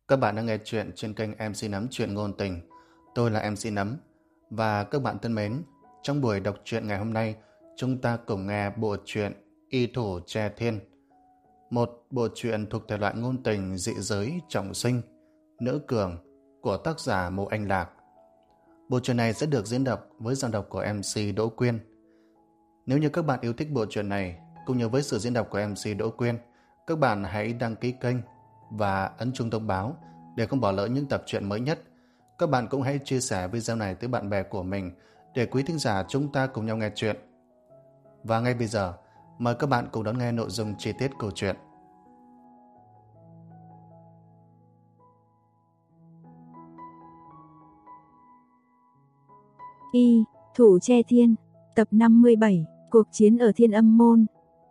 Các bạn đang nghe chuyện trên kênh MC Nấm Chuyện Ngôn Tình. Tôi là MC Nấm. Và các bạn thân mến, trong buổi đọc truyện ngày hôm nay, chúng ta cùng nghe bộ truyện Y Thủ Tre Thiên. Một bộ truyện thuộc thể loại ngôn tình dị giới trọng sinh, nữ cường của tác giả Mộ Anh Lạc. Bộ truyện này sẽ được diễn đọc với giọng đọc của MC Đỗ Quyên. Nếu như các bạn yêu thích bộ truyện này, cũng như với sự diễn đọc của MC Đỗ Quyên, các bạn hãy đăng ký kênh và ấn chuông thông báo để không bỏ lỡ những tập truyện mới nhất. Các bạn cũng hãy chia sẻ video này tới bạn bè của mình để quý thính giả chúng ta cùng nhau nghe chuyện. Và ngay bây giờ, mời các bạn cùng đón nghe nội dung chi tiết câu chuyện. Y Thủ Tre Thiên, tập 57, cuộc chiến ở Thiên Âm Môn.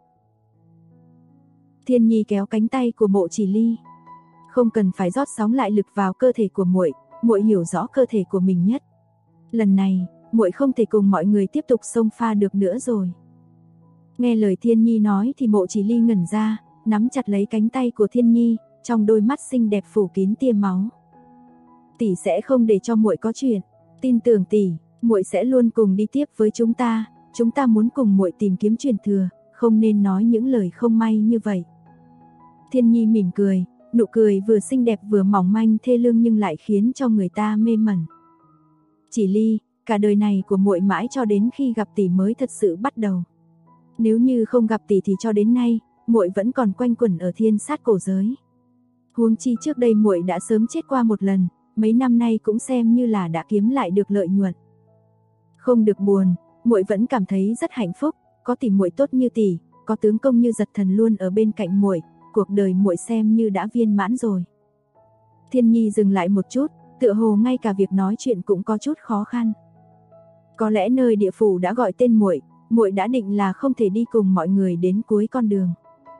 Thiên Nhi kéo cánh tay của Mộ Chỉ Ly. Không cần phải rót sóng lại lực vào cơ thể của muội, muội hiểu rõ cơ thể của mình nhất. Lần này, muội không thể cùng mọi người tiếp tục xông pha được nữa rồi. Nghe lời Thiên Nhi nói thì Mộ Chỉ Ly ngẩn ra, nắm chặt lấy cánh tay của Thiên Nhi, trong đôi mắt xinh đẹp phủ kín tia máu. Tỷ sẽ không để cho muội có chuyện, tin tưởng tỷ, muội sẽ luôn cùng đi tiếp với chúng ta muốn cùng muội tìm kiếm truyền thừa, không nên nói những lời không may như vậy. Thiên Nhi mỉm cười, nụ cười vừa xinh đẹp vừa mỏng manh thê lương nhưng lại khiến cho người ta mê mẩn. Chỉ Ly, cả đời này của muội mãi cho đến khi gặp tỷ mới thật sự bắt đầu. Nếu như không gặp tỷ thì cho đến nay, muội vẫn còn quanh quẩn ở thiên sát cổ giới. Huống chi trước đây muội đã sớm chết qua một lần, mấy năm nay cũng xem như là đã kiếm lại được lợi nhuận. Không được buồn, muội vẫn cảm thấy rất hạnh phúc, có tỷ muội tốt như tỷ, có tướng công như Giật Thần luôn ở bên cạnh muội, cuộc đời muội xem như đã viên mãn rồi. Thiên Nhi dừng lại một chút, tựa hồ ngay cả việc nói chuyện cũng có chút khó khăn. Có lẽ nơi địa phủ đã gọi tên muội, muội đã định là không thể đi cùng mọi người đến cuối con đường.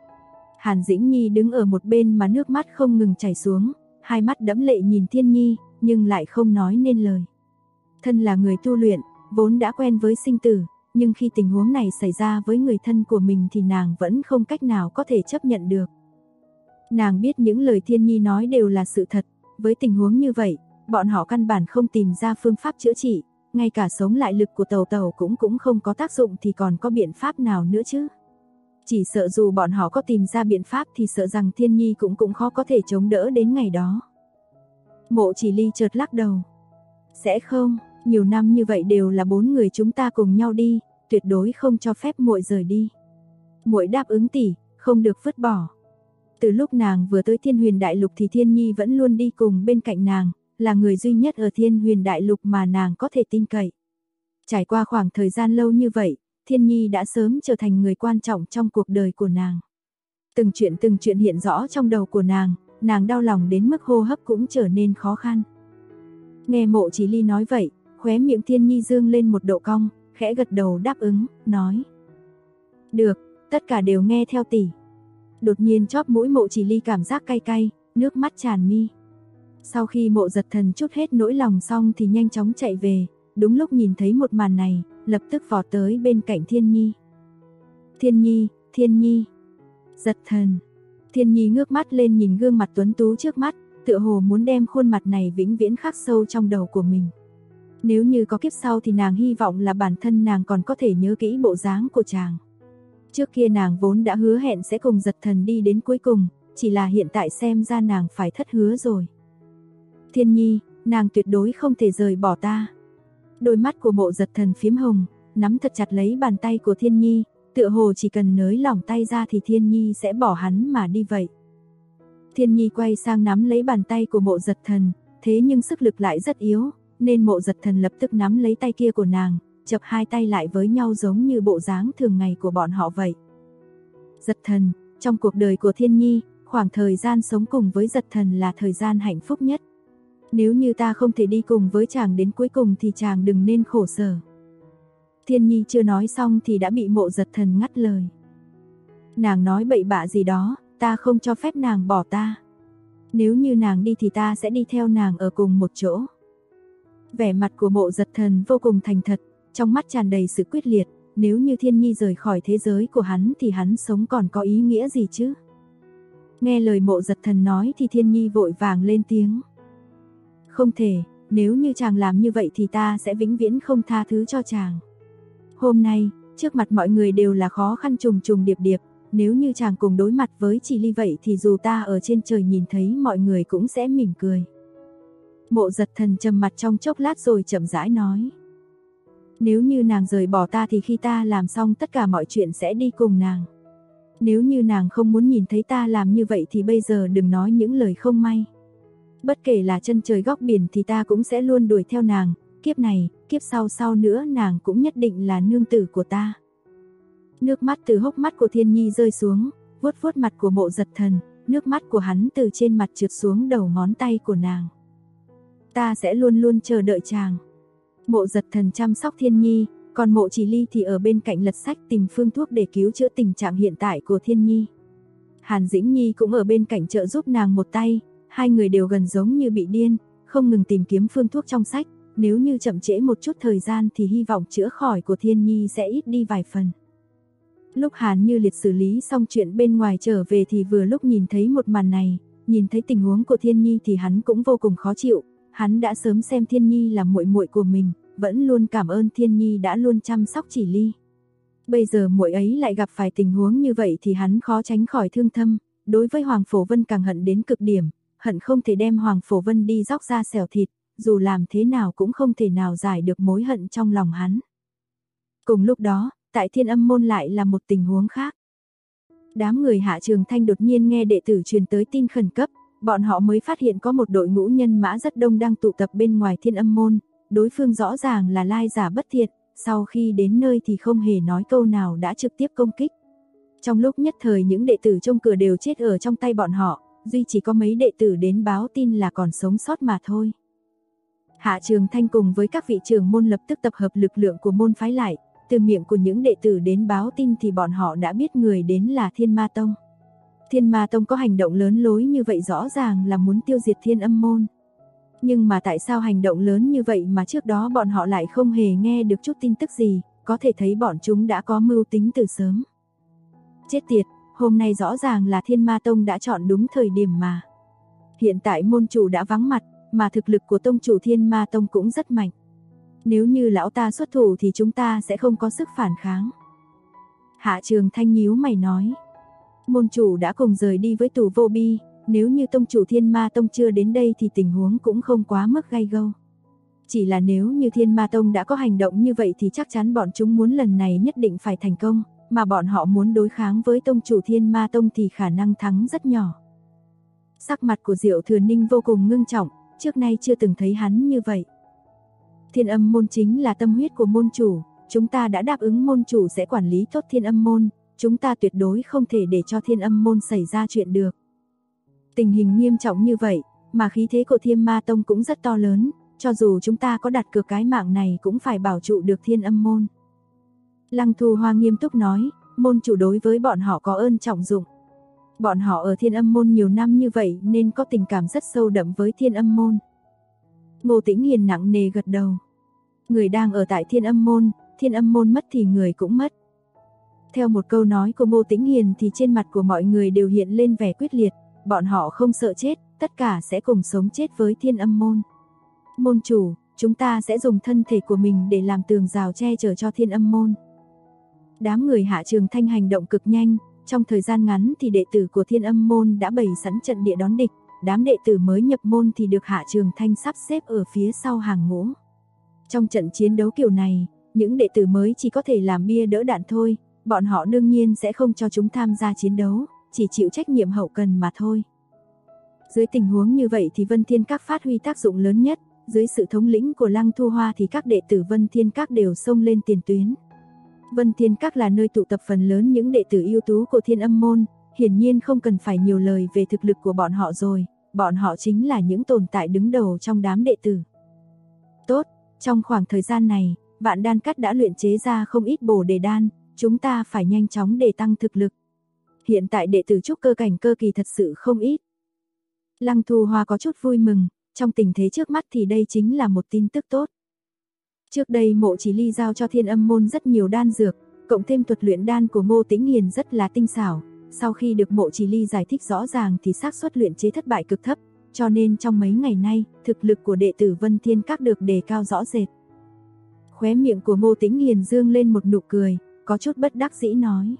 Hàn Dĩnh Nhi đứng ở một bên mà nước mắt không ngừng chảy xuống, hai mắt đẫm lệ nhìn Thiên Nhi, nhưng lại không nói nên lời. Thân là người tu luyện, vốn đã quen với sinh tử, nhưng khi tình huống này xảy ra với người thân của mình thì nàng vẫn không cách nào có thể chấp nhận được. Nàng biết những lời Thiên Nhi nói đều là sự thật, với tình huống như vậy, bọn họ căn bản không tìm ra phương pháp chữa trị, ngay cả sống lại lực của Tẩu Tẩu cũng không có tác dụng thì còn có biện pháp nào nữa chứ. Chỉ sợ dù bọn họ có tìm ra biện pháp thì sợ rằng Thiên Nhi cũng khó có thể chống đỡ đến ngày đó. Mộ Chỉ Ly chợt lắc đầu. Sẽ không, nhiều năm như vậy đều là 4 người chúng ta cùng nhau đi, tuyệt đối không cho phép muội rời đi. Muội đáp ứng tỷ, không được vứt bỏ. Từ lúc nàng vừa tới Thiên Huyền Đại Lục thì Thiên Nhi vẫn luôn đi cùng bên cạnh nàng, là người duy nhất ở Thiên Huyền Đại Lục mà nàng có thể tin cậy. Trải qua khoảng thời gian lâu như vậy, Thiên Nhi đã sớm trở thành người quan trọng trong cuộc đời của nàng. Từng chuyện hiện rõ trong đầu của nàng đau lòng đến mức hô hấp cũng trở nên khó khăn. Nghe Mộ Chỉ Ly nói vậy, khóe miệng Thiên Nhi dương lên một độ cong, khẽ gật đầu đáp ứng, nói: được, tất cả đều nghe theo tỷ. Đột nhiên chóp mũi Mộ Chỉ Ly cảm giác cay cay, nước mắt tràn mi. Sau khi Mộ Giật Thần trút hết nỗi lòng xong thì nhanh chóng chạy về, đúng lúc nhìn thấy một màn này, lập tức vọt tới bên cạnh Thiên Nhi. Thiên Nhi, Giật Thần. Thiên Nhi ngước mắt lên nhìn gương mặt tuấn tú trước mắt, tựa hồ muốn đem khuôn mặt này vĩnh viễn khắc sâu trong đầu của mình. Nếu như có kiếp sau thì nàng hy vọng là bản thân nàng còn có thể nhớ kỹ bộ dáng của chàng. Trước kia nàng vốn đã hứa hẹn sẽ cùng Giật Thần đi đến cuối cùng, chỉ là hiện tại xem ra nàng phải thất hứa rồi. Thiên Nhi, nàng tuyệt đối không thể rời bỏ ta. Đôi mắt của Mộ Giật Thần phiếm hồng, nắm thật chặt lấy bàn tay của Thiên Nhi, tựa hồ chỉ cần nới lỏng tay ra thì Thiên Nhi sẽ bỏ hắn mà đi vậy. Thiên Nhi quay sang nắm lấy bàn tay của Mộ Giật Thần, thế nhưng sức lực lại rất yếu, nên Mộ Giật Thần lập tức nắm lấy tay kia của nàng, chập hai tay lại với nhau giống như bộ dáng thường ngày của bọn họ vậy. Giật Thần, trong cuộc đời của Thiên Nhi, khoảng thời gian sống cùng với Giật Thần là thời gian hạnh phúc nhất. Nếu như ta không thể đi cùng với chàng đến cuối cùng thì chàng đừng nên khổ sở. Thiên Nhi chưa nói xong thì đã bị Mộ Giật Thần ngắt lời. Nàng nói bậy bạ gì đó, ta không cho phép nàng bỏ ta. Nếu như nàng đi thì ta sẽ đi theo nàng ở cùng một chỗ. Vẻ mặt của Mộ Giật Thần vô cùng thành thật, trong mắt tràn đầy sự quyết liệt, nếu như Thiên Nhi rời khỏi thế giới của hắn thì hắn sống còn có ý nghĩa gì chứ? Nghe lời Mộ Giật Thần nói thì Thiên Nhi vội vàng lên tiếng. Không thể, nếu như chàng làm như vậy thì ta sẽ vĩnh viễn không tha thứ cho chàng. Hôm nay, trước mặt mọi người đều là khó khăn trùng trùng điệp điệp, nếu như chàng cùng đối mặt với Chỉ Ly vậy thì dù ta ở trên trời nhìn thấy mọi người cũng sẽ mỉm cười. Mộ Giật Thần trầm mặt trong chốc lát rồi chậm rãi nói. Nếu như nàng rời bỏ ta thì khi ta làm xong tất cả mọi chuyện sẽ đi cùng nàng. Nếu như nàng không muốn nhìn thấy ta làm như vậy thì bây giờ đừng nói những lời không may. Bất kể là chân trời góc biển thì ta cũng sẽ luôn đuổi theo nàng, kiếp này, kiếp sau nữa nàng cũng nhất định là nương tử của ta. Nước mắt từ hốc mắt của Thiên Nhi rơi xuống, vuốt vuốt mặt của Mộ Giật Thần, nước mắt của hắn từ trên mặt trượt xuống đầu ngón tay của nàng. Ta sẽ luôn luôn chờ đợi chàng. Mộ Giật Thần chăm sóc Thiên Nhi, còn Mộ Chỉ Ly thì ở bên cạnh lật sách tìm phương thuốc để cứu chữa tình trạng hiện tại của Thiên Nhi. Hàn Dĩnh Nhi cũng ở bên cạnh trợ giúp nàng một tay, hai người đều gần giống như bị điên, không ngừng tìm kiếm phương thuốc trong sách, nếu như chậm trễ một chút thời gian thì hy vọng chữa khỏi của Thiên Nhi sẽ ít đi vài phần. Lúc Hàn Như Liệt xử lý xong chuyện bên ngoài trở về thì vừa lúc nhìn thấy một màn này, nhìn thấy tình huống của Thiên Nhi thì hắn cũng vô cùng khó chịu, hắn đã sớm xem Thiên Nhi là muội muội của mình, vẫn luôn cảm ơn Thiên Nhi đã luôn chăm sóc Chỉ Ly. Bây giờ muội ấy lại gặp phải tình huống như vậy thì hắn khó tránh khỏi thương thâm, đối với Hoàng Phổ Vân càng hận đến cực điểm, hận không thể đem Hoàng Phổ Vân đi róc ra xẻo thịt, dù làm thế nào cũng không thể nào giải được mối hận trong lòng hắn. Cùng lúc đó, tại Thiên Âm môn lại là một tình huống khác. Đám người Hạ Trường Thanh đột nhiên nghe đệ tử truyền tới tin khẩn cấp, bọn họ mới phát hiện có một đội ngũ nhân mã rất đông đang tụ tập bên ngoài Thiên Âm môn, đối phương rõ ràng là lai giả bất thiện, sau khi đến nơi thì không hề nói câu nào đã trực tiếp công kích. Trong lúc nhất thời những đệ tử trong cửa đều chết ở trong tay bọn họ, duy chỉ có mấy đệ tử đến báo tin là còn sống sót mà thôi. Hạ Trường Thanh cùng với các vị trưởng môn lập tức tập hợp lực lượng của môn phái lại, từ miệng của những đệ tử đến báo tin thì bọn họ đã biết người đến là Thiên Ma Tông. Thiên Ma Tông có hành động lớn lối như vậy rõ ràng là muốn tiêu diệt Thiên Âm môn. Nhưng mà tại sao hành động lớn như vậy mà trước đó bọn họ lại không hề nghe được chút tin tức gì, có thể thấy bọn chúng đã có mưu tính từ sớm. Chết tiệt, hôm nay rõ ràng là Thiên Ma Tông đã chọn đúng thời điểm mà. Hiện tại môn chủ đã vắng mặt, mà thực lực của tông chủ Thiên Ma Tông cũng rất mạnh. Nếu như lão ta xuất thủ thì chúng ta sẽ không có sức phản kháng. Hạ Trường Thanh nhíu mày nói. Môn chủ đã cùng rời đi với Tù Vô Bi, nếu như tông chủ Thiên Ma Tông chưa đến đây thì tình huống cũng không quá mức gay gâu. Chỉ là nếu như Thiên Ma Tông đã có hành động như vậy thì chắc chắn bọn chúng muốn lần này nhất định phải thành công, mà bọn họ muốn đối kháng với tông chủ Thiên Ma Tông thì khả năng thắng rất nhỏ. Sắc mặt của Diệu Thừa Ninh vô cùng ngưng trọng, trước nay chưa từng thấy hắn như vậy. Thiên Âm môn chính là tâm huyết của môn chủ, chúng ta đã đáp ứng môn chủ sẽ quản lý tốt Thiên Âm môn, chúng ta tuyệt đối không thể để cho Thiên Âm môn xảy ra chuyện được. Tình hình nghiêm trọng như vậy, mà khí thế của Thiên Ma Tông cũng rất to lớn, cho dù chúng ta có đặt cược cái mạng này cũng phải bảo trụ được Thiên Âm môn. Lăng Thu Hoa nghiêm túc nói, môn chủ đối với bọn họ có ơn trọng dụng. Bọn họ ở Thiên Âm môn nhiều năm như vậy nên có tình cảm rất sâu đậm với Thiên Âm môn. Ngô Tĩnh Hiền nặng nề gật đầu. Người đang ở tại Thiên Âm môn mất thì người cũng mất. Theo một câu nói của Ngô Tĩnh Hiền thì trên mặt của mọi người đều hiện lên vẻ quyết liệt, bọn họ không sợ chết, tất cả sẽ cùng sống chết với Thiên Âm môn. Môn chủ, chúng ta sẽ dùng thân thể của mình để làm tường rào che chở cho Thiên Âm môn. Đám người Hạ Trường Thanh hành động cực nhanh, trong thời gian ngắn thì đệ tử của Thiên Âm môn đã bày sẵn trận địa đón địch, đám đệ tử mới nhập môn thì được Hạ Trường Thanh sắp xếp ở phía sau hàng ngũ. Trong trận chiến đấu kiểu này, những đệ tử mới chỉ có thể làm bia đỡ đạn thôi, bọn họ đương nhiên sẽ không cho chúng tham gia chiến đấu, chỉ chịu trách nhiệm hậu cần mà thôi. Dưới tình huống như vậy thì Vân Thiên Các phát huy tác dụng lớn nhất, dưới sự thống lĩnh của Lăng Thu Hoa thì các đệ tử Vân Thiên Các đều xông lên tiền tuyến. Vân Thiên Các là nơi tụ tập phần lớn những đệ tử ưu tú của Thiên Âm môn, hiển nhiên không cần phải nhiều lời về thực lực của bọn họ rồi, bọn họ chính là những tồn tại đứng đầu trong đám đệ tử. Tốt, trong khoảng thời gian này, Vạn Đan Các đã luyện chế ra không ít Bồ Đề đan, chúng ta phải nhanh chóng để tăng thực lực. Hiện tại đệ tử trúc cơ cảnh cơ kỳ thật sự không ít. Lăng Thu Hoa có chút vui mừng, trong tình thế trước mắt thì đây chính là một tin tức tốt. Trước đây Mộ Chỉ Ly giao cho Thiên Âm môn rất nhiều đan dược, cộng thêm thuật luyện đan của Ngô Tĩnh Hiền rất là tinh xảo, sau khi được Mộ Chỉ Ly giải thích rõ ràng thì xác suất luyện chế thất bại cực thấp, cho nên trong mấy ngày nay, thực lực của đệ tử Vân Thiên Các được đề cao rõ rệt. Khóe miệng của Ngô Tĩnh Hiền dương lên một nụ cười, có chút bất đắc dĩ nói.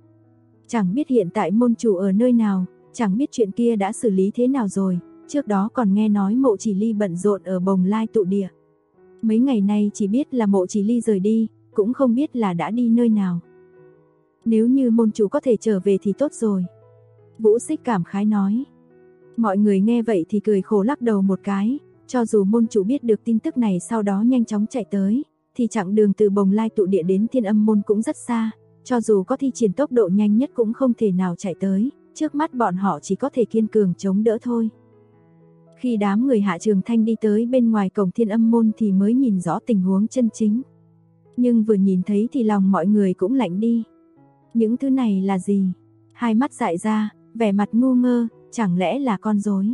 Chẳng biết hiện tại môn chủ ở nơi nào, chẳng biết chuyện kia đã xử lý thế nào rồi, trước đó còn nghe nói Mộ Chỉ Ly bận rộn ở Bồng Lai tụ địa. Mấy ngày nay chỉ biết là Mộ Chỉ Ly rời đi, cũng không biết là đã đi nơi nào. Nếu như môn chủ có thể trở về thì tốt rồi. Vũ Xích cảm khái nói. Mọi người nghe vậy thì cười khổ lắc đầu một cái, cho dù môn chủ biết được tin tức này sau đó nhanh chóng chạy tới, thì chặng đường từ Bồng Lai tụ địa đến Thiên Âm môn cũng rất xa, cho dù có thi triển tốc độ nhanh nhất cũng không thể nào chạy tới, trước mắt bọn họ chỉ có thể kiên cường chống đỡ thôi. Khi đám người Hạ Trường Thanh đi tới bên ngoài cổng Thiên Âm môn thì mới nhìn rõ tình huống chân chính. Nhưng vừa nhìn thấy thì lòng mọi người cũng lạnh đi. Những thứ này là gì? Hai mắt dại ra, vẻ mặt ngu ngơ, chẳng lẽ là con rối?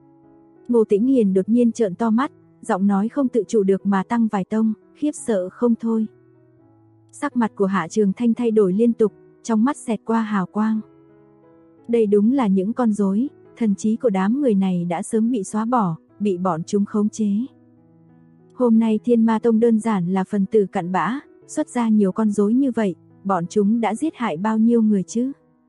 Ngô Tĩnh Hiền đột nhiên trợn to mắt, giọng nói không tự chủ được mà tăng vài tông, khiếp sợ không thôi. Sắc mặt của Hạ Trường Thanh thay đổi liên tục, trong mắt xẹt qua hào quang. Đây đúng là những con rối, thần trí của đám người này đã sớm bị xóa bỏ, bị bọn chúng khống chế. Hôm nay Thiên Ma Tông đơn giản là phần tử cặn bã, xuất ra nhiều con rối như vậy, bọn chúng đã giết hại bao nhiêu người chứ?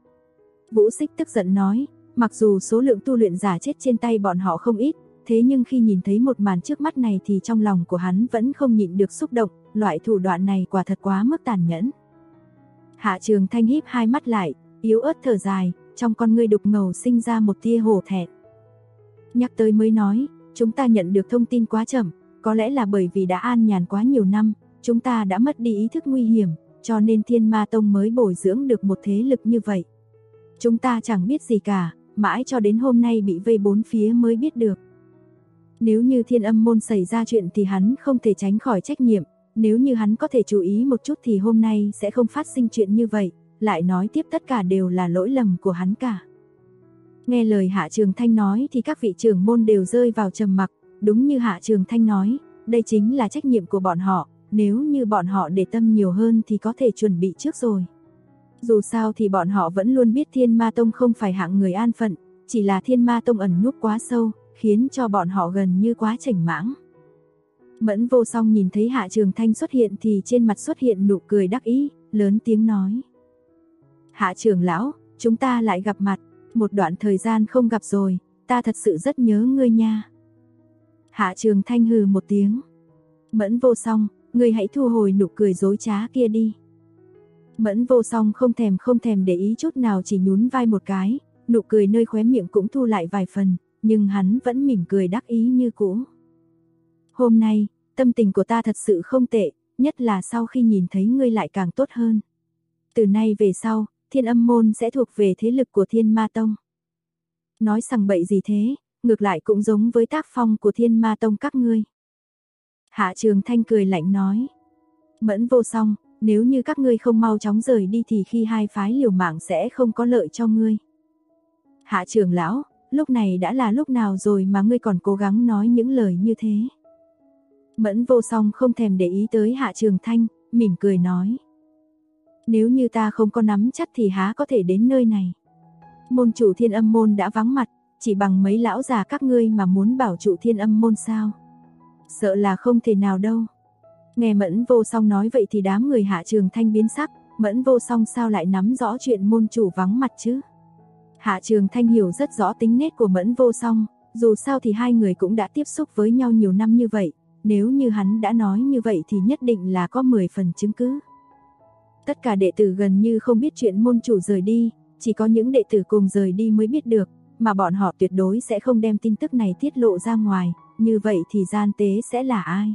Vũ Xích tức giận nói, mặc dù số lượng tu luyện giả chết trên tay bọn họ không ít, thế nhưng khi nhìn thấy một màn trước mắt này thì trong lòng của hắn vẫn không nhịn được xúc động, loại thủ đoạn này quả thật quá mức tàn nhẫn. Hạ Trường Thanh híp hai mắt lại, yếu ớt thở dài, trong con ngươi đục ngầu sinh ra một tia hổ thẹn. Nhắc tới mới nói, chúng ta nhận được thông tin quá chậm, có lẽ là bởi vì đã an nhàn quá nhiều năm, chúng ta đã mất đi ý thức nguy hiểm, cho nên Thiên Ma Tông mới bồi dưỡng được một thế lực như vậy. Chúng ta chẳng biết gì cả, mãi cho đến hôm nay bị vây bốn phía mới biết được. Nếu như Thiên Âm môn xảy ra chuyện thì hắn không thể tránh khỏi trách nhiệm, nếu như hắn có thể chú ý một chút thì hôm nay sẽ không phát sinh chuyện như vậy, lại nói tiếp tất cả đều là lỗi lầm của hắn cả. Nghe lời Hạ Trường Thanh nói thì các vị trưởng môn đều rơi vào trầm mặc, đúng như Hạ Trường Thanh nói, đây chính là trách nhiệm của bọn họ, nếu như bọn họ để tâm nhiều hơn thì có thể chuẩn bị trước rồi. Dù sao thì bọn họ vẫn luôn biết Thiên Ma Tông không phải hạng người an phận, chỉ là Thiên Ma Tông ẩn núp quá sâu, khiến cho bọn họ gần như quá chảnh mãng. Mẫn Vô Song nhìn thấy Hạ Trường Thanh xuất hiện thì trên mặt xuất hiện nụ cười đắc ý, lớn tiếng nói. Hạ trưởng lão, chúng ta lại gặp mặt, một đoạn thời gian không gặp rồi, ta thật sự rất nhớ ngươi nha. Hạ Trường Thanh hừ một tiếng. Mẫn Vô Song, ngươi hãy thu hồi nụ cười dối trá kia đi. Mẫn Vô Song không thèm để ý chút nào, chỉ nhún vai một cái, nụ cười nơi khóe miệng cũng thu lại vài phần, nhưng hắn vẫn mỉm cười đắc ý như cũ. Hôm nay, tâm tình của ta thật sự không tệ, nhất là sau khi nhìn thấy ngươi lại càng tốt hơn. Từ nay về sau, Thiên Âm môn sẽ thuộc về thế lực của Thiên Ma Tông. Nói sằng bậy gì thế, ngược lại cũng giống với tác phong của Thiên Ma Tông các ngươi. Hạ Trường Thanh cười lạnh nói. Mẫn Vô Song, nếu như các ngươi không mau chóng rời đi thì khi hai phái liều mạng sẽ không có lợi cho ngươi. Hạ trưởng lão, lúc này đã là lúc nào rồi mà ngươi còn cố gắng nói những lời như thế? Mẫn Vô Song không thèm để ý tới Hạ Trường Thanh, mỉm cười nói. Nếu như ta không có nắm chắc thì há có thể đến nơi này. Môn chủ Thiên Âm môn đã vắng mặt, chỉ bằng mấy lão già các ngươi mà muốn bảo trụ Thiên Âm môn sao? Sợ là không thể nào đâu. Nghe Mẫn Vô Song nói vậy thì đám người Hạ Trường Thanh biến sắc, Mẫn Vô Song sao lại nắm rõ chuyện môn chủ vắng mặt chứ? Hạ Trường Thanh hiểu rất rõ tính nết của Mẫn Vô Song, dù sao thì hai người cũng đã tiếp xúc với nhau nhiều năm như vậy, nếu như hắn đã nói như vậy thì nhất định là có 10 phần chứng cứ. Tất cả đệ tử gần như không biết chuyện môn chủ rời đi, chỉ có những đệ tử cùng rời đi mới biết được, mà bọn họ tuyệt đối sẽ không đem tin tức này tiết lộ ra ngoài, như vậy thì gian tế sẽ là ai?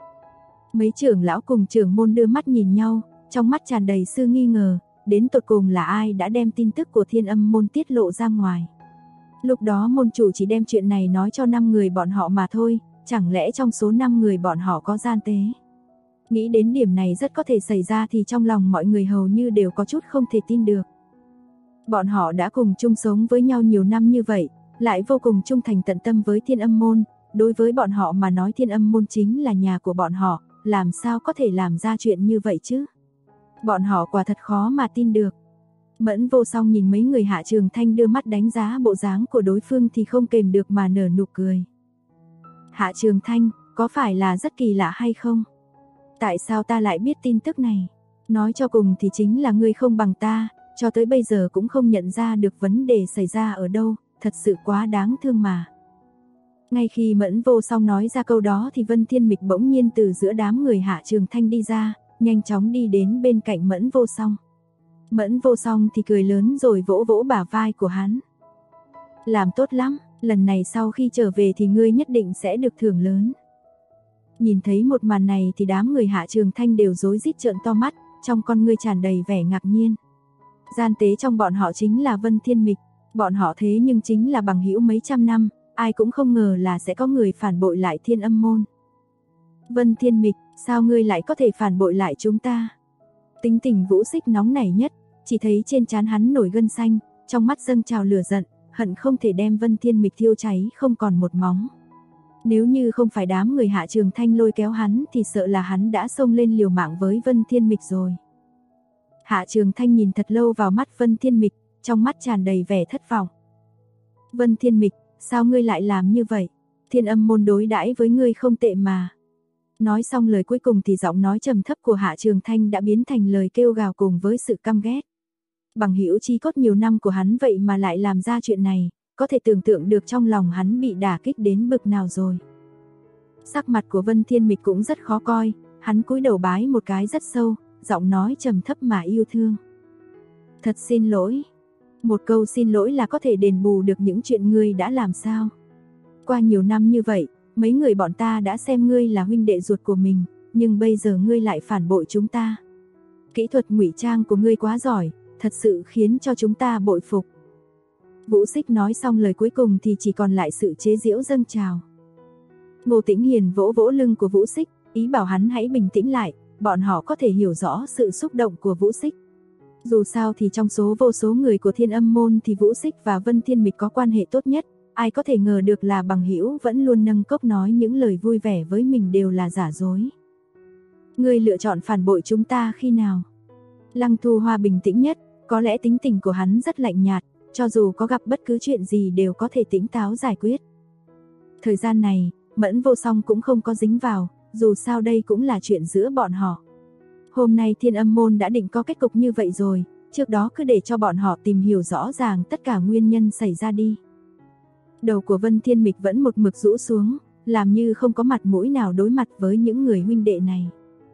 Mấy trưởng lão cùng trưởng môn đưa mắt nhìn nhau, trong mắt tràn đầy sự nghi ngờ, đến tột cùng là ai đã đem tin tức của Thiên Âm môn tiết lộ ra ngoài. Lúc đó môn chủ chỉ đem chuyện này nói cho 5 người bọn họ mà thôi, chẳng lẽ trong số 5 người bọn họ có gian tế? Nghĩ đến điểm này rất có thể xảy ra thì trong lòng mọi người hầu như đều có chút không thể tin được. Bọn họ đã cùng chung sống với nhau nhiều năm như vậy, lại vô cùng trung thành tận tâm với Thiên Âm môn, đối với bọn họ mà nói Thiên Âm môn chính là nhà của bọn họ, làm sao có thể làm ra chuyện như vậy chứ? Bọn họ quả thật khó mà tin được. Mẫn Vô Song nhìn mấy người Hạ Trường Thanh đưa mắt đánh giá bộ dáng của đối phương thì không kềm được mà nở nụ cười. Hạ Trường Thanh, có phải là rất kỳ lạ hay không? Tại sao ta lại biết tin tức này? Nói cho cùng thì chính là ngươi không bằng ta, cho tới bây giờ cũng không nhận ra được vấn đề xảy ra ở đâu, thật sự quá đáng thương mà. Ngay khi Mẫn Vô Song nói ra câu đó thì Vân Thiên Mịch bỗng nhiên từ giữa đám người Hạ Trường Thanh đi ra, nhanh chóng đi đến bên cạnh Mẫn Vô Song. Mẫn Vô Song thì cười lớn rồi vỗ vỗ bả vai của hắn. Làm tốt lắm, lần này sau khi trở về thì ngươi nhất định sẽ được thưởng lớn. Nhìn thấy một màn này thì đám người Hạ Trường Thanh đều rối rít trợn to mắt, trong con ngươi tràn đầy vẻ ngạc nhiên. Gian tế trong bọn họ chính là Vân Thiên Mịch, bọn họ thế nhưng chính là bằng hữu mấy trăm năm, ai cũng không ngờ là sẽ có người phản bội lại Thiên Âm môn. Vân Thiên Mịch, sao ngươi lại có thể phản bội lại chúng ta? Tính tình Vũ Xích nóng nảy nhất, chỉ thấy trên trán hắn nổi gân xanh, trong mắt dâng trào lửa giận, hận không thể đem Vân Thiên Mịch thiêu cháy không còn một móng. Nếu như không phải đám người Hạ Trường Thanh lôi kéo hắn thì sợ là hắn đã xông lên liều mạng với Vân Thiên Mịch rồi. Hạ Trường Thanh nhìn thật lâu vào mắt Vân Thiên Mịch, trong mắt tràn đầy vẻ thất vọng. Vân Thiên Mịch, sao ngươi lại làm như vậy? Thiên Âm môn đối đãi với ngươi không tệ mà. Nói xong lời cuối cùng thì giọng nói trầm thấp của Hạ Trường Thanh đã biến thành lời kêu gào cùng với sự căm ghét. Bằng hữu chi cốt nhiều năm của hắn vậy mà lại làm ra chuyện này, có thể tưởng tượng được trong lòng hắn bị đả kích đến bực nào rồi. Sắc mặt của Vân Thiên Mịch cũng rất khó coi, hắn cúi đầu bái một cái rất sâu, giọng nói trầm thấp mà yêu thương. Thật xin lỗi. Một câu xin lỗi là có thể đền bù được những chuyện ngươi đã làm sao? Qua nhiều năm như vậy, mấy người bọn ta đã xem ngươi là huynh đệ ruột của mình, nhưng bây giờ ngươi lại phản bội chúng ta. Kỹ thuật ngụy trang của ngươi quá giỏi, thật sự khiến cho chúng ta bội phục. Vũ Xích nói xong lời cuối cùng thì chỉ còn lại sự chế giễu dâng trào. Ngô Tĩnh Hiền vỗ vỗ lưng của Vũ Xích, ý bảo hắn hãy bình tĩnh lại, bọn họ có thể hiểu rõ sự xúc động của Vũ Xích. Dù sao thì trong số vô số người của Thiên Âm môn thì Vũ Xích và Vân Thiên Mịch có quan hệ tốt nhất, ai có thể ngờ được là bằng hữu vẫn luôn nâng cốc nói những lời vui vẻ với mình đều là giả dối. Ngươi lựa chọn phản bội chúng ta khi nào? Lăng Thu Hoa bình tĩnh nhất, có lẽ tính tình của hắn rất lạnh nhạt, cho dù có gặp bất cứ chuyện gì đều có thể tỉnh táo giải quyết. Thời gian này, Mẫn Vô Song cũng không có dính vào, dù sao đây cũng là chuyện giữa bọn họ. Hôm nay Thiên Âm môn đã định có kết cục như vậy rồi, trước đó cứ để cho bọn họ tìm hiểu rõ ràng tất cả nguyên nhân xảy ra đi. Đầu của Vân Thiên Mịch vẫn một mực rũ xuống, làm như không có mặt mũi nào đối mặt với những người huynh đệ này.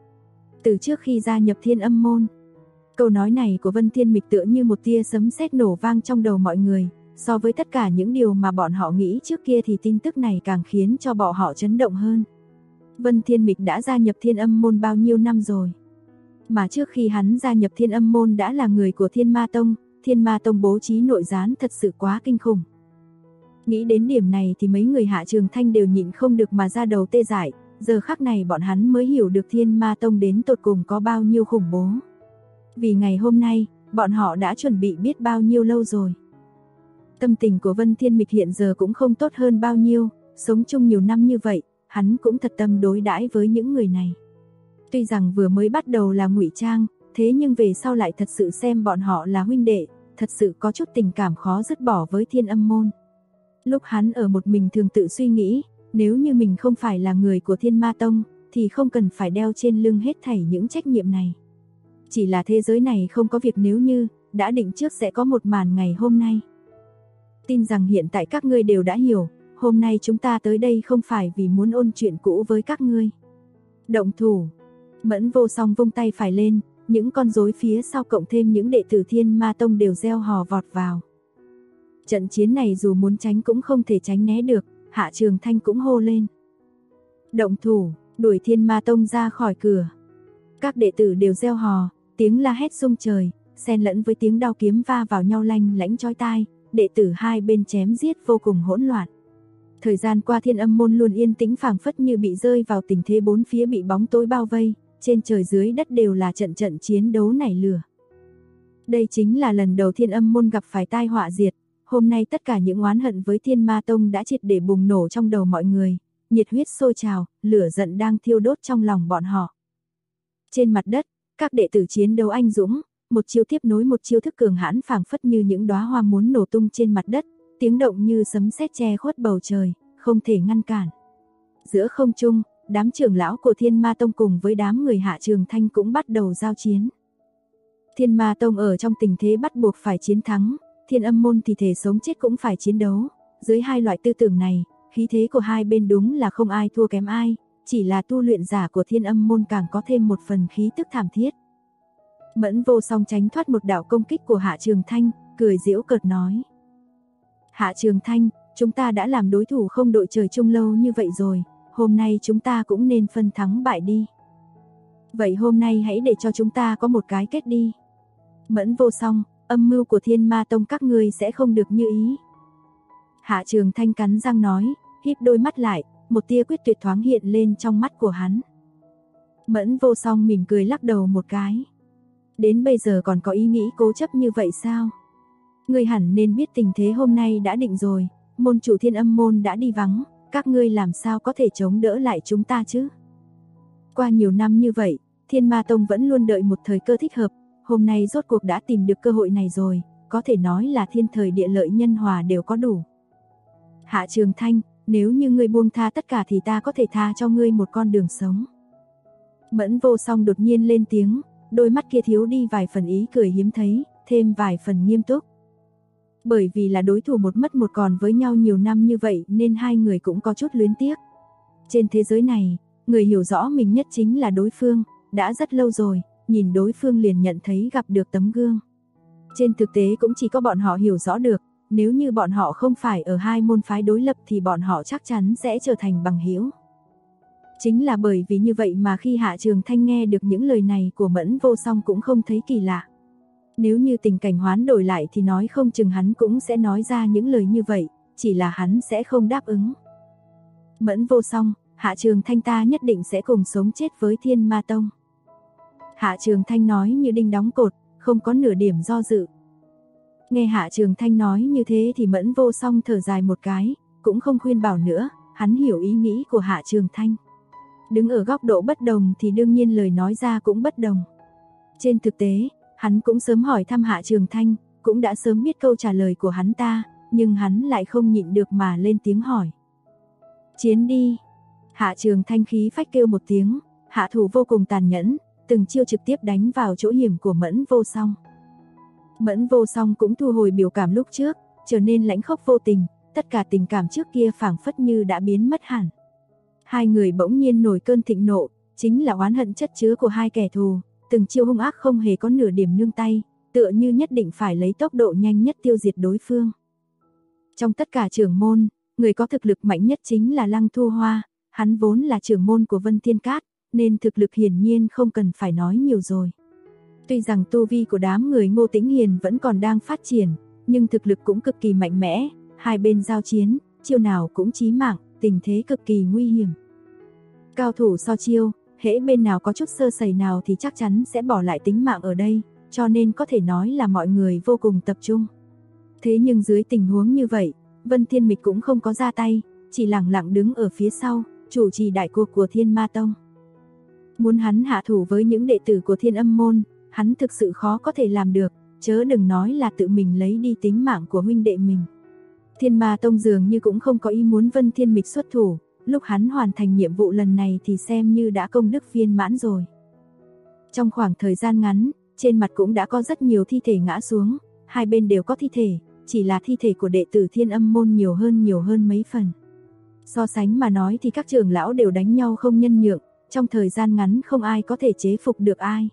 Từ trước khi gia nhập Thiên Âm môn, câu nói này của Vân Thiên Mịch tựa như một tia sấm sét nổ vang trong đầu mọi người, so với tất cả những điều mà bọn họ nghĩ trước kia thì tin tức này càng khiến cho bọn họ chấn động hơn. Vân Thiên Mịch đã gia nhập Thiên Âm môn bao nhiêu năm rồi? Mà trước khi hắn gia nhập Thiên Âm môn đã là người của Thiên Ma Tông, Thiên Ma Tông bố trí nội gián thật sự quá kinh khủng. Nghĩ đến điểm này thì mấy người Hạ Trường Thanh đều nhịn không được mà ra đầu tê dại, giờ khắc này bọn hắn mới hiểu được Thiên Ma Tông đến tột cùng có bao nhiêu khủng bố. Vì ngày hôm nay, bọn họ đã chuẩn bị biết bao nhiêu lâu rồi. Tâm tình của Vân Thiên Mịch hiện giờ cũng không tốt hơn bao nhiêu, sống chung nhiều năm như vậy, hắn cũng thật tâm đối đãi với những người này. Tuy rằng vừa mới bắt đầu là ngụy trang, thế nhưng về sau lại thật sự xem bọn họ là huynh đệ, thật sự có chút tình cảm khó dứt bỏ với Thiên Âm môn. Lúc hắn ở một mình thường tự suy nghĩ, nếu như mình không phải là người của Thiên Ma Tông, thì không cần phải đeo trên lưng hết thảy những trách nhiệm này. Chỉ là thế giới này không có việc nếu như, đã định trước sẽ có một màn ngày hôm nay. Tin rằng hiện tại các ngươi đều đã hiểu, hôm nay chúng ta tới đây không phải vì muốn ôn chuyện cũ với các ngươi. Động thủ. Mẫn Vô Song vung tay phải lên, những con rối phía sau cộng thêm những đệ tử Thiên Ma Tông đều reo hò vọt vào. Trận chiến này dù muốn tránh cũng không thể tránh né được, Hạ Trường Thanh cũng hô lên. Động thủ, đuổi Thiên Ma Tông ra khỏi cửa. Các đệ tử đều reo hò, tiếng la hét rung trời, xen lẫn với tiếng đao kiếm va vào nhau lanh lảnh chói tai, đệ tử hai bên chém giết vô cùng hỗn loạn. Thời gian qua Thiên Âm môn luôn yên tĩnh phảng phất như bị rơi vào tình thế bốn phía bị bóng tối bao vây, trên trời dưới đất đều là trận trận chiến đấu nảy lửa. Đây chính là lần đầu Thiên Âm môn gặp phải tai họa diệt, hôm nay tất cả những oán hận với Thiên Ma Tông đã triệt để bùng nổ trong đầu mọi người, nhiệt huyết sôi trào, lửa giận đang thiêu đốt trong lòng bọn họ. Trên mặt đất, các đệ tử chiến đấu anh dũng, một chiêu tiếp nối một chiêu thức cường hãn phảng phất như những đóa hoa muốn nổ tung trên mặt đất, tiếng động như sấm sét che khuất bầu trời, không thể ngăn cản. Giữa không trung, đám trưởng lão của Thiên Ma Tông cùng với đám người Hạ Trường Thanh cũng bắt đầu giao chiến. Thiên Ma Tông ở trong tình thế bắt buộc phải chiến thắng, Thiên Âm môn thì thể sống chết cũng phải chiến đấu. Dưới hai loại tư tưởng này, khí thế của hai bên đúng là không ai thua kém ai, chỉ là tu luyện giả của Thiên Âm môn càng có thêm một phần khí tức thảm thiết. Mẫn Vô Song tránh thoát một đạo công kích của Hạ Trường Thanh, cười giễu cợt nói: Hạ Trường Thanh, chúng ta đã làm đối thủ không đội trời chung lâu như vậy rồi, hôm nay chúng ta cũng nên phân thắng bại đi. Vậy hôm nay hãy để cho chúng ta có một cái kết đi. Mẫn Vô Song, âm mưu của Thiên Ma Tông các ngươi sẽ không được như ý. Hạ Trường Thanh cắn răng nói, híp đôi mắt lại, một tia quyết tuyệt thoáng hiện lên trong mắt của hắn. Mẫn Vô Song mỉm cười lắc đầu một cái. Đến bây giờ còn có ý nghĩ cố chấp như vậy sao? Ngươi hẳn nên biết tình thế hôm nay đã định rồi, môn chủ Thiên Âm môn đã đi vắng, các ngươi làm sao có thể chống đỡ lại chúng ta chứ? Qua nhiều năm như vậy, Thiên Ma Tông vẫn luôn đợi một thời cơ thích hợp, hôm nay rốt cuộc đã tìm được cơ hội này rồi, có thể nói là thiên thời địa lợi nhân hòa đều có đủ. Hạ Trường Thanh, nếu như ngươi buông tha tất cả thì ta có thể tha cho ngươi một con đường sống. Mẫn Vô Song đột nhiên lên tiếng, đôi mắt kia thiếu đi vài phần ý cười hiếm thấy, thêm vài phần nghiêm túc. Bởi vì là đối thủ một mất một còn với nhau nhiều năm như vậy nên hai người cũng có chút luyến tiếc. Trên thế giới này, người hiểu rõ mình nhất chính là đối phương, đã rất lâu rồi, nhìn đối phương liền nhận thấy gặp được tấm gương. Trên thực tế cũng chỉ có bọn họ hiểu rõ được, nếu như bọn họ không phải ở hai môn phái đối lập thì bọn họ chắc chắn sẽ trở thành bằng hữu. Chính là bởi vì như vậy mà khi Hạ Trường Thanh nghe được những lời này của Mẫn Vô Song cũng không thấy kỳ lạ. Nếu như tình cảnh hoán đổi lại thì nói không chừng hắn cũng sẽ nói ra những lời như vậy, chỉ là hắn sẽ không đáp ứng. Mẫn Vô Song, Hạ Trường Thanh ta nhất định sẽ cùng sống chết với Thiên Ma Tông. Hạ Trường Thanh nói như đinh đóng cột, không có nửa điểm do dự. Nghe Hạ Trường Thanh nói như thế thì Mẫn Vô Song thở dài một cái, cũng không khuyên bảo nữa, hắn hiểu ý nghĩ của Hạ Trường Thanh. Đứng ở góc độ bất đồng thì đương nhiên lời nói ra cũng bất đồng. Trên thực tế, hắn cũng sớm hỏi thăm Hạ Trường Thanh, cũng đã sớm biết câu trả lời của hắn ta, nhưng hắn lại không nhịn được mà lên tiếng hỏi. Chiến đi! Hạ Trường Thanh khí phách kêu một tiếng, hạ thủ vô cùng tàn nhẫn, từng chiêu trực tiếp đánh vào chỗ hiểm của Mẫn Vô Song. Mẫn Vô Song cũng thu hồi biểu cảm lúc trước, trở nên lãnh khốc vô tình, tất cả tình cảm trước kia phảng phất như đã biến mất hẳn. Hai người bỗng nhiên nổi cơn thịnh nộ, chính là oán hận chất chứa của hai kẻ thù, từng chiêu hung ác không hề có nửa điểm nương tay, tựa như nhất định phải lấy tốc độ nhanh nhất tiêu diệt đối phương. Trong tất cả trưởng môn, người có thực lực mạnh nhất chính là Lăng Thu Hoa, hắn vốn là trưởng môn của Vân Thiên Cát, nên thực lực hiển nhiên không cần phải nói nhiều rồi. Tuy rằng tu vi của đám người Ngô Tĩnh Hiền vẫn còn đang phát triển, nhưng thực lực cũng cực kỳ mạnh mẽ, hai bên giao chiến, chiêu nào cũng chí mạng, tình thế cực kỳ nguy hiểm. Cao thủ so chiêu, hễ bên nào có chút sơ sẩy nào thì chắc chắn sẽ bỏ lại tính mạng ở đây, cho nên có thể nói là mọi người vô cùng tập trung. Thế nhưng dưới tình huống như vậy, Vân Thiên Mịch cũng không có ra tay, chỉ lặng lặng đứng ở phía sau, chủ trì đại cuộc của Thiên Ma Tông. Muốn hắn hạ thủ với những đệ tử của Thiên Âm môn, hắn thực sự khó có thể làm được, chớ đừng nói là tự mình lấy đi tính mạng của huynh đệ mình. Thiên Ma Tông dường như cũng không có ý muốn Vân Thiên Mịch xuất thủ, lúc hắn hoàn thành nhiệm vụ lần này thì xem như đã công đức viên mãn rồi. Trong khoảng thời gian ngắn, trên mặt cũng đã có rất nhiều thi thể ngã xuống, hai bên đều có thi thể, chỉ là thi thể của đệ tử Thiên Âm môn nhiều hơn mấy phần. So sánh mà nói thì các trưởng lão đều đánh nhau không nhân nhượng, trong thời gian ngắn không ai có thể chế phục được ai.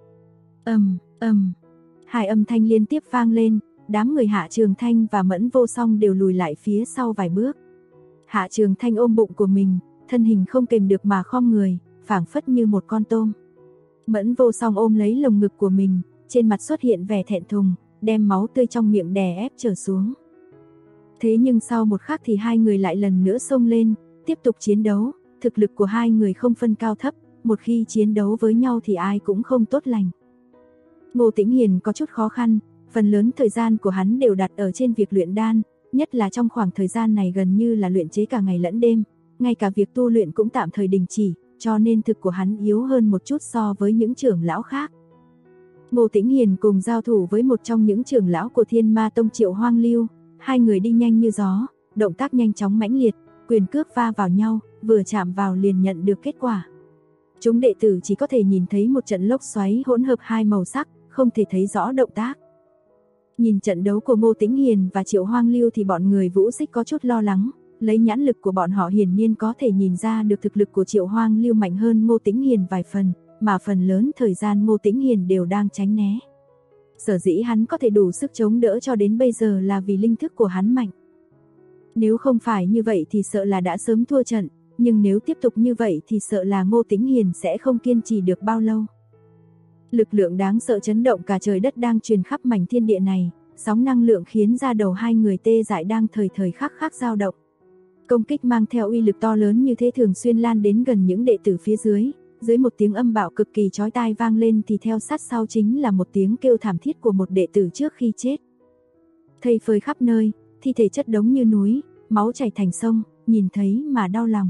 Hai âm thanh liên tiếp vang lên, đám người Hạ Trường Thanh và Mẫn Vô Song đều lùi lại phía sau vài bước. Hạ Trường Thanh ôm bụng của mình, thân hình không kềm được mà khom người, phảng phất như một con tôm. Mẫn Vô Song ôm lấy lồng ngực của mình, trên mặt xuất hiện vẻ thẹn thùng, đem máu tươi trong miệng đè ép trở xuống. Thế nhưng sau một khắc thì hai người lại lần nữa xông lên, tiếp tục chiến đấu, thực lực của hai người không phân cao thấp, một khi chiến đấu với nhau thì ai cũng không tốt lành. Ngô Tĩnh Hiền có chút khó khăn, phần lớn thời gian của hắn đều đặt ở trên việc luyện đan, nhất là trong khoảng thời gian này gần như là luyện chế cả ngày lẫn đêm, ngay cả việc tu luyện cũng tạm thời đình chỉ, cho nên thực của hắn yếu hơn một chút so với những trưởng lão khác. Ngô Tĩnh Hiền cùng giao thủ với một trong những trưởng lão của Thiên Ma Tông Triệu Hoang Lưu, hai người đi nhanh như gió, động tác nhanh chóng mãnh liệt, quyền cước va vào nhau, vừa chạm vào liền nhận được kết quả. Chúng đệ tử chỉ có thể nhìn thấy một trận lốc xoáy hỗn hợp hai màu sắc, không thể thấy rõ động tác. Nhìn trận đấu của Ngô Tĩnh Hiền và Triệu Hoang Lưu thì bọn người Vũ Xích có chút lo lắng, lấy nhãn lực của bọn họ hiển nhiên có thể nhìn ra được thực lực của Triệu Hoang Lưu mạnh hơn Ngô Tĩnh Hiền vài phần, mà phần lớn thời gian Ngô Tĩnh Hiền đều đang tránh né. Sở dĩ hắn có thể đủ sức chống đỡ cho đến bây giờ là vì linh thức của hắn mạnh. Nếu không phải như vậy thì sợ là đã sớm thua trận, nhưng nếu tiếp tục như vậy thì sợ là Ngô Tĩnh Hiền sẽ không kiên trì được bao lâu. Lực lượng đáng sợ chấn động cả trời đất đang truyền khắp mảnh thiên địa này, sóng năng lượng khiến da đầu hai người tê dại đang thời thời khắc khắc dao động. Công kích mang theo uy lực to lớn như thế thường xuyên lan đến gần những đệ tử phía dưới, dưới một tiếng âm bạo cực kỳ chói tai vang lên thì theo sát sau chính là một tiếng kêu thảm thiết của một đệ tử trước khi chết. Thây phơi khắp nơi, thi thể chất đống như núi, máu chảy thành sông, nhìn thấy mà đau lòng.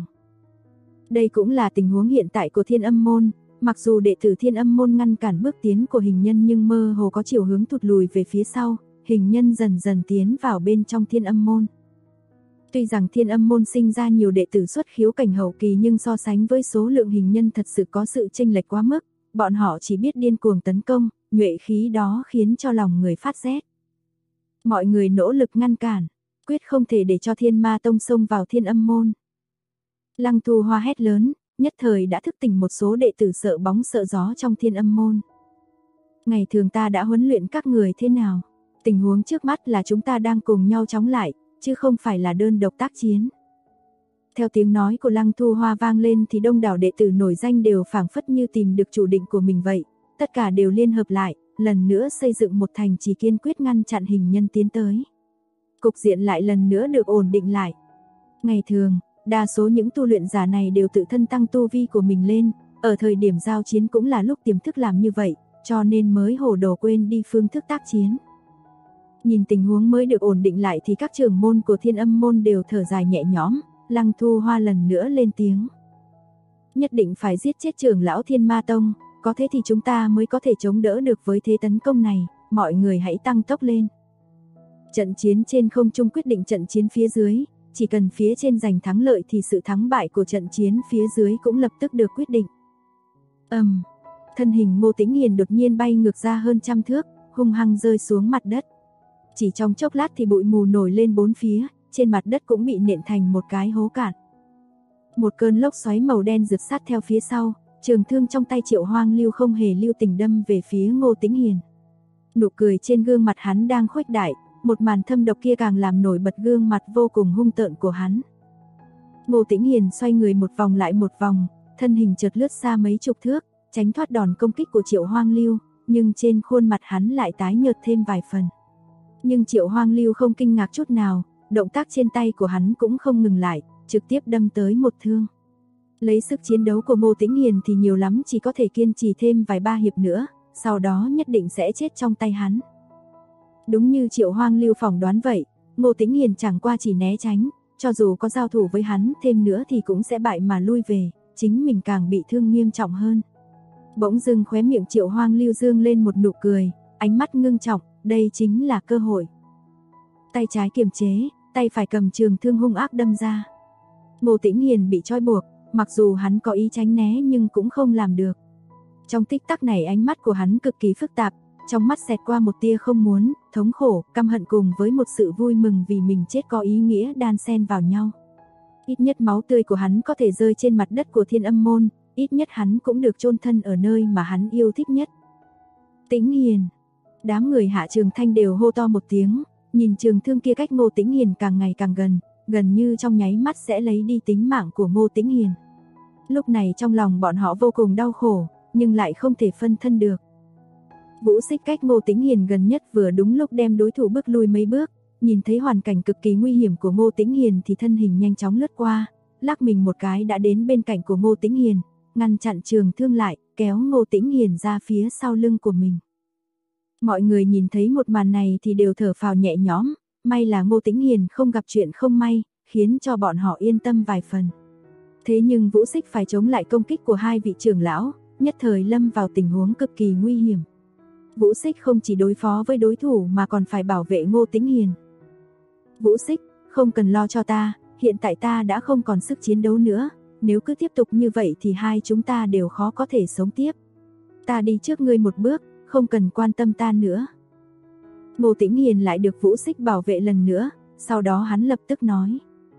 Đây cũng là tình huống hiện tại của Thiên Âm Môn, mặc dù đệ tử Thiên Âm Môn ngăn cản bước tiến của hình nhân nhưng mơ hồ có chiều hướng thụt lùi về phía sau, hình nhân dần dần tiến vào bên trong Thiên Âm Môn. Tuy rằng Thiên Âm Môn sinh ra nhiều đệ tử xuất khiếu cảnh hậu kỳ nhưng so sánh với số lượng hình nhân thật sự có sự chênh lệch quá mức, bọn họ chỉ biết điên cuồng tấn công, nhuệ khí đó khiến cho lòng người phát rét. Mọi người nỗ lực ngăn cản, quyết không thể để cho Thiên Ma Tông xông vào Thiên Âm Môn. Lăng Thu Hoa hét lớn, nhất thời đã thức tỉnh một số đệ tử sợ bóng sợ gió trong Thiên Âm Môn. Ngày thường ta đã huấn luyện các người thế nào? Tình huống trước mắt là chúng ta đang cùng nhau chống lại, chứ không phải là đơn độc tác chiến. Theo tiếng nói của Lăng Thu Hoa vang lên thì đông đảo đệ tử nổi danh đều phảng phất như tìm được chủ định của mình vậy, tất cả đều liên hợp lại, lần nữa xây dựng một thành trì kiên quyết ngăn chặn hình nhân tiến tới. Cục diện lại lần nữa được ổn định lại. Ngày thường, đa số những tu luyện giả này đều tự thân tăng tu vi của mình lên, ở thời điểm giao chiến cũng là lúc tiềm thức làm như vậy, cho nên mới hồ đồ quên đi phương thức tác chiến. Nhìn tình huống mới được ổn định lại thì các trưởng môn của Thiên Âm Môn đều thở dài nhẹ nhõm, Lăng Thu Hoa lần nữa lên tiếng. Nhất định phải giết chết trưởng lão Thiên Ma Tông, có thế thì chúng ta mới có thể chống đỡ được với thế tấn công này, mọi người hãy tăng tốc lên. Trận chiến trên không trung quyết định trận chiến phía dưới, chỉ cần phía trên giành thắng lợi thì sự thắng bại của trận chiến phía dưới cũng lập tức được quyết định. Thân hình Ngô Tĩnh Hiền đột nhiên bay ngược ra hơn trăm thước, hung hăng rơi xuống mặt đất. Chỉ trong chốc lát thì bụi mù nổi lên bốn phía, trên mặt đất cũng bị nện thành một cái hố cạn. Một cơn lốc xoáy màu đen rượt sát theo phía sau, trường thương trong tay Triệu Hoang Lưu không hề lưu tình đâm về phía Ngô Tĩnh Hiền. Nụ cười trên gương mặt hắn đang khuếch đại, một màn thâm độc kia càng làm nổi bật gương mặt vô cùng hung tợn của hắn. Ngô Tĩnh Hiền xoay người một vòng lại một vòng, thân hình chợt lướt xa mấy chục thước, tránh thoát đòn công kích của Triệu Hoang Lưu, nhưng trên khuôn mặt hắn lại tái nhợt thêm vài phần. Nhưng Triệu Hoang Lưu không kinh ngạc chút nào, động tác trên tay của hắn cũng không ngừng lại, trực tiếp đâm tới một thương. Lấy sức chiến đấu của Ngô Tĩnh Hiền thì nhiều lắm chỉ có thể kiên trì thêm vài ba hiệp nữa, sau đó nhất định sẽ chết trong tay hắn. Đúng như Triệu Hoang Lưu phỏng đoán vậy, Ngô Tĩnh Hiền chẳng qua chỉ né tránh, cho dù có giao thủ với hắn thêm nữa thì cũng sẽ bại mà lui về, chính mình càng bị thương nghiêm trọng hơn. Bỗng dưng khóe miệng Triệu Hoang Lưu dương lên một nụ cười, ánh mắt ngưng trọng, đây chính là cơ hội. Tay trái kiềm chế, tay phải cầm trường thương hung ác đâm ra. Ngô Tĩnh Hiền bị trói buộc, mặc dù hắn có ý tránh né nhưng cũng không làm được. Trong tích tắc này ánh mắt của hắn cực kỳ phức tạp, trong mắt xẹt qua một tia không muốn, thống khổ, căm hận cùng với một sự vui mừng vì mình chết có ý nghĩa đan xen vào nhau. Ít nhất máu tươi của hắn có thể rơi trên mặt đất của Thiên Âm Môn, ít nhất hắn cũng được chôn thân ở nơi mà hắn yêu thích nhất. Tĩnh Hiền. Đám người Hạ Trường Thanh đều hô to một tiếng, nhìn trường thương kia cách Ngô Tĩnh Hiền càng ngày càng gần, gần như trong nháy mắt sẽ lấy đi tính mạng của Ngô Tĩnh Hiền. Lúc này trong lòng bọn họ vô cùng đau khổ, nhưng lại không thể phân thân được. Vũ Xích cách Ngô Tĩnh Hiền gần nhất vừa đúng lúc đem đối thủ bước lui mấy bước, nhìn thấy hoàn cảnh cực kỳ nguy hiểm của Ngô Tĩnh Hiền thì thân hình nhanh chóng lướt qua, lắc mình một cái đã đến bên cạnh của Ngô Tĩnh Hiền, ngăn chặn trường thương lại, kéo Ngô Tĩnh Hiền ra phía sau lưng của mình. Mọi người nhìn thấy một màn này thì đều thở phào nhẹ nhõm, may là Ngô Tĩnh Hiền không gặp chuyện không may, khiến cho bọn họ yên tâm vài phần. Thế nhưng Vũ Xích phải chống lại công kích của hai vị trưởng lão, nhất thời lâm vào tình huống cực kỳ nguy hiểm. Vũ Xích không chỉ đối phó với đối thủ mà còn phải bảo vệ Ngô Tĩnh Hiền. Vũ Xích, không cần lo cho ta, hiện tại ta đã không còn sức chiến đấu nữa, nếu cứ tiếp tục như vậy thì hai chúng ta đều khó có thể sống tiếp. Ta đi trước ngươi một bước, không cần quan tâm ta nữa. Ngô Tĩnh Hiền lại được Vũ Xích bảo vệ lần nữa, sau đó hắn lập tức nói.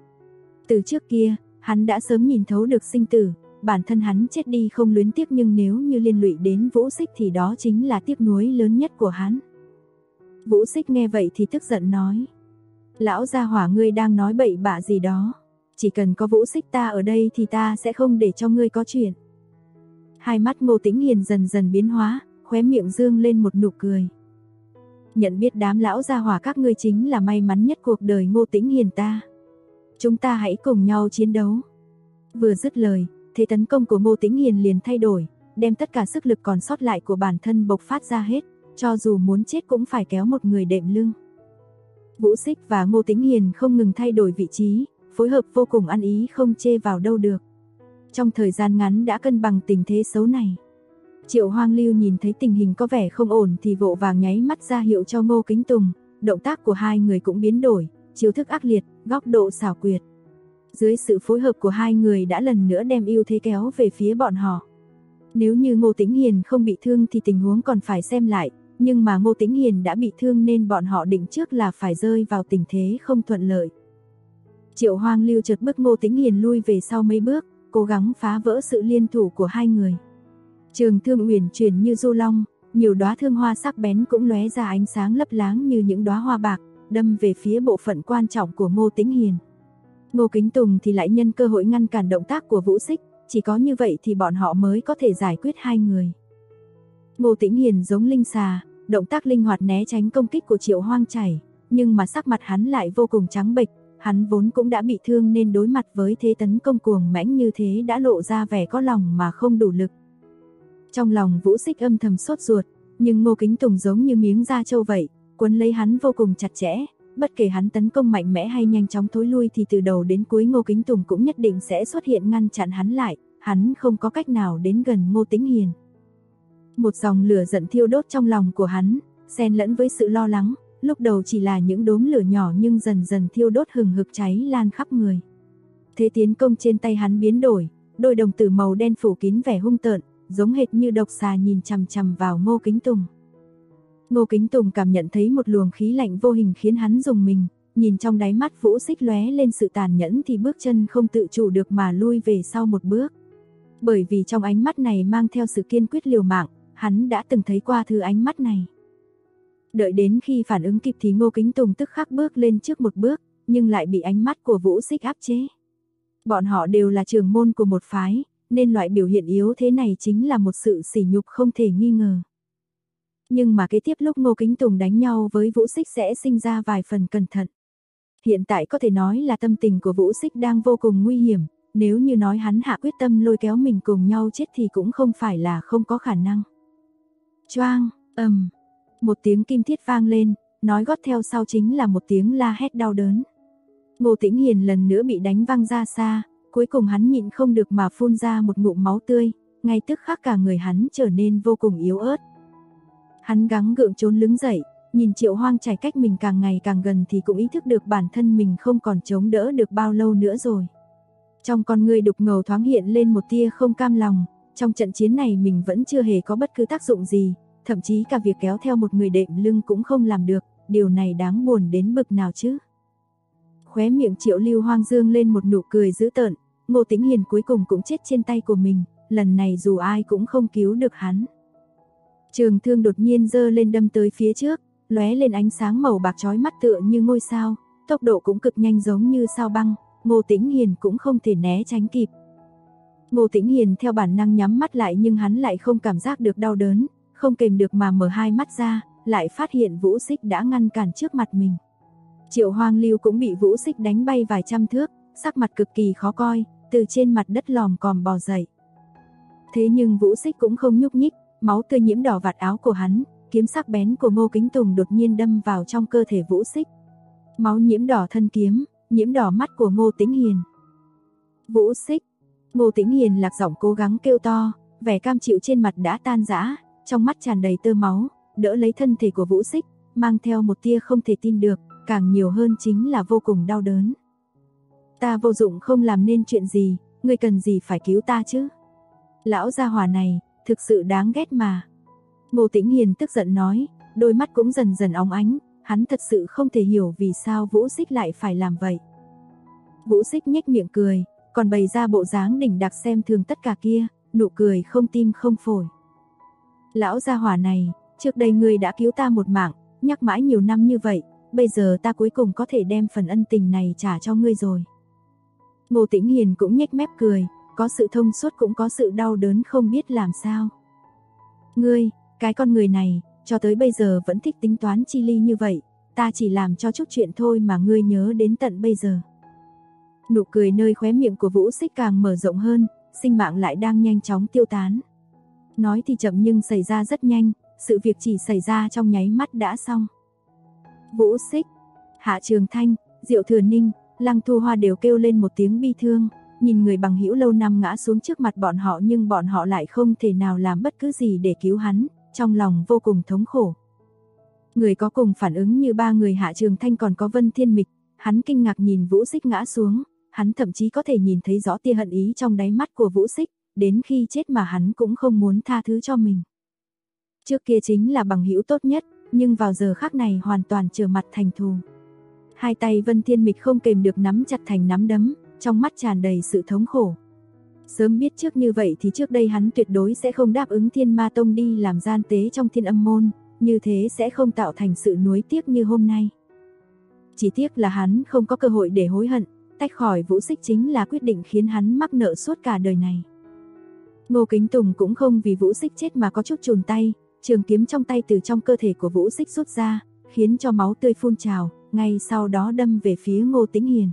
Từ trước kia, hắn đã sớm nhìn thấu được sinh tử, bản thân hắn chết đi không luyến tiếc, nhưng nếu như liên lụy đến Vũ Xích thì đó chính là tiếc nuối lớn nhất của hắn. Vũ Xích nghe vậy thì tức giận nói. Lão gia hỏa, ngươi đang nói bậy bạ gì đó, chỉ cần có Vũ Xích ta ở đây thì ta sẽ không để cho ngươi có chuyện. Hai mắt Ngô Tĩnh Hiền dần dần biến hóa, khóe miệng dương lên một nụ cười. Nhận biết đám lão gia hỏa các ngươi chính là may mắn nhất cuộc đời Ngô Tĩnh Hiền ta. Chúng ta hãy cùng nhau chiến đấu. Vừa dứt lời, thế tấn công của Ngô Tĩnh Hiền liền thay đổi, đem tất cả sức lực còn sót lại của bản thân bộc phát ra hết, cho dù muốn chết cũng phải kéo một người đệm lưng. Vũ Xích và Ngô Tĩnh Hiền không ngừng thay đổi vị trí, phối hợp vô cùng ăn ý, không chê vào đâu được. Trong thời gian ngắn đã cân bằng tình thế xấu này. Triệu Hoang Lưu nhìn thấy tình hình có vẻ không ổn thì vội vàng nháy mắt ra hiệu cho Ngô Kính Tùng, động tác của hai người cũng biến đổi, chiêu thức ác liệt, góc độ xảo quyệt. Dưới sự phối hợp của hai người đã lần nữa đem ưu thế kéo về phía bọn họ. Nếu như Ngô Tĩnh Hiền không bị thương thì tình huống còn phải xem lại, nhưng mà Ngô Tĩnh Hiền đã bị thương nên bọn họ định trước là phải rơi vào tình thế không thuận lợi. Triệu Hoang Lưu chợt bức Ngô Tĩnh Hiền lui về sau mấy bước, cố gắng phá vỡ sự liên thủ của hai người. Trường thương uyển chuyển như du long, nhiều đóa thương hoa sắc bén cũng lóe ra ánh sáng lấp láng như những đóa hoa bạc, đâm về phía bộ phận quan trọng của Ngô Tĩnh Hiền. Ngô Kính Tùng thì lại nhân cơ hội ngăn cản động tác của Vũ Xích, chỉ có như vậy thì bọn họ mới có thể giải quyết hai người. Ngô Tĩnh Hiền giống linh xà, động tác linh hoạt né tránh công kích của Triệu Hoang Chảy, nhưng mà sắc mặt hắn lại vô cùng trắng bệch, hắn vốn cũng đã bị thương nên đối mặt với thế tấn công cuồng mãnh như thế đã lộ ra vẻ có lòng mà không đủ lực. Trong lòng Vũ Xích âm thầm sốt ruột, nhưng Ngô Kính Tùng giống như miếng da trâu vậy, quấn lấy hắn vô cùng chặt chẽ, bất kể hắn tấn công mạnh mẽ hay nhanh chóng thối lui thì từ đầu đến cuối Ngô Kính Tùng cũng nhất định sẽ xuất hiện ngăn chặn hắn lại, hắn không có cách nào đến gần Ngô Tĩnh Hiền. Một dòng lửa giận thiêu đốt trong lòng của hắn, xen lẫn với sự lo lắng, lúc đầu chỉ là những đốm lửa nhỏ nhưng dần dần thiêu đốt hừng hực cháy lan khắp người. Thế tiến công trên tay hắn biến đổi, đôi đồng tử màu đen phủ kín vẻ hung tợn, giống hệt như độc xà nhìn chằm chằm vào Ngô Kính Tùng. Ngô Kính Tùng cảm nhận thấy một luồng khí lạnh vô hình khiến hắn rùng mình, nhìn trong đáy mắt Vũ Xích lóe lên sự tàn nhẫn thì bước chân không tự chủ được mà lui về sau một bước. Bởi vì trong ánh mắt này mang theo sự kiên quyết liều mạng, hắn đã từng thấy qua thứ ánh mắt này. Đợi đến khi phản ứng kịp thì Ngô Kính Tùng tức khắc bước lên trước một bước, nhưng lại bị ánh mắt của Vũ Xích áp chế. Bọn họ đều là trưởng môn của một phái, nên loại biểu hiện yếu thế này chính là một sự sỉ nhục không thể nghi ngờ. Nhưng mà kế tiếp lúc Ngô Kính Tùng đánh nhau với Vũ Xích sẽ sinh ra vài phần cẩn thận. Hiện tại có thể nói là tâm tình của Vũ Xích đang vô cùng nguy hiểm, nếu như nói hắn hạ quyết tâm lôi kéo mình cùng nhau chết thì cũng không phải là không có khả năng. Choang, một tiếng kim thiết vang lên, nói gót theo sau chính là một tiếng la hét đau đớn. Ngô Tĩnh Hiền lần nữa bị đánh văng ra xa, cuối cùng hắn nhịn không được mà phun ra một ngụm máu tươi, ngay tức khắc cả người hắn trở nên vô cùng yếu ớt. Hắn gắng gượng trốn lđứng dậy, nhìn Triệu Hoang Chảy cách mình càng ngày càng gần thì cũng ý thức được bản thân mình không còn chống đỡ được bao lâu nữa rồi. Trong con người đục ngầu thoáng hiện lên một tia không cam lòng, trong trận chiến này mình vẫn chưa hề có bất cứ tác dụng gì, thậm chí cả việc kéo theo một người đệm lưng cũng không làm được, điều này đáng buồn đến bực nào chứ. Khóe miệng Triệu Lưu Hoang dương lên một nụ cười dữ tợn, Ngô Tĩnh Hiền cuối cùng cũng chết trên tay của mình, lần này dù ai cũng không cứu được hắn. Trường thương đột nhiên giơ lên đâm tới phía trước, lóe lên ánh sáng màu bạc chói mắt tựa như ngôi sao, tốc độ cũng cực nhanh giống như sao băng, Ngô Tĩnh Hiền cũng không thể né tránh kịp. Ngô Tĩnh Hiền theo bản năng nhắm mắt lại nhưng hắn lại không cảm giác được đau đớn, không kềm được mà mở hai mắt ra, lại phát hiện Vũ Xích đã ngăn cản trước mặt mình. Triệu Hoang Lưu cũng bị Vũ Xích đánh bay vài trăm thước, sắc mặt cực kỳ khó coi, từ trên mặt đất lòm còm bò dậy. Thế nhưng Vũ Xích cũng không nhúc nhích, máu tươi nhiễm đỏ vạt áo của hắn, kiếm sắc bén của Ngô Kính Tùng đột nhiên đâm vào trong cơ thể Vũ Xích. Máu nhiễm đỏ thân kiếm, nhiễm đỏ mắt của Ngô Tĩnh Hiền. Vũ Xích, Ngô Tĩnh Hiền lạc giọng cố gắng kêu to, vẻ cam chịu trên mặt đã tan rã, trong mắt tràn đầy tơ máu, đỡ lấy thân thể của Vũ Xích, mang theo một tia không thể tin được, càng nhiều hơn chính là vô cùng đau đớn. Ta vô dụng không làm nên chuyện gì, ngươi cần gì phải cứu ta chứ? Lão gia hỏa này, thực sự đáng ghét mà. Ngô Tĩnh Hiền tức giận nói, đôi mắt cũng dần dần óng ánh, hắn thật sự không thể hiểu vì sao Vũ Xích lại phải làm vậy. Vũ Xích nhếch miệng cười, còn bày ra bộ dáng đỉnh đặc xem thường tất cả kia, nụ cười không tim không phổi. Lão gia hỏa này, trước đây ngươi đã cứu ta một mạng, nhắc mãi nhiều năm như vậy, bây giờ ta cuối cùng có thể đem phần ân tình này trả cho ngươi rồi. Ngô Tĩnh Hiền cũng nhếch mép cười, có sự thông suốt cũng có sự đau đớn không biết làm sao. Ngươi, cái con người này, cho tới bây giờ vẫn thích tính toán chi ly như vậy, ta chỉ làm cho chút chuyện thôi mà ngươi nhớ đến tận bây giờ. Nụ cười nơi khóe miệng của Vũ Xích càng mở rộng hơn, sinh mạng lại đang nhanh chóng tiêu tán. Nói thì chậm nhưng xảy ra rất nhanh, sự việc chỉ xảy ra trong nháy mắt đã xong. Vũ Xích, Hạ Trường Thanh, Diệu Thừa Ninh, Lăng Thu Hoa đều kêu lên một tiếng bi thương, nhìn người bằng hữu lâu năm ngã xuống trước mặt bọn họ nhưng bọn họ lại không thể nào làm bất cứ gì để cứu hắn, trong lòng vô cùng thống khổ. Người có cùng phản ứng như ba người Hạ Trường Thanh còn có Vân Thiên Mịch, hắn kinh ngạc nhìn Vũ Xích ngã xuống, hắn thậm chí có thể nhìn thấy rõ tia hận ý trong đáy mắt của Vũ Xích, đến khi chết mà hắn cũng không muốn tha thứ cho mình. Trước kia chính là bằng hữu tốt nhất, nhưng vào giờ khắc này hoàn toàn trở mặt thành thù. Hai tay Vân Thiên Mịch không kềm được nắm chặt thành nắm đấm, trong mắt tràn đầy sự thống khổ. Sớm biết trước như vậy thì trước đây hắn tuyệt đối sẽ không đáp ứng Thiên Ma Tông đi làm gian tế trong Thiên Âm Môn, như thế sẽ không tạo thành sự nuối tiếc như hôm nay. Chỉ tiếc là hắn không có cơ hội để hối hận, tách khỏi Vũ Xích chính là quyết định khiến hắn mắc nợ suốt cả đời này. Ngô Kính Tùng cũng không vì Vũ Xích chết mà có chút chùn tay, trường kiếm trong tay từ trong cơ thể của Vũ Xích rút ra, khiến cho máu tươi phun trào, ngay sau đó đâm về phía Ngô Tĩnh Hiền.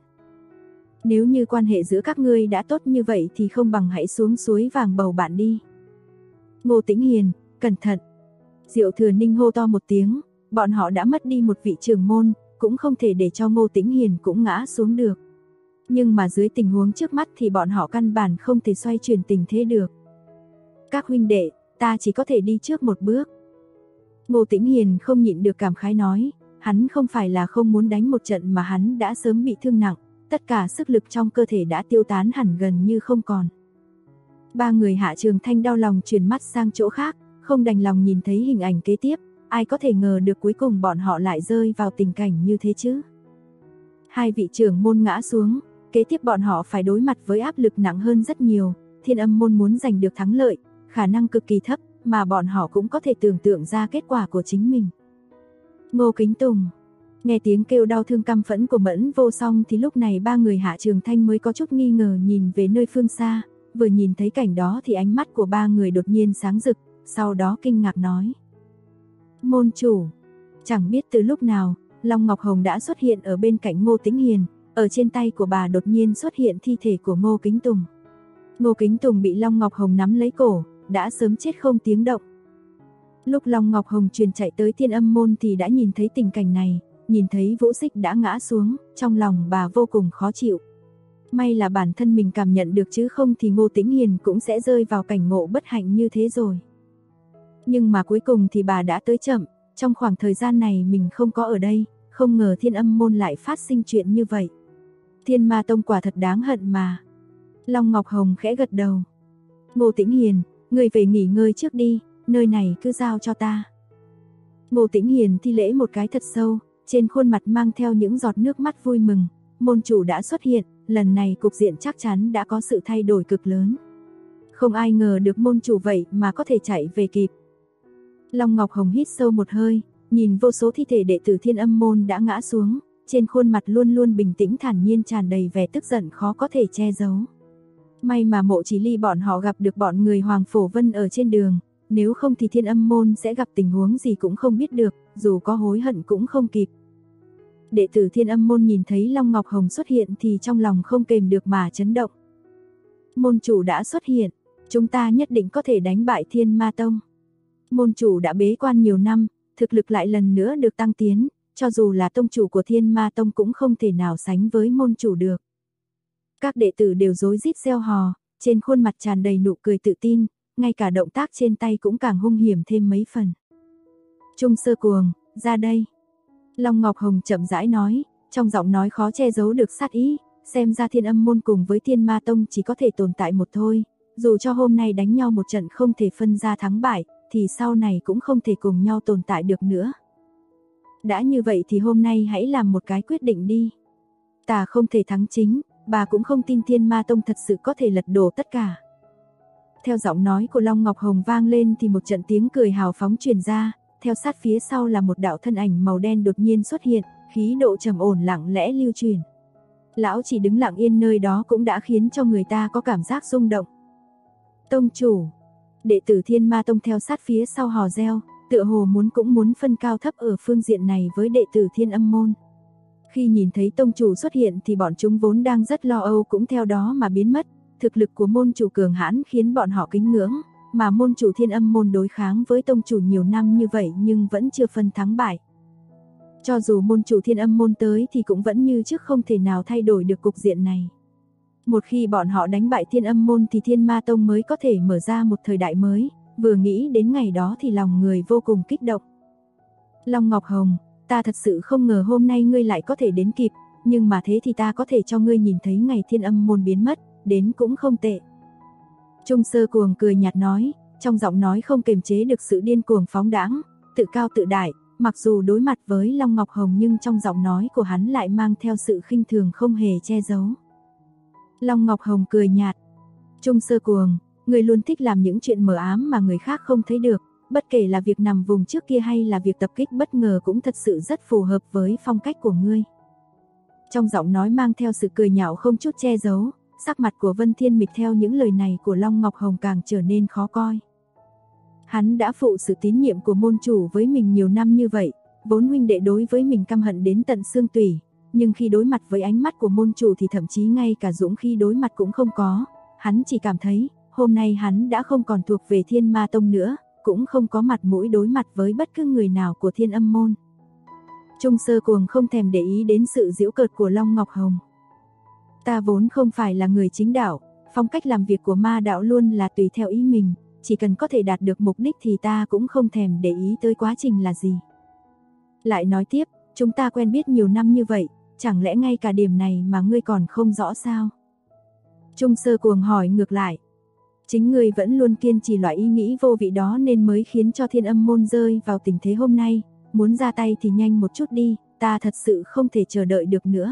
Nếu như quan hệ giữa các ngươi đã tốt như vậy thì không bằng hãy xuống suối vàng bầu bạn đi. Ngô Tĩnh Hiền, cẩn thận. Diệu Thừa Ninh hô to một tiếng, bọn họ đã mất đi một vị trưởng môn, cũng không thể để cho Ngô Tĩnh Hiền cũng ngã xuống được. Nhưng mà dưới tình huống trước mắt thì bọn họ căn bản không thể xoay chuyển tình thế được. Các huynh đệ, ta chỉ có thể đi trước một bước. Ngô Tĩnh Hiền không nhịn được cảm khái nói, hắn không phải là không muốn đánh một trận mà hắn đã sớm bị thương nặng, tất cả sức lực trong cơ thể đã tiêu tán hẳn gần như không còn. Ba người Hạ Trường Thanh đau lòng chuyển mắt sang chỗ khác, không đành lòng nhìn thấy hình ảnh kế tiếp, ai có thể ngờ được cuối cùng bọn họ lại rơi vào tình cảnh như thế chứ. Hai vị trưởng môn ngã xuống, kế tiếp bọn họ phải đối mặt với áp lực nặng hơn rất nhiều, Thiên Âm môn muốn giành được thắng lợi, khả năng cực kỳ thấp, mà bọn họ cũng có thể tưởng tượng ra kết quả của chính mình. Ngô Kính Tùng, nghe tiếng kêu đau thương căm phẫn của Mẫn Vô Song thì lúc này ba người Hạ Trường Thanh mới có chút nghi ngờ nhìn về nơi phương xa, vừa nhìn thấy cảnh đó thì ánh mắt của ba người đột nhiên sáng rực, sau đó kinh ngạc nói. Môn chủ, chẳng biết từ lúc nào, Long Ngọc Hồng đã xuất hiện ở bên cạnh Ngô Tĩnh Hiền, ở trên tay của bà đột nhiên xuất hiện thi thể của Ngô Kính Tùng. Ngô Kính Tùng bị Long Ngọc Hồng nắm lấy cổ, đã sớm chết không tiếng động. Lúc Long Ngọc Hồng truyền chạy tới Thiên Âm môn thì đã nhìn thấy tình cảnh này, nhìn thấy Vũ Xích đã ngã xuống, trong lòng bà vô cùng khó chịu. May là bản thân mình cảm nhận được chứ không thì Ngô Tĩnh Hiền cũng sẽ rơi vào cảnh ngộ bất hạnh như thế rồi. Nhưng mà cuối cùng thì bà đã tới chậm, trong khoảng thời gian này mình không có ở đây, không ngờ Thiên Âm môn lại phát sinh chuyện như vậy. Thiên Ma Tông quả thật đáng hận mà. Long Ngọc Hồng khẽ gật đầu. Ngô Tĩnh Hiền, người về nghỉ ngơi trước đi, nơi này cứ giao cho ta. Ngô Tĩnh Hiền thi lễ một cái thật sâu, trên khuôn mặt mang theo những giọt nước mắt vui mừng, môn chủ đã xuất hiện, lần này cục diện chắc chắn đã có sự thay đổi cực lớn. Không ai ngờ được môn chủ vậy mà có thể chạy về kịp. Long Ngọc Hồng hít sâu một hơi, nhìn vô số thi thể đệ tử Thiên Âm môn đã ngã xuống, trên khuôn mặt luôn luôn bình tĩnh thản nhiên tràn đầy vẻ tức giận khó có thể che giấu. May mà Mộ Chỉ Ly bọn họ gặp được bọn người Hoàng Phổ Vân ở trên đường, nếu không thì Thiên Âm môn sẽ gặp tình huống gì cũng không biết được, dù có hối hận cũng không kịp. Đệ tử Thiên Âm môn nhìn thấy Long Ngọc Hồng xuất hiện thì trong lòng không kềm được mà chấn động. Môn chủ đã xuất hiện, chúng ta nhất định có thể đánh bại Thiên Ma Tông. Môn chủ đã bế quan nhiều năm, thực lực lại lần nữa được tăng tiến, cho dù là tông chủ của Thiên Ma Tông cũng không thể nào sánh với môn chủ được. Các đệ tử đều rối rít reo hò, trên khuôn mặt tràn đầy nụ cười tự tin, ngay cả động tác trên tay cũng càng hung hiểm thêm mấy phần. Trung Sơ Cuồng, ra đây. Long Ngọc Hồng chậm rãi nói, trong giọng nói khó che giấu được sát ý, xem ra Thiên Âm môn cùng với Thiên Ma tông chỉ có thể tồn tại một thôi, dù cho hôm nay đánh nhau một trận không thể phân ra thắng bại, thì sau này cũng không thể cùng nhau tồn tại được nữa. Đã như vậy thì hôm nay hãy làm một cái quyết định đi. Ta không thể thắng chính, bà cũng không tin Thiên Ma tông thật sự có thể lật đổ tất cả. Theo giọng nói của Long Ngọc Hồng vang lên thì một trận tiếng cười hào phóng truyền ra, theo sát phía sau là một đạo thân ảnh màu đen đột nhiên xuất hiện, khí độ trầm ổn lặng lẽ lưu truyền. Lão chỉ đứng lặng yên nơi đó cũng đã khiến cho người ta có cảm giác rung động. Tông chủ, đệ tử Thiên Ma tông theo sát phía sau hò reo, tựa hồ cũng muốn phân cao thấp ở phương diện này với đệ tử Thiên Âm môn. Khi nhìn thấy tông chủ xuất hiện thì bọn chúng vốn đang rất lo âu cũng theo đó mà biến mất. Thực lực của môn chủ cường hãn khiến bọn họ kính ngưỡng, mà môn chủ Thiên Âm môn đối kháng với tông chủ nhiều năm như vậy nhưng vẫn chưa phân thắng bại. Cho dù môn chủ Thiên Âm môn tới thì cũng vẫn như trước không thể nào thay đổi được cục diện này. Một khi bọn họ đánh bại Thiên Âm môn thì Thiên Ma tông mới có thể mở ra một thời đại mới, vừa nghĩ đến ngày đó thì lòng người vô cùng kích động. Long Ngọc Hồng, ta thật sự không ngờ hôm nay ngươi lại có thể đến kịp, nhưng mà thế thì ta có thể cho ngươi nhìn thấy ngày Thiên Âm môn biến mất, đến cũng không tệ. Trung Sơ Cuồng cười nhạt nói, trong giọng nói không kềm chế được sự điên cuồng phóng đãng, tự cao tự đại, mặc dù đối mặt với Long Ngọc Hồng nhưng trong giọng nói của hắn lại mang theo sự khinh thường không hề che giấu. Long Ngọc Hồng cười nhạt, Trung Sơ Cuồng, ngươi luôn thích làm những chuyện mờ ám mà người khác không thấy được, bất kể là việc nằm vùng trước kia hay là việc tập kích bất ngờ cũng thật sự rất phù hợp với phong cách của ngươi. Trong giọng nói mang theo sự cười nhạo không chút che giấu, sắc mặt của Vân Thiên Mịch theo những lời này của Long Ngọc Hồng càng trở nên khó coi. Hắn đã phụ sự tín nhiệm của môn chủ với mình nhiều năm như vậy, vốn huynh đệ đối với mình căm hận đến tận xương tủy, nhưng khi đối mặt với ánh mắt của môn chủ thì thậm chí ngay cả dũng khí đối mặt cũng không có, hắn chỉ cảm thấy, hôm nay hắn đã không còn thuộc về Thiên Ma tông nữa, cũng không có mặt mũi đối mặt với bất cứ người nào của Thiên Âm môn. Trung Sơ Cuồng không thèm để ý đến sự giễu cợt của Long Ngọc Hồng. Ta vốn không phải là người chính đạo, phong cách làm việc của ma đạo luôn là tùy theo ý mình, chỉ cần có thể đạt được mục đích thì ta cũng không thèm để ý tới quá trình là gì. Lại nói tiếp, chúng ta quen biết nhiều năm như vậy, chẳng lẽ ngay cả điểm này mà ngươi còn không rõ sao? Trung Sơ Cuồng hỏi ngược lại. Chính ngươi vẫn luôn kiên trì loại ý nghĩ vô vị đó nên mới khiến cho Thiên Âm môn rơi vào tình thế hôm nay, muốn ra tay thì nhanh một chút đi, ta thật sự không thể chờ đợi được nữa.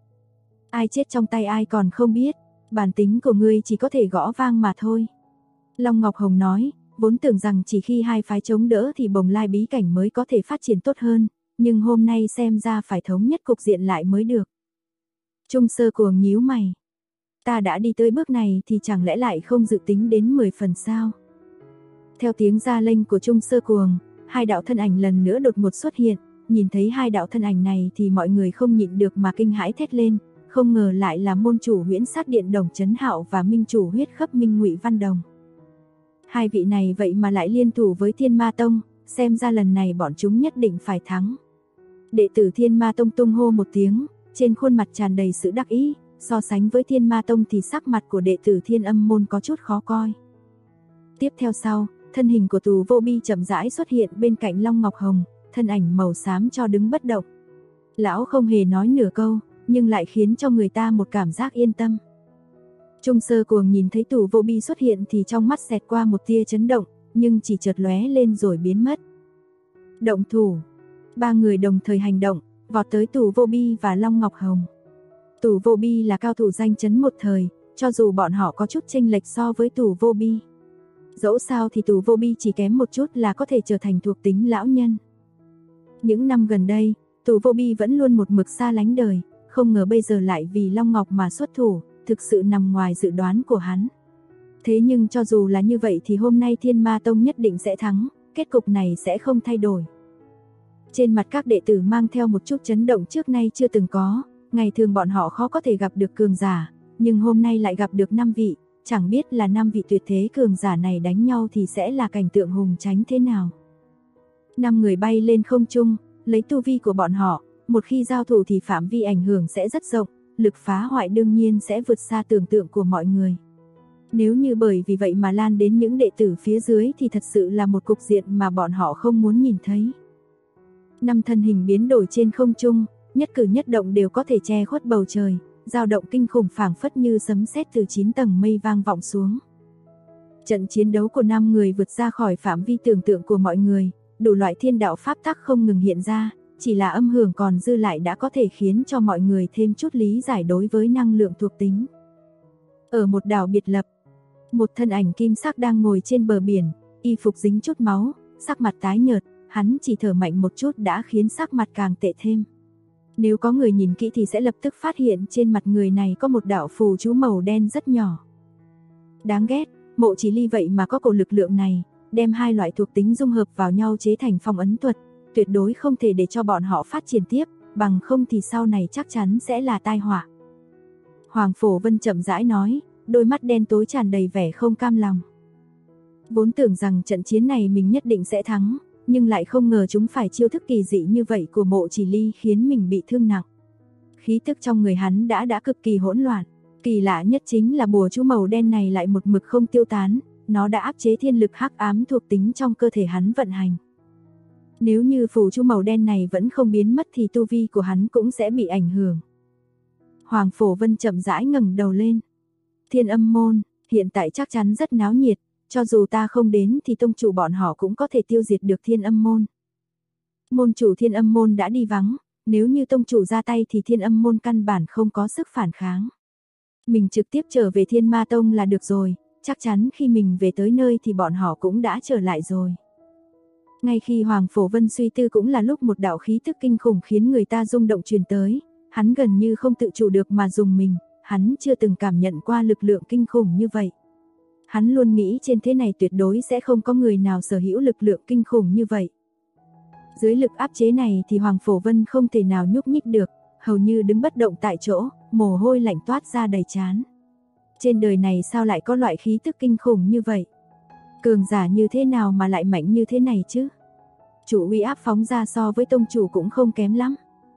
Ai chết trong tay ai còn không biết, bản tính của ngươi chỉ có thể gõ vang mà thôi. Long Ngọc Hồng nói, vốn tưởng rằng chỉ khi hai phái chống đỡ thì Bồng Lai bí cảnh mới có thể phát triển tốt hơn, nhưng hôm nay xem ra phải thống nhất cục diện lại mới được. Trung Sơ Cuồng nhíu mày. Ta đã đi tới bước này thì chẳng lẽ lại không dự tính đến 10 phần sao? Theo tiếng ra lệnh của Trung Sơ Cuồng, hai đạo thân ảnh lần nữa đột ngột xuất hiện, nhìn thấy hai đạo thân ảnh này thì mọi người không nhịn được mà kinh hãi thét lên, không ngờ lại là môn chủ Huyễn Sát Điện Đồng Chấn Hạo và minh chủ Huyết Khấp Minh Ngụy Văn Đồng. Hai vị này vậy mà lại liên thủ với Thiên Ma tông, xem ra lần này bọn chúng nhất định phải thắng. Đệ tử Thiên Ma tông tung hô một tiếng, trên khuôn mặt tràn đầy sự đắc ý, so sánh với Thiên Ma tông thì sắc mặt của đệ tử Thiên Âm môn có chút khó coi. Tiếp theo sau, thân hình của Tù Vô Bi chậm rãi xuất hiện bên cạnh Long Ngọc Hồng, thân ảnh màu xám cho đứng bất động. Lão không hề nói nửa câu, nhưng lại khiến cho người ta một cảm giác yên tâm. Trung Sơ Cuồng nhìn thấy Tù Vô Bi xuất hiện thì trong mắt xẹt qua một tia chấn động, nhưng chỉ chợt lóe lên rồi biến mất. Động thủ. Ba người đồng thời hành động, vọt tới Tù Vô Bi và Long Ngọc Hồng. Tù Vô Bi là cao thủ danh chấn một thời, cho dù bọn họ có chút chênh lệch so với Tù Vô Bi, dẫu sao thì Tù Vô Bi chỉ kém một chút là có thể trở thành thuộc tính lão nhân. Những năm gần đây, Tù Vô Bi vẫn luôn một mực xa lánh đời, không ngờ bây giờ lại vì Long Ngọc mà xuất thủ, thực sự nằm ngoài dự đoán của hắn. Thế nhưng cho dù là như vậy thì hôm nay Thiên Ma tông nhất định sẽ thắng, kết cục này sẽ không thay đổi. Trên mặt các đệ tử mang theo một chút chấn động trước nay chưa từng có, ngày thường bọn họ khó có thể gặp được cường giả, nhưng hôm nay lại gặp được 5 vị, chẳng biết là 5 vị tuyệt thế cường giả này đánh nhau thì sẽ là cảnh tượng hùng tráng thế nào. 5 người bay lên không trung, lấy tu vi của bọn họ, một khi giao thủ thì phạm vi ảnh hưởng sẽ rất rộng, lực phá hoại đương nhiên sẽ vượt xa tưởng tượng của mọi người. Nếu như bởi vì vậy mà lan đến những đệ tử phía dưới thì thật sự là một cục diện mà bọn họ không muốn nhìn thấy. Năm thân hình biến đổi trên không trung, nhất cử nhất động đều có thể che khuất bầu trời, dao động kinh khủng phảng phất như sấm sét từ 9 tầng mây vang vọng xuống. Trận chiến đấu của 5 người vượt ra khỏi phạm vi tưởng tượng của mọi người, đủ loại thiên đạo pháp tắc không ngừng hiện ra, chỉ là âm hưởng còn dư lại đã có thể khiến cho mọi người thêm chút lý giải đối với năng lượng thuộc tính. Ở một đảo biệt lập, một thân ảnh kim sắc đang ngồi trên bờ biển, y phục dính chút máu, sắc mặt tái nhợt, hắn chỉ thở mạnh một chút đã khiến sắc mặt càng tệ thêm. Nếu có người nhìn kỹ thì sẽ lập tức phát hiện trên mặt người này có một đạo phù chú màu đen rất nhỏ. Đáng ghét, Mộ Chỉ Ly vậy mà có cổ lực lượng này, đem hai loại thuộc tính dung hợp vào nhau chế thành phong ấn thuật, tuyệt đối không thể để cho bọn họ phát triển tiếp, bằng không thì sau này chắc chắn sẽ là tai họa. Hoàng Phổ Vân chậm rãi nói, đôi mắt đen tối tràn đầy vẻ không cam lòng. Vốn tưởng rằng trận chiến này mình nhất định sẽ thắng, nhưng lại không ngờ chúng phải chiêu thức kỳ dị như vậy của Mộ Chỉ Ly khiến mình bị thương nặng. Khí tức trong người hắn đã cực kỳ hỗn loạn, kỳ lạ nhất chính là bùa chú màu đen này lại một mực không tiêu tán, nó đã áp chế thiên lực hắc ám thuộc tính trong cơ thể hắn vận hành. Nếu như phù chú màu đen này vẫn không biến mất thì tu vi của hắn cũng sẽ bị ảnh hưởng. Hoàng Phổ Vân chậm rãi ngẩng đầu lên. Thiên Âm môn, hiện tại chắc chắn rất náo nhiệt, cho dù ta không đến thì tông chủ bọn họ cũng có thể tiêu diệt được Thiên Âm môn. Môn chủ Thiên Âm môn đã đi vắng, nếu như tông chủ ra tay thì Thiên Âm môn căn bản không có sức phản kháng. Mình trực tiếp trở về Thiên Ma Tông là được rồi, chắc chắn khi mình về tới nơi thì bọn họ cũng đã trở lại rồi. Ngay khi Hoàng Phổ Vân suy tư cũng là lúc một đạo khí tức kinh khủng khiến người ta rung động truyền tới, hắn gần như không tự chủ được mà dùng mình, hắn chưa từng cảm nhận qua lực lượng kinh khủng như vậy. Hắn luôn nghĩ trên thế này tuyệt đối sẽ không có người nào sở hữu lực lượng kinh khủng như vậy. Dưới lực áp chế này thì Hoàng Phổ Vân không thể nào nhúc nhích được, hầu như đứng bất động tại chỗ, mồ hôi lạnh toát ra đầy trán. Trên đời này sao lại có loại khí tức kinh khủng như vậy? Cường giả như thế nào mà lại mạnh như thế này chứ? Chủ uy áp phóng ra so với tông chủ cũng không kém lắm.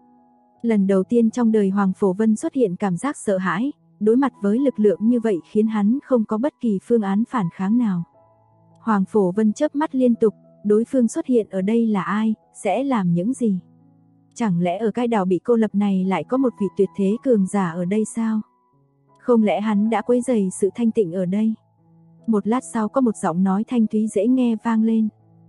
Lần đầu tiên trong đời Hoàng Phổ Vân xuất hiện cảm giác sợ hãi, đối mặt với lực lượng như vậy khiến hắn không có bất kỳ phương án phản kháng nào. Hoàng Phổ Vân chớp mắt liên tục, đối phương xuất hiện ở đây là ai, sẽ làm những gì? Chẳng lẽ ở cái đảo bị cô lập này lại có một vị tuyệt thế cường giả ở đây sao? Không lẽ hắn đã quấy rầy sự thanh tịnh ở đây? Một lát sau có một giọng nói thanh thúy dễ nghe vang lên.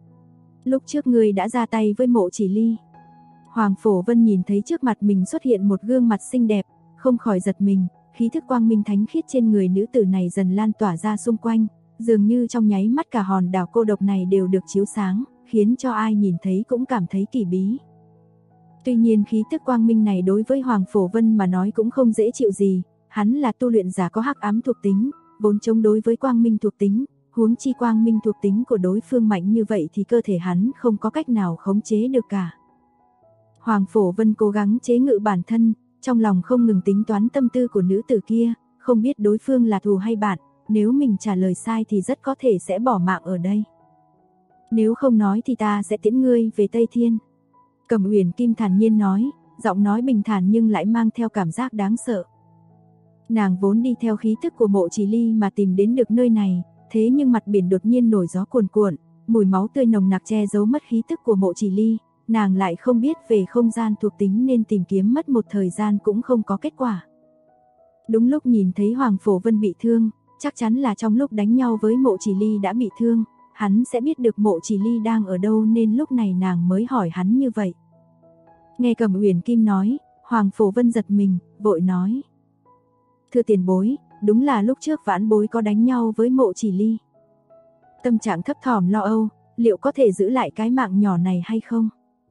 Lúc trước ngươi đã ra tay với Mộ Chỉ Ly. Hoàng Phổ Vân nhìn thấy trước mặt mình xuất hiện một gương mặt xinh đẹp, không khỏi giật mình, khí thức quang minh thánh khiết trên người nữ tử này dần lan tỏa ra xung quanh, dường như trong nháy mắt cả hòn đảo cô độc này đều được chiếu sáng, khiến cho ai nhìn thấy cũng cảm thấy kỳ bí. Tuy nhiên khí tức quang minh này đối với Hoàng Phổ Vân mà nói cũng không dễ chịu gì, hắn là tu luyện giả có hắc ám thuộc tính, vốn chống đối với quang minh thuộc tính, huống chi quang minh thuộc tính của đối phương mạnh như vậy thì cơ thể hắn không có cách nào khống chế được cả. Hoàng Phổ Vân cố gắng chế ngự bản thân, trong lòng không ngừng tính toán tâm tư của nữ tử kia, không biết đối phương là thù hay bạn, nếu mình trả lời sai thì rất có thể sẽ bỏ mạng ở đây. Nếu không nói thì ta sẽ tiễn ngươi về Tây Thiên. Cẩm Uyển Kim thản nhiên nói, giọng nói bình thản nhưng lại mang theo cảm giác đáng sợ. Nàng vốn đi theo khí tức của Mộ Chỉ Ly mà tìm đến được nơi này, thế nhưng mặt biển đột nhiên nổi gió cuồn cuộn, mùi máu tươi nồng nặc che giấu mất khí tức của Mộ Chỉ Ly, nàng lại không biết về không gian thuộc tính nên tìm kiếm mất một thời gian cũng không có kết quả. Đúng lúc nhìn thấy Hoàng Phổ Vân bị thương, chắc chắn là trong lúc đánh nhau với Mộ Chỉ Ly đã bị thương, hắn sẽ biết được Mộ Chỉ Ly đang ở đâu nên lúc này nàng mới hỏi hắn như vậy. Nghe Cẩm Uyển Kim nói, Hoàng Phổ Vân giật mình, vội nói. Thưa tiền bối, đúng là lúc trước vãn bối có đánh nhau với Mộ Chỉ Ly. Tâm trạng thấp thỏm lo âu, liệu có thể giữ lại cái mạng nhỏ này hay không?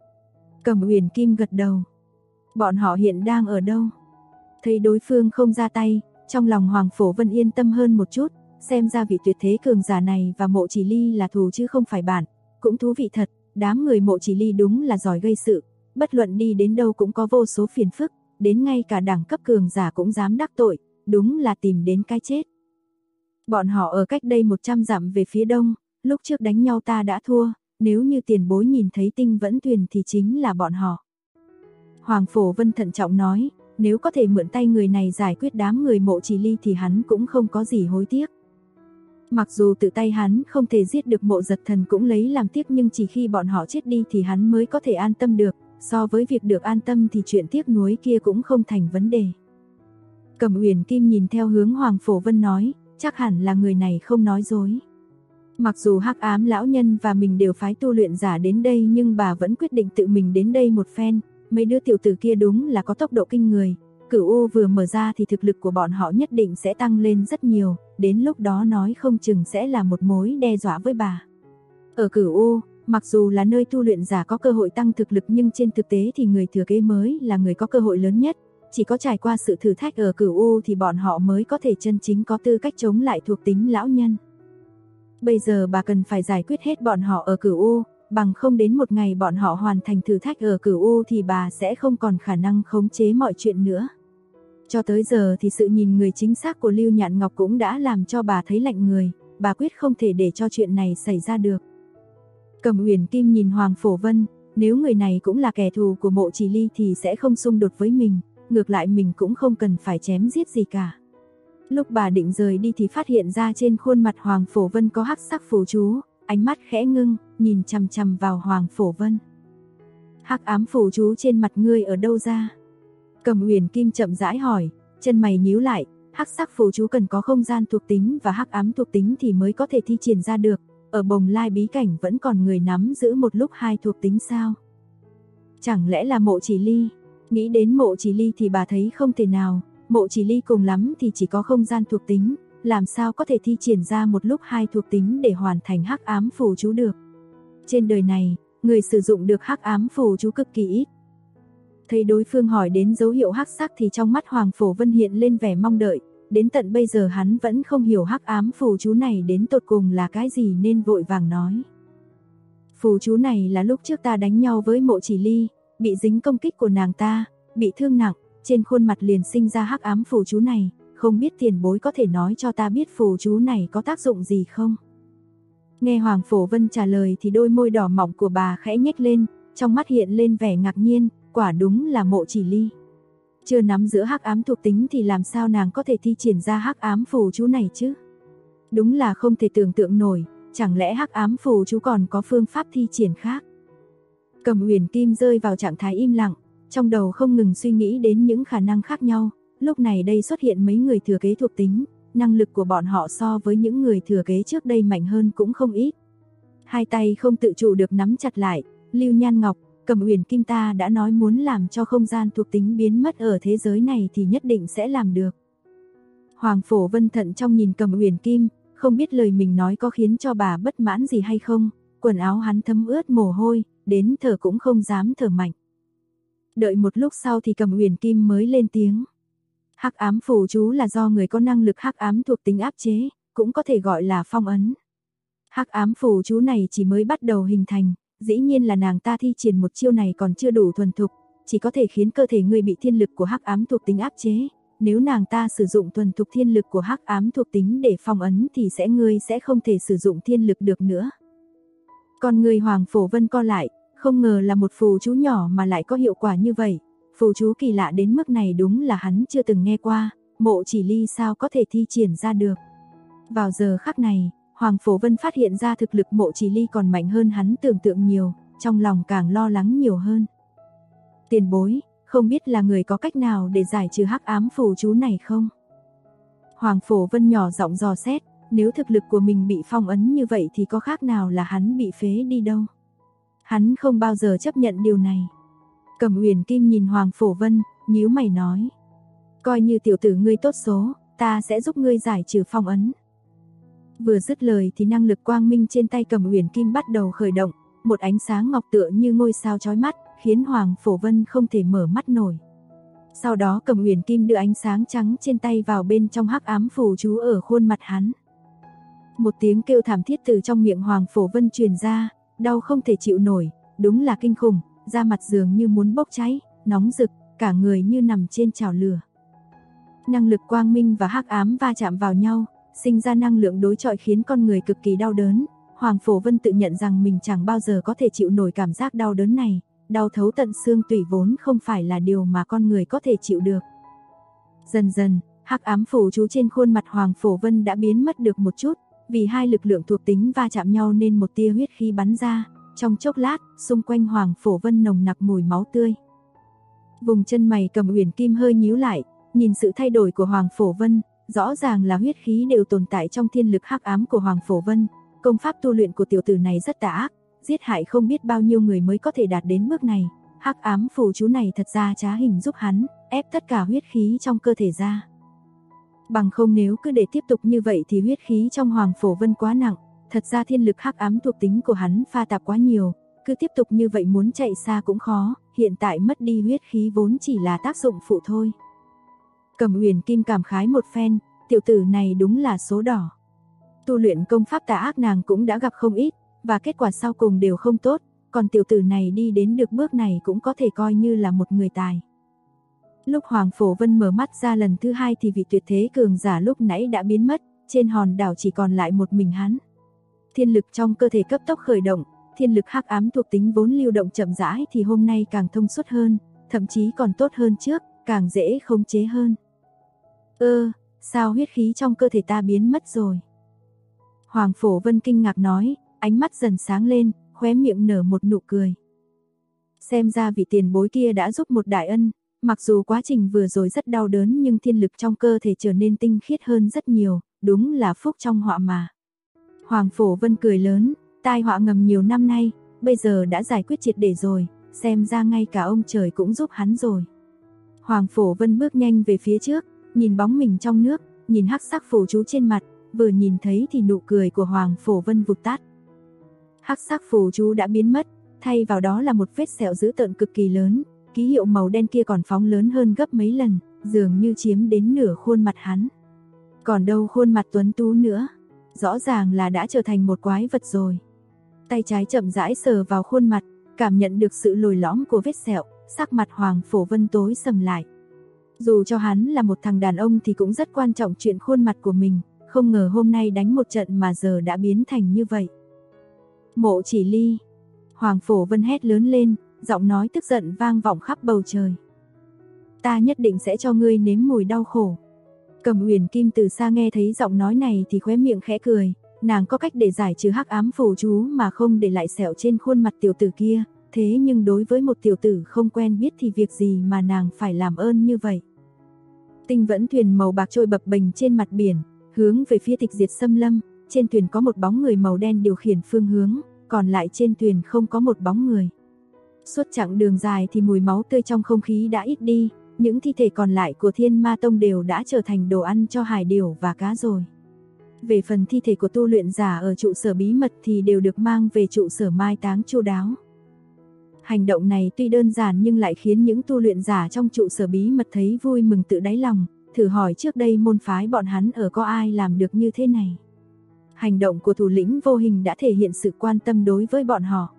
Cẩm Uyển Kim gật đầu. Bọn họ hiện đang ở đâu? Thấy đối phương không ra tay, trong lòng Hoàng Phổ Vân yên tâm hơn một chút, xem ra vị tuyệt thế cường giả này và Mộ Chỉ Ly là thù chứ không phải bạn, cũng thú vị thật, đám người Mộ Chỉ Ly đúng là giỏi gây sự, bất luận đi đến đâu cũng có vô số phiền phức, đến ngay cả đẳng cấp cường giả cũng dám đắc tội, đúng là tìm đến cái chết. Bọn họ ở cách đây 100 dặm về phía đông, lúc trước đánh nhau ta đã thua, nếu như tiền bối nhìn thấy Tinh Vẫn Tuyền thì chính là bọn họ. Hoàng Phổ Vân thận trọng nói, nếu có thể mượn tay người này giải quyết đám người Mộ Chỉ Ly thì hắn cũng không có gì hối tiếc. Mặc dù tự tay hắn không thể giết được Mộ Giật Thần cũng lấy làm tiếc, nhưng chỉ khi bọn họ chết đi thì hắn mới có thể an tâm được, so với việc được an tâm thì chuyện tiếc nuối kia cũng không thành vấn đề. Cẩm Uyển Kim nhìn theo hướng Hoàng Phổ Vân nói, chắc hẳn là người này không nói dối. Mặc dù Hắc Ám lão nhân và mình đều phái tu luyện giả đến đây, nhưng bà vẫn quyết định tự mình đến đây một phen. Mấy đứa tiểu tử kia đúng là có tốc độ kinh người, Cửu U vừa mở ra thì thực lực của bọn họ nhất định sẽ tăng lên rất nhiều, đến lúc đó nói không chừng sẽ là một mối đe dọa với bà. Ở Cửu U, mặc dù là nơi tu luyện giả có cơ hội tăng thực lực, nhưng trên thực tế thì người thừa kế mới là người có cơ hội lớn nhất. Chỉ có trải qua sự thử thách ở Cửu U thì bọn họ mới có thể chân chính có tư cách chống lại thuộc tính lão nhân. Bây giờ bà cần phải giải quyết hết bọn họ ở Cửu U, bằng không đến một ngày bọn họ hoàn thành thử thách ở Cửu U thì bà sẽ không còn khả năng khống chế mọi chuyện nữa. Cho tới giờ thì sự nhìn người chính xác của Lưu Nhạn Ngọc cũng đã làm cho bà thấy lạnh người, bà quyết không thể để cho chuyện này xảy ra được. Cẩm Uyển Kim nhìn Hoàng Phổ Vân, nếu người này cũng là kẻ thù của Mộ Chỉ Ly thì sẽ không xung đột với mình, ngược lại mình cũng không cần phải chém giết gì cả. Lúc bà định rời đi thì phát hiện ra trên khuôn mặt Hoàng Phổ Vân có hắc sắc phù chú, ánh mắt khẽ ngưng, nhìn chằm chằm vào Hoàng Phổ Vân. Hắc ám phù chú trên mặt ngươi ở đâu ra? Cẩm Uyển Kim chậm rãi hỏi, chân mày nhíu lại, hắc sắc phù chú cần có không gian thuộc tính và hắc ám thuộc tính thì mới có thể thi triển ra được, ở Bồng Lai bí cảnh vẫn còn người nắm giữ một lúc hai thuộc tính sao? Chẳng lẽ là Mộ Chỉ Ly? Nghĩ đến Mộ Chỉ Ly thì bà thấy không thể nào, Mộ Chỉ Ly cùng lắm thì chỉ có không gian thuộc tính, làm sao có thể thi triển ra một lúc hai thuộc tính để hoàn thành hắc ám phù chú được. Trên đời này, người sử dụng được hắc ám phù chú cực kỳ ít. Thấy đối phương hỏi đến dấu hiệu hắc sắc thì trong mắt Hoàng Phổ Vân hiện lên vẻ mong đợi, đến tận bây giờ hắn vẫn không hiểu hắc ám phù chú này đến tột cùng là cái gì nên vội vàng nói. Phù chú này là lúc trước ta đánh nhau với Mộ Chỉ Ly, bị dính công kích của nàng ta, bị thương nặng, trên khuôn mặt liền sinh ra hắc ám phù chú này, không biết tiền bối có thể nói cho ta biết phù chú này có tác dụng gì không? Nghe Hoàng Phổ Vân trả lời thì đôi môi đỏ mọng của bà khẽ nhếch lên, trong mắt hiện lên vẻ ngạc nhiên, quả đúng là Mộ Chỉ Ly. Chưa nắm giữ hắc ám thuộc tính thì làm sao nàng có thể thi triển ra hắc ám phù chú này chứ? Đúng là không thể tưởng tượng nổi, chẳng lẽ hắc ám phù chú còn có phương pháp thi triển khác? Cẩm Uyển Kim rơi vào trạng thái im lặng, trong đầu không ngừng suy nghĩ đến những khả năng khác nhau, lúc này đây xuất hiện mấy người thừa kế thuộc tính, năng lực của bọn họ so với những người thừa kế trước đây mạnh hơn cũng không ít. Hai tay không tự chủ được nắm chặt lại, Lưu Nhan Ngọc, Cẩm Uyển Kim ta đã nói muốn làm cho không gian thuộc tính biến mất ở thế giới này thì nhất định sẽ làm được. Hoàng Phổ Vân thận trong nhìn Cẩm Uyển Kim, không biết lời mình nói có khiến cho bà bất mãn gì hay không, quần áo hắn thấm ướt mồ hôi, đến thở cũng không dám thở mạnh. Đợi một lúc sau thì Cẩm Uyển Kim mới lên tiếng. Hắc ám phù chú là do người có năng lực hắc ám thuộc tính áp chế, cũng có thể gọi là phong ấn. Hắc ám phù chú này chỉ mới bắt đầu hình thành, dĩ nhiên là nàng ta thi triển một chiêu này còn chưa đủ thuần thục, chỉ có thể khiến cơ thể ngươi bị thiên lực của hắc ám thuộc tính áp chế. Nếu nàng ta sử dụng thuần thục thiên lực của hắc ám thuộc tính để phong ấn thì ngươi sẽ không thể sử dụng thiên lực được nữa. Còn người Hoàng Phổ Vân co lại, không ngờ là một phù chú nhỏ mà lại có hiệu quả như vậy. Phù chú kỳ lạ đến mức này đúng là hắn chưa từng nghe qua, Mộ Chỉ Ly sao có thể thi triển ra được. Vào giờ khắc này, Hoàng Phổ Vân phát hiện ra thực lực Mộ Chỉ Ly còn mạnh hơn hắn tưởng tượng nhiều, trong lòng càng lo lắng nhiều hơn. Tiền bối, không biết là người có cách nào để giải trừ hắc ám phù chú này không? Hoàng Phổ Vân nhỏ giọng dò xét, nếu thực lực của mình bị phong ấn như vậy thì có khác nào là hắn bị phế đi đâu. Hắn không bao giờ chấp nhận điều này. Cẩm Uyển Kim nhìn Hoàng Phổ Vân, nhíu mày nói. Coi như tiểu tử ngươi tốt số, ta sẽ giúp ngươi giải trừ phong ấn. Vừa dứt lời thì năng lực quang minh trên tay Cẩm Uyển Kim bắt đầu khởi động, một ánh sáng ngọc tựa như ngôi sao chói mắt, khiến Hoàng Phổ Vân không thể mở mắt nổi. Sau đó Cẩm Uyển Kim đưa ánh sáng trắng trên tay vào bên trong hắc ám phù chú ở khuôn mặt hắn. Một tiếng kêu thảm thiết từ trong miệng Hoàng Phổ Vân truyền ra, đau không thể chịu nổi, đúng là kinh khủng, da mặt dường như muốn bốc cháy, nóng rực, cả người như nằm trên chảo lửa. Năng lực quang minh và hắc ám va chạm vào nhau, sinh ra năng lượng đối chọi khiến con người cực kỳ đau đớn. Hoàng Phổ Vân tự nhận rằng mình chẳng bao giờ có thể chịu nổi cảm giác đau đớn này, đau thấu tận xương tủy vốn không phải là điều mà con người có thể chịu được. Dần dần, hắc ám phù chú trên khuôn mặt Hoàng Phổ Vân đã biến mất được một chút, Vì hai lực lượng thuộc tính va chạm nhau nên một tia huyết khí bắn ra, trong chốc lát, xung quanh Hoàng Phổ Vân nồng nặc mùi máu tươi. Vùng chân mày Cầm Uyển Kim hơi nhíu lại, nhìn sự thay đổi của Hoàng Phổ Vân, rõ ràng là huyết khí đều tồn tại trong thiên lực hắc ám của Hoàng Phổ Vân, công pháp tu luyện của tiểu tử này rất tà ác, giết hại không biết bao nhiêu người mới có thể đạt đến bước này. Hắc ám phù chú này thật ra trá hình giúp hắn ép tất cả huyết khí trong cơ thể ra. Bằng không nếu cứ để tiếp tục như vậy thì huyết khí trong Hoàng Phổ Vân quá nặng, thật ra thiên lực hắc ám thuộc tính của hắn pha tạp quá nhiều, cứ tiếp tục như vậy muốn chạy xa cũng khó, hiện tại mất đi huyết khí vốn chỉ là tác dụng phụ thôi. Cầm Uyển Kim cảm khái một phen, tiểu tử này đúng là số đỏ. Tu luyện công pháp tà ác nàng cũng đã gặp không ít, và kết quả sau cùng đều không tốt, còn tiểu tử này đi đến được bước này cũng có thể coi như là một người tài. Lúc Hoàng Phổ Vân mở mắt ra lần thứ hai thì vị tuyệt thế cường giả lúc nãy đã biến mất, trên hòn đảo chỉ còn lại một mình hắn. Thiên lực trong cơ thể cấp tốc khởi động, thiên lực hắc ám thuộc tính vốn lưu động chậm rãi thì hôm nay càng thông suốt hơn, thậm chí còn tốt hơn trước, càng dễ khống chế hơn. Sao huyết khí trong cơ thể ta biến mất rồi? Hoàng Phổ Vân kinh ngạc nói, ánh mắt dần sáng lên, khóe miệng nở một nụ cười. Xem ra vị tiền bối kia đã giúp một đại ân, mặc dù quá trình vừa rồi rất đau đớn nhưng thiên lực trong cơ thể trở nên tinh khiết hơn rất nhiều, đúng là phúc trong họa mà. Hoàng Phổ Vân cười lớn, tai họa ngầm nhiều năm nay, bây giờ đã giải quyết triệt để rồi, xem ra ngay cả ông trời cũng giúp hắn rồi. Hoàng Phổ Vân bước nhanh về phía trước, nhìn bóng mình trong nước, nhìn hắc sắc phù chú trên mặt, vừa nhìn thấy thì nụ cười của Hoàng Phổ Vân vụt tắt. Hắc sắc phù chú đã biến mất, thay vào đó là một vết sẹo dữ tợn cực kỳ lớn, ký hiệu màu đen kia còn phóng lớn hơn gấp mấy lần, dường như chiếm đến nửa khuôn mặt hắn. Còn đâu khuôn mặt tuấn tú nữa, rõ ràng là đã trở thành một quái vật rồi. Tay trái chậm rãi sờ vào khuôn mặt, cảm nhận được sự lồi lõm của vết sẹo, sắc mặt Hoàng Phổ Vân tối sầm lại. Dù cho hắn là một thằng đàn ông thì cũng rất quan trọng chuyện khuôn mặt của mình, không ngờ hôm nay đánh một trận mà giờ đã biến thành như vậy. Mộ Chỉ Ly, Hoàng Phổ Vân hét lớn lên, giọng nói tức giận vang vọng khắp bầu trời. Ta nhất định sẽ cho ngươi nếm mùi đau khổ. Cầm Uyển Kim từ xa nghe thấy giọng nói này thì khóe miệng khẽ cười, nàng có cách để giải trừ hắc ám phù chú mà không để lại sẹo trên khuôn mặt tiểu tử kia, thế nhưng đối với một tiểu tử không quen biết thì việc gì mà nàng phải làm ơn như vậy. Tinh Vẫn thuyền màu bạc trôi bập bềnh trên mặt biển, hướng về phía Tịch Diệt Xâm Lâm, trên thuyền có một bóng người màu đen điều khiển phương hướng, còn lại trên thuyền không có một bóng người. Suốt chặng đường dài thì mùi máu tươi trong không khí đã ít đi, những thi thể còn lại của Thiên Ma Tông đều đã trở thành đồ ăn cho hải điểu và cá rồi. Về phần thi thể của tu luyện giả ở trụ sở bí mật thì đều được mang về trụ sở mai táng chu đáo. Hành động này tuy đơn giản nhưng lại khiến những tu luyện giả trong trụ sở bí mật thấy vui mừng tự đáy lòng, thử hỏi trước đây môn phái bọn hắn ở có ai làm được như thế này. Hành động của thủ lĩnh vô hình đã thể hiện sự quan tâm đối với bọn họ.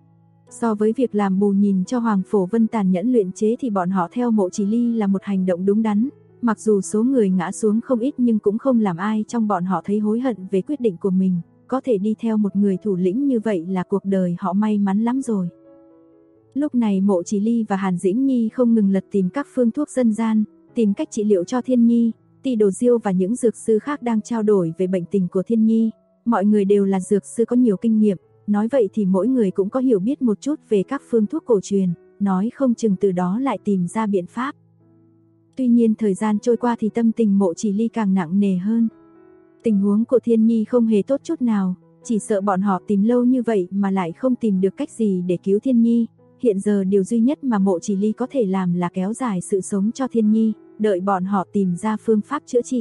So với việc làm bù nhìn cho Hoàng Phổ Vân tàn nhẫn luyện chế thì bọn họ theo Mộ Chỉ Ly là một hành động đúng đắn, mặc dù số người ngã xuống không ít nhưng cũng không làm ai trong bọn họ thấy hối hận về quyết định của mình, có thể đi theo một người thủ lĩnh như vậy là cuộc đời họ may mắn lắm rồi. Lúc này Mộ Chỉ Ly và Hàn Dĩnh Nhi không ngừng lật tìm các phương thuốc dân gian, tìm cách trị liệu cho Thiên Nhi, Ti Đồ Diêu và những dược sư khác đang trao đổi về bệnh tình của Thiên Nhi, mọi người đều là dược sư có nhiều kinh nghiệm. Nói vậy thì mỗi người cũng có hiểu biết một chút về các phương thuốc cổ truyền, nói không chừng từ đó lại tìm ra biện pháp. Tuy nhiên thời gian trôi qua thì tâm tình Mộ Chỉ Ly càng nặng nề hơn. Tình huống của Thiên Nhi không hề tốt chút nào, chỉ sợ bọn họ tìm lâu như vậy mà lại không tìm được cách gì để cứu Thiên Nhi. Hiện giờ điều duy nhất mà Mộ Chỉ Ly có thể làm là kéo dài sự sống cho Thiên Nhi, đợi bọn họ tìm ra phương pháp chữa trị.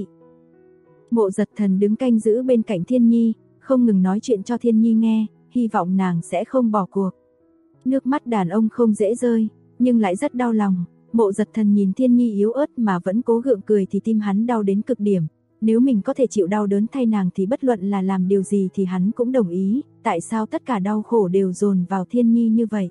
Mộ Giật Thần đứng canh giữ bên cạnh Thiên Nhi, không ngừng nói chuyện cho Thiên Nhi nghe, hy vọng nàng sẽ không bỏ cuộc. Nước mắt đàn ông không dễ rơi, nhưng lại rất đau lòng. Mộ Giật Thần nhìn Thiên Nhi yếu ớt mà vẫn cố gượng cười thì tim hắn đau đến cực điểm. Nếu mình có thể chịu đau đớn thay nàng thì bất luận là làm điều gì thì hắn cũng đồng ý. Tại sao tất cả đau khổ đều dồn vào Thiên Nhi như vậy?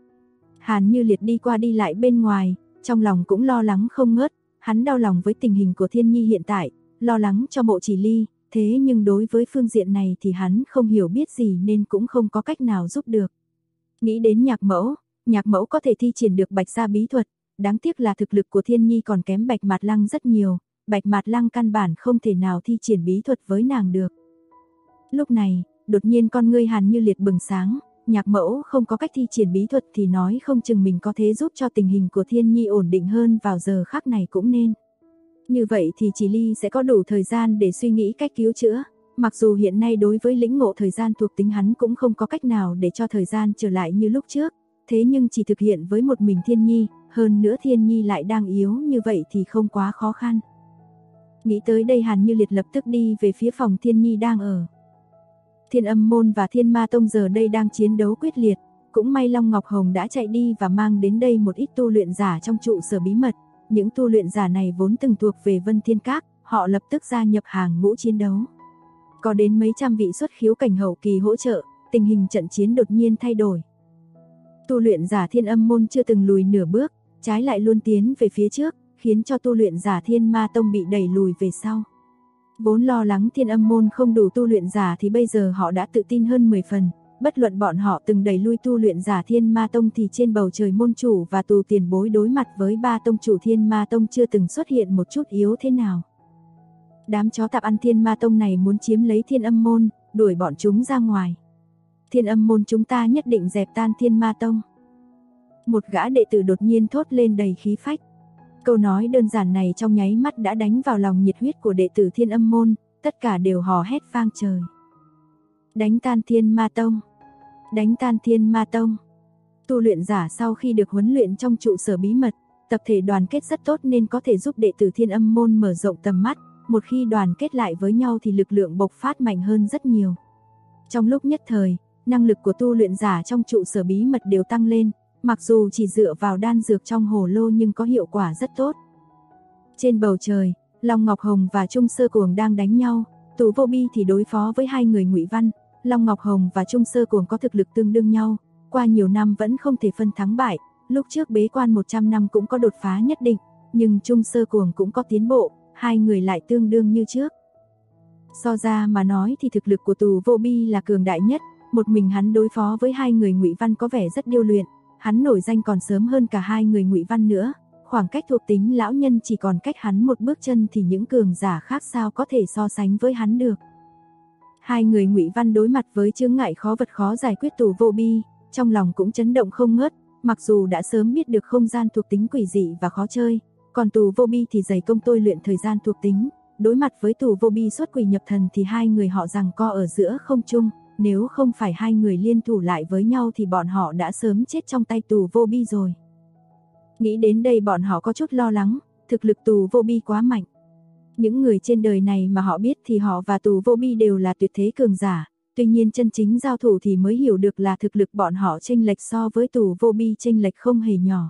Hàn Như Liệt đi qua đi lại bên ngoài, trong lòng cũng lo lắng không ngớt. Hắn đau lòng với tình hình của Thiên Nhi hiện tại, lo lắng cho Mộ Chỉ Ly. Thế nhưng đối với phương diện này thì hắn không hiểu biết gì nên cũng không có cách nào giúp được. Nghĩ đến Nhạc Mẫu có thể thi triển được Bạch Gia bí thuật, đáng tiếc là thực lực của Thiên Nhi còn kém Bạch Mạt Lăng rất nhiều, Bạch Mạt Lăng căn bản không thể nào thi triển bí thuật với nàng được. Lúc này, đột nhiên con ngươi Hàn Như Liệt bừng sáng, Nhạc mẫu không có cách thi triển bí thuật thì nói không chừng mình có thể giúp cho tình hình của Thiên Nhi ổn định hơn vào giờ khắc này cũng nên. Như vậy thì Chỉ Ly sẽ có đủ thời gian để suy nghĩ cách cứu chữa. Mặc dù hiện nay đối với lĩnh ngộ thời gian thuộc tính hắn cũng không có cách nào để cho thời gian trở lại như lúc trước, thế nhưng chỉ thực hiện với một mình Thiên Nhi, hơn nữa Thiên Nhi lại đang yếu như vậy thì không quá khó khăn. Nghĩ tới đây Hàn Như Liệt lập tức đi về phía phòng Thiên Nhi đang ở. Thiên Âm Môn và Thiên Ma Tông giờ đây đang chiến đấu quyết liệt, cũng may Long Ngọc Hồng đã chạy đi và mang đến đây một ít tu luyện giả trong trụ sở bí mật. Những tu luyện giả này vốn từng thuộc về Vân Thiên Các, họ lập tức gia nhập hàng ngũ chiến đấu. Có đến mấy trăm vị xuất khiếu cảnh hậu kỳ hỗ trợ, tình hình trận chiến đột nhiên thay đổi. Tu luyện giả Thiên Âm Môn chưa từng lùi nửa bước, trái lại luôn tiến về phía trước, khiến cho tu luyện giả Thiên Ma Tông bị đẩy lùi về sau. Vốn lo lắng Thiên Âm Môn không đủ tu luyện giả thì bây giờ họ đã tự tin hơn 10 phần, bất luận bọn họ từng đẩy lui tu luyện giả Thiên Ma Tông thì trên bầu trời môn chủ và tù tiền bối đối mặt với ba tông chủ Thiên Ma Tông chưa từng xuất hiện một chút yếu thế nào. Đám chó tạp ăn Thiên Ma Tông này muốn chiếm lấy Thiên Âm Môn, đuổi bọn chúng ra ngoài. Thiên Âm Môn chúng ta nhất định dẹp tan Thiên Ma Tông. Một gã đệ tử đột nhiên thốt lên đầy khí phách. Câu nói đơn giản này trong nháy mắt đã đánh vào lòng nhiệt huyết của đệ tử Thiên Âm Môn, tất cả đều hò hét vang trời. Đánh tan Thiên Ma Tông! Đánh tan Thiên Ma Tông! Tu luyện giả sau khi được huấn luyện trong trụ sở bí mật, tập thể đoàn kết rất tốt nên có thể giúp đệ tử Thiên Âm Môn mở rộng tầm mắt, một khi đoàn kết lại với nhau thì lực lượng bộc phát mạnh hơn rất nhiều. Trong lúc nhất thời, năng lực của tu luyện giả trong trụ sở bí mật đều tăng lên, mặc dù chỉ dựa vào đan dược trong hồ lô nhưng có hiệu quả rất tốt. Trên bầu trời, Long Ngọc Hồng và Trung Sơ Cuồng đang đánh nhau, Tù Vô Bi thì đối phó với hai người Ngụy Văn. Long Ngọc Hồng và Trung Sơ Cuồng có thực lực tương đương nhau, qua nhiều năm vẫn không thể phân thắng bại, lúc trước bế quan 100 năm cũng có đột phá nhất định, nhưng Trung Sơ Cuồng cũng có tiến bộ, hai người lại tương đương như trước. So ra mà nói thì thực lực của Tù Vô Bi là cường đại nhất, một mình hắn đối phó với hai người Ngụy Văn có vẻ rất điêu luyện, hắn nổi danh còn sớm hơn cả hai người Ngụy Văn nữa, khoảng cách thuộc tính lão nhân chỉ còn cách hắn một bước chân thì những cường giả khác sao có thể so sánh với hắn được. Hai người Ngụy Văn đối mặt với chướng ngại khó vật khó giải quyết Tù Vô Bi, trong lòng cũng chấn động không ngớt, mặc dù đã sớm biết được không gian thuộc tính quỷ dị và khó chơi, còn Tù Vô Bi thì dày công tôi luyện thời gian thuộc tính, đối mặt với Tù Vô Bi xuất quỷ nhập thần thì hai người họ giằng co ở giữa không trung, nếu không phải hai người liên thủ lại với nhau thì bọn họ đã sớm chết trong tay Tù Vô Bi rồi. Nghĩ đến đây bọn họ có chút lo lắng, thực lực Tù Vô Bi quá mạnh. Những người trên đời này mà họ biết thì họ và Tù Vô Bi đều là tuyệt thế cường giả, tuy nhiên chân chính giao thủ thì mới hiểu được là thực lực bọn họ chênh lệch so với Tù Vô Bi chênh lệch không hề nhỏ.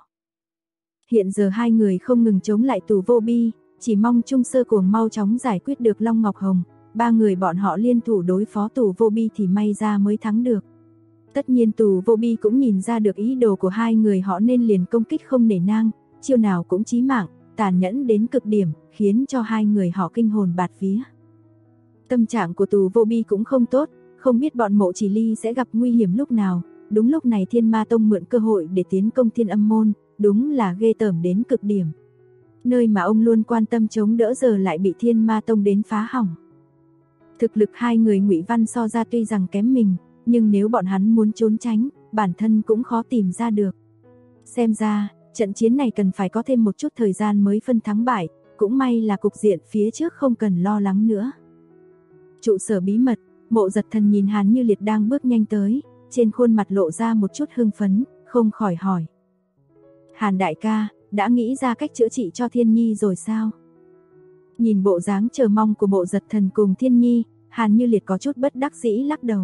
Hiện giờ hai người không ngừng chống lại Tù Vô Bi, chỉ mong Trung Sơ Cuồng mau chóng giải quyết được Long Ngọc Hồng, ba người bọn họ liên thủ đối phó Tù Vô Bi thì may ra mới thắng được. Tất nhiên Tù Vô Bi cũng nhìn ra được ý đồ của hai người họ nên liền công kích không nể nang, chiêu nào cũng chí mạng, tàn nhẫn đến cực điểm, khiến cho hai người họ kinh hồn bạt vía. Tâm trạng của Tù Vô Bi cũng không tốt, không biết bọn Mộ Chỉ Ly sẽ gặp nguy hiểm lúc nào. Đúng lúc này Thiên Ma Tông mượn cơ hội để tiến công Thiên Âm Môn, đúng là ghê tởm đến cực điểm. Nơi mà ông luôn quan tâm chống đỡ giờ lại bị Thiên Ma Tông đến phá hỏng. Thực lực hai người Ngụy Văn so ra tuy rằng kém mình, nhưng nếu bọn hắn muốn trốn tránh, bản thân cũng khó tìm ra được. Xem ra, trận chiến này cần phải có thêm một chút thời gian mới phân thắng bại, cũng may là cục diện phía trước không cần lo lắng nữa. Trụ sở bí mật, Mộ Giật Thần nhìn Hàn Như Liệt đang bước nhanh tới, trên khuôn mặt lộ ra một chút hưng phấn, không khỏi hỏi. Hàn đại ca, đã nghĩ ra cách chữa trị cho Thiên Nhi rồi sao? Nhìn bộ dáng chờ mong của Mộ Giật Thần cùng Thiên Nhi, Hàn Như Liệt có chút bất đắc dĩ lắc đầu.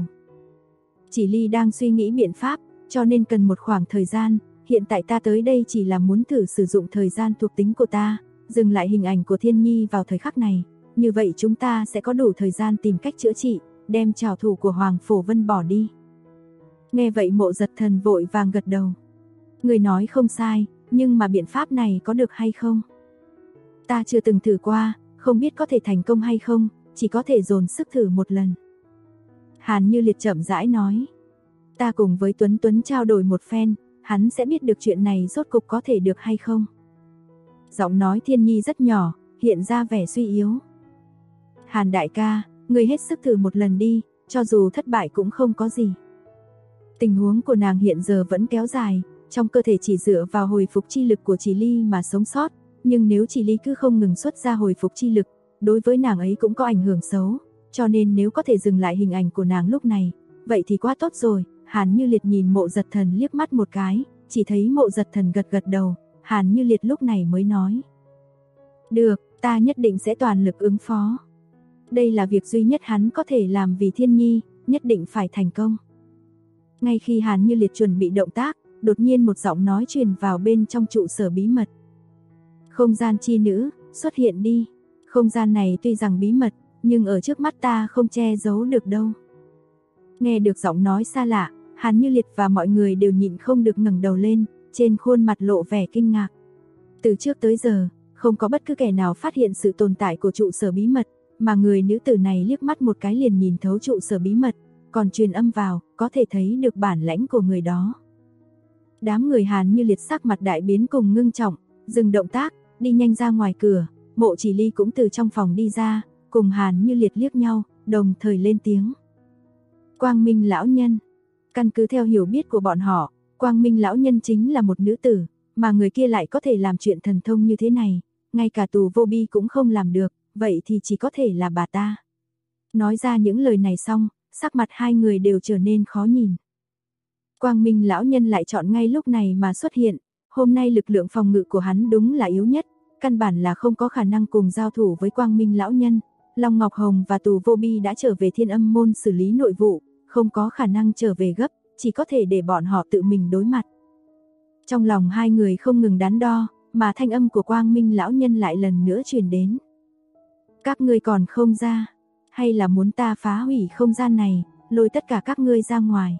Chỉ Ly đang suy nghĩ biện pháp, cho nên cần một khoảng thời gian, hiện tại ta tới đây chỉ là muốn thử sử dụng thời gian thuộc tính của ta, dừng lại hình ảnh của Thiên Nhi vào thời khắc này, như vậy chúng ta sẽ có đủ thời gian tìm cách chữa trị, đem trảo thủ của Hoàng Phổ Vân bỏ đi. Nghe vậy Mộ Giật Thần vội vàng gật đầu. Người nói không sai, nhưng mà biện pháp này có được hay không? Ta chưa từng thử qua, không biết có thể thành công hay không, chỉ có thể dồn sức thử một lần. Hàn Như Liệt chậm rãi nói. Ta cùng với Tuấn Tuấn trao đổi một phen, hắn sẽ biết được chuyện này rốt cục có thể được hay không. Giọng nói Thiên Nhi rất nhỏ, hiện ra vẻ suy yếu. Hàn đại ca, ngươi hết sức thử một lần đi, cho dù thất bại cũng không có gì. Tình huống của nàng hiện giờ vẫn kéo dài, trong cơ thể chỉ dựa vào hồi phục chi lực của Chỉ Ly mà sống sót, nhưng nếu Chỉ Ly cứ không ngừng xuất ra hồi phục chi lực, đối với nàng ấy cũng có ảnh hưởng xấu, cho nên nếu có thể dừng lại hình ảnh của nàng lúc này, vậy thì quá tốt rồi. Hàn Như Liệt nhìn Mộ Giật Thần liếc mắt một cái, chỉ thấy Mộ Giật Thần gật gật đầu, Hàn Như Liệt lúc này mới nói: "Được, ta nhất định sẽ toàn lực ứng phó." Đây là việc duy nhất hắn có thể làm vì Thiên Nhi, nhất định phải thành công. Ngay khi Hàn Như Liệt chuẩn bị động tác, đột nhiên một giọng nói truyền vào bên trong trụ sở bí mật. "Không gian chi nữ, xuất hiện đi. Không gian này tuy rằng bí mật, nhưng ở trước mắt ta không che giấu được đâu." Nghe được giọng nói xa lạ, Hàn Như Liệt và mọi người đều nhịn không được ngẩng đầu lên, trên khuôn mặt lộ vẻ kinh ngạc. Từ trước tới giờ, không có bất cứ kẻ nào phát hiện sự tồn tại của trụ sở bí mật, mà người nữ tử này liếc mắt một cái liền nhìn thấu trụ sở bí mật, còn truyền âm vào, có thể thấy được bản lãnh của người đó. Đám người Hàn Như Liệt sắc mặt đại biến cùng ngưng trọng, dừng động tác, đi nhanh ra ngoài cửa. Mộ Chỉ Ly cũng từ trong phòng đi ra, cùng Hàn Như Liệt liếc nhau, đồng thời lên tiếng: "Quang Minh lão nhân." Căn cứ theo hiểu biết của bọn họ, Quang Minh lão nhân chính là một nữ tử, mà người kia lại có thể làm chuyện thần thông như thế này, ngay cả Tù Vô Bi cũng không làm được, vậy thì chỉ có thể là bà ta. Nói ra những lời này xong, sắc mặt hai người đều trở nên khó nhìn. Quang Minh lão nhân lại chọn ngay lúc này mà xuất hiện, hôm nay lực lượng phòng ngự của hắn đúng là yếu nhất, căn bản là không có khả năng cùng giao thủ với Quang Minh lão nhân. Long Ngọc Hồng và Tù Vô Bi đã trở về Thiên Âm môn xử lý nội vụ, không có khả năng trở về gấp, chỉ có thể để bọn họ tự mình đối mặt. Trong lòng hai người không ngừng đắn đo, mà thanh âm của Quang Minh lão nhân lại lần nữa truyền đến: "Các ngươi còn không ra, hay là muốn ta phá hủy không gian này, lôi tất cả các ngươi ra ngoài?"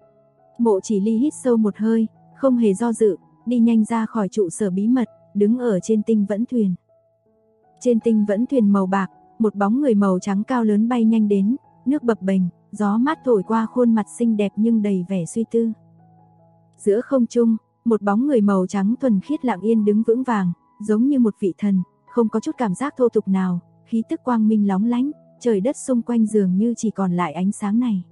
Mộ Chỉ Ly hít sâu một hơi, không hề do dự, đi nhanh ra khỏi trụ sở bí mật, đứng ở trên tinh vẫn thuyền. Trên tinh vẫn thuyền màu bạc, một bóng người màu trắng cao lớn bay nhanh đến, nước bập bềnh, gió mát thổi qua khuôn mặt xinh đẹp nhưng đầy vẻ suy tư. Giữa không trung, một bóng người màu trắng thuần khiết lặng yên đứng vững vàng, giống như một vị thần, không có chút cảm giác thô tục nào, khí tức quang minh lóng lánh, trời đất xung quanh dường như chỉ còn lại ánh sáng này.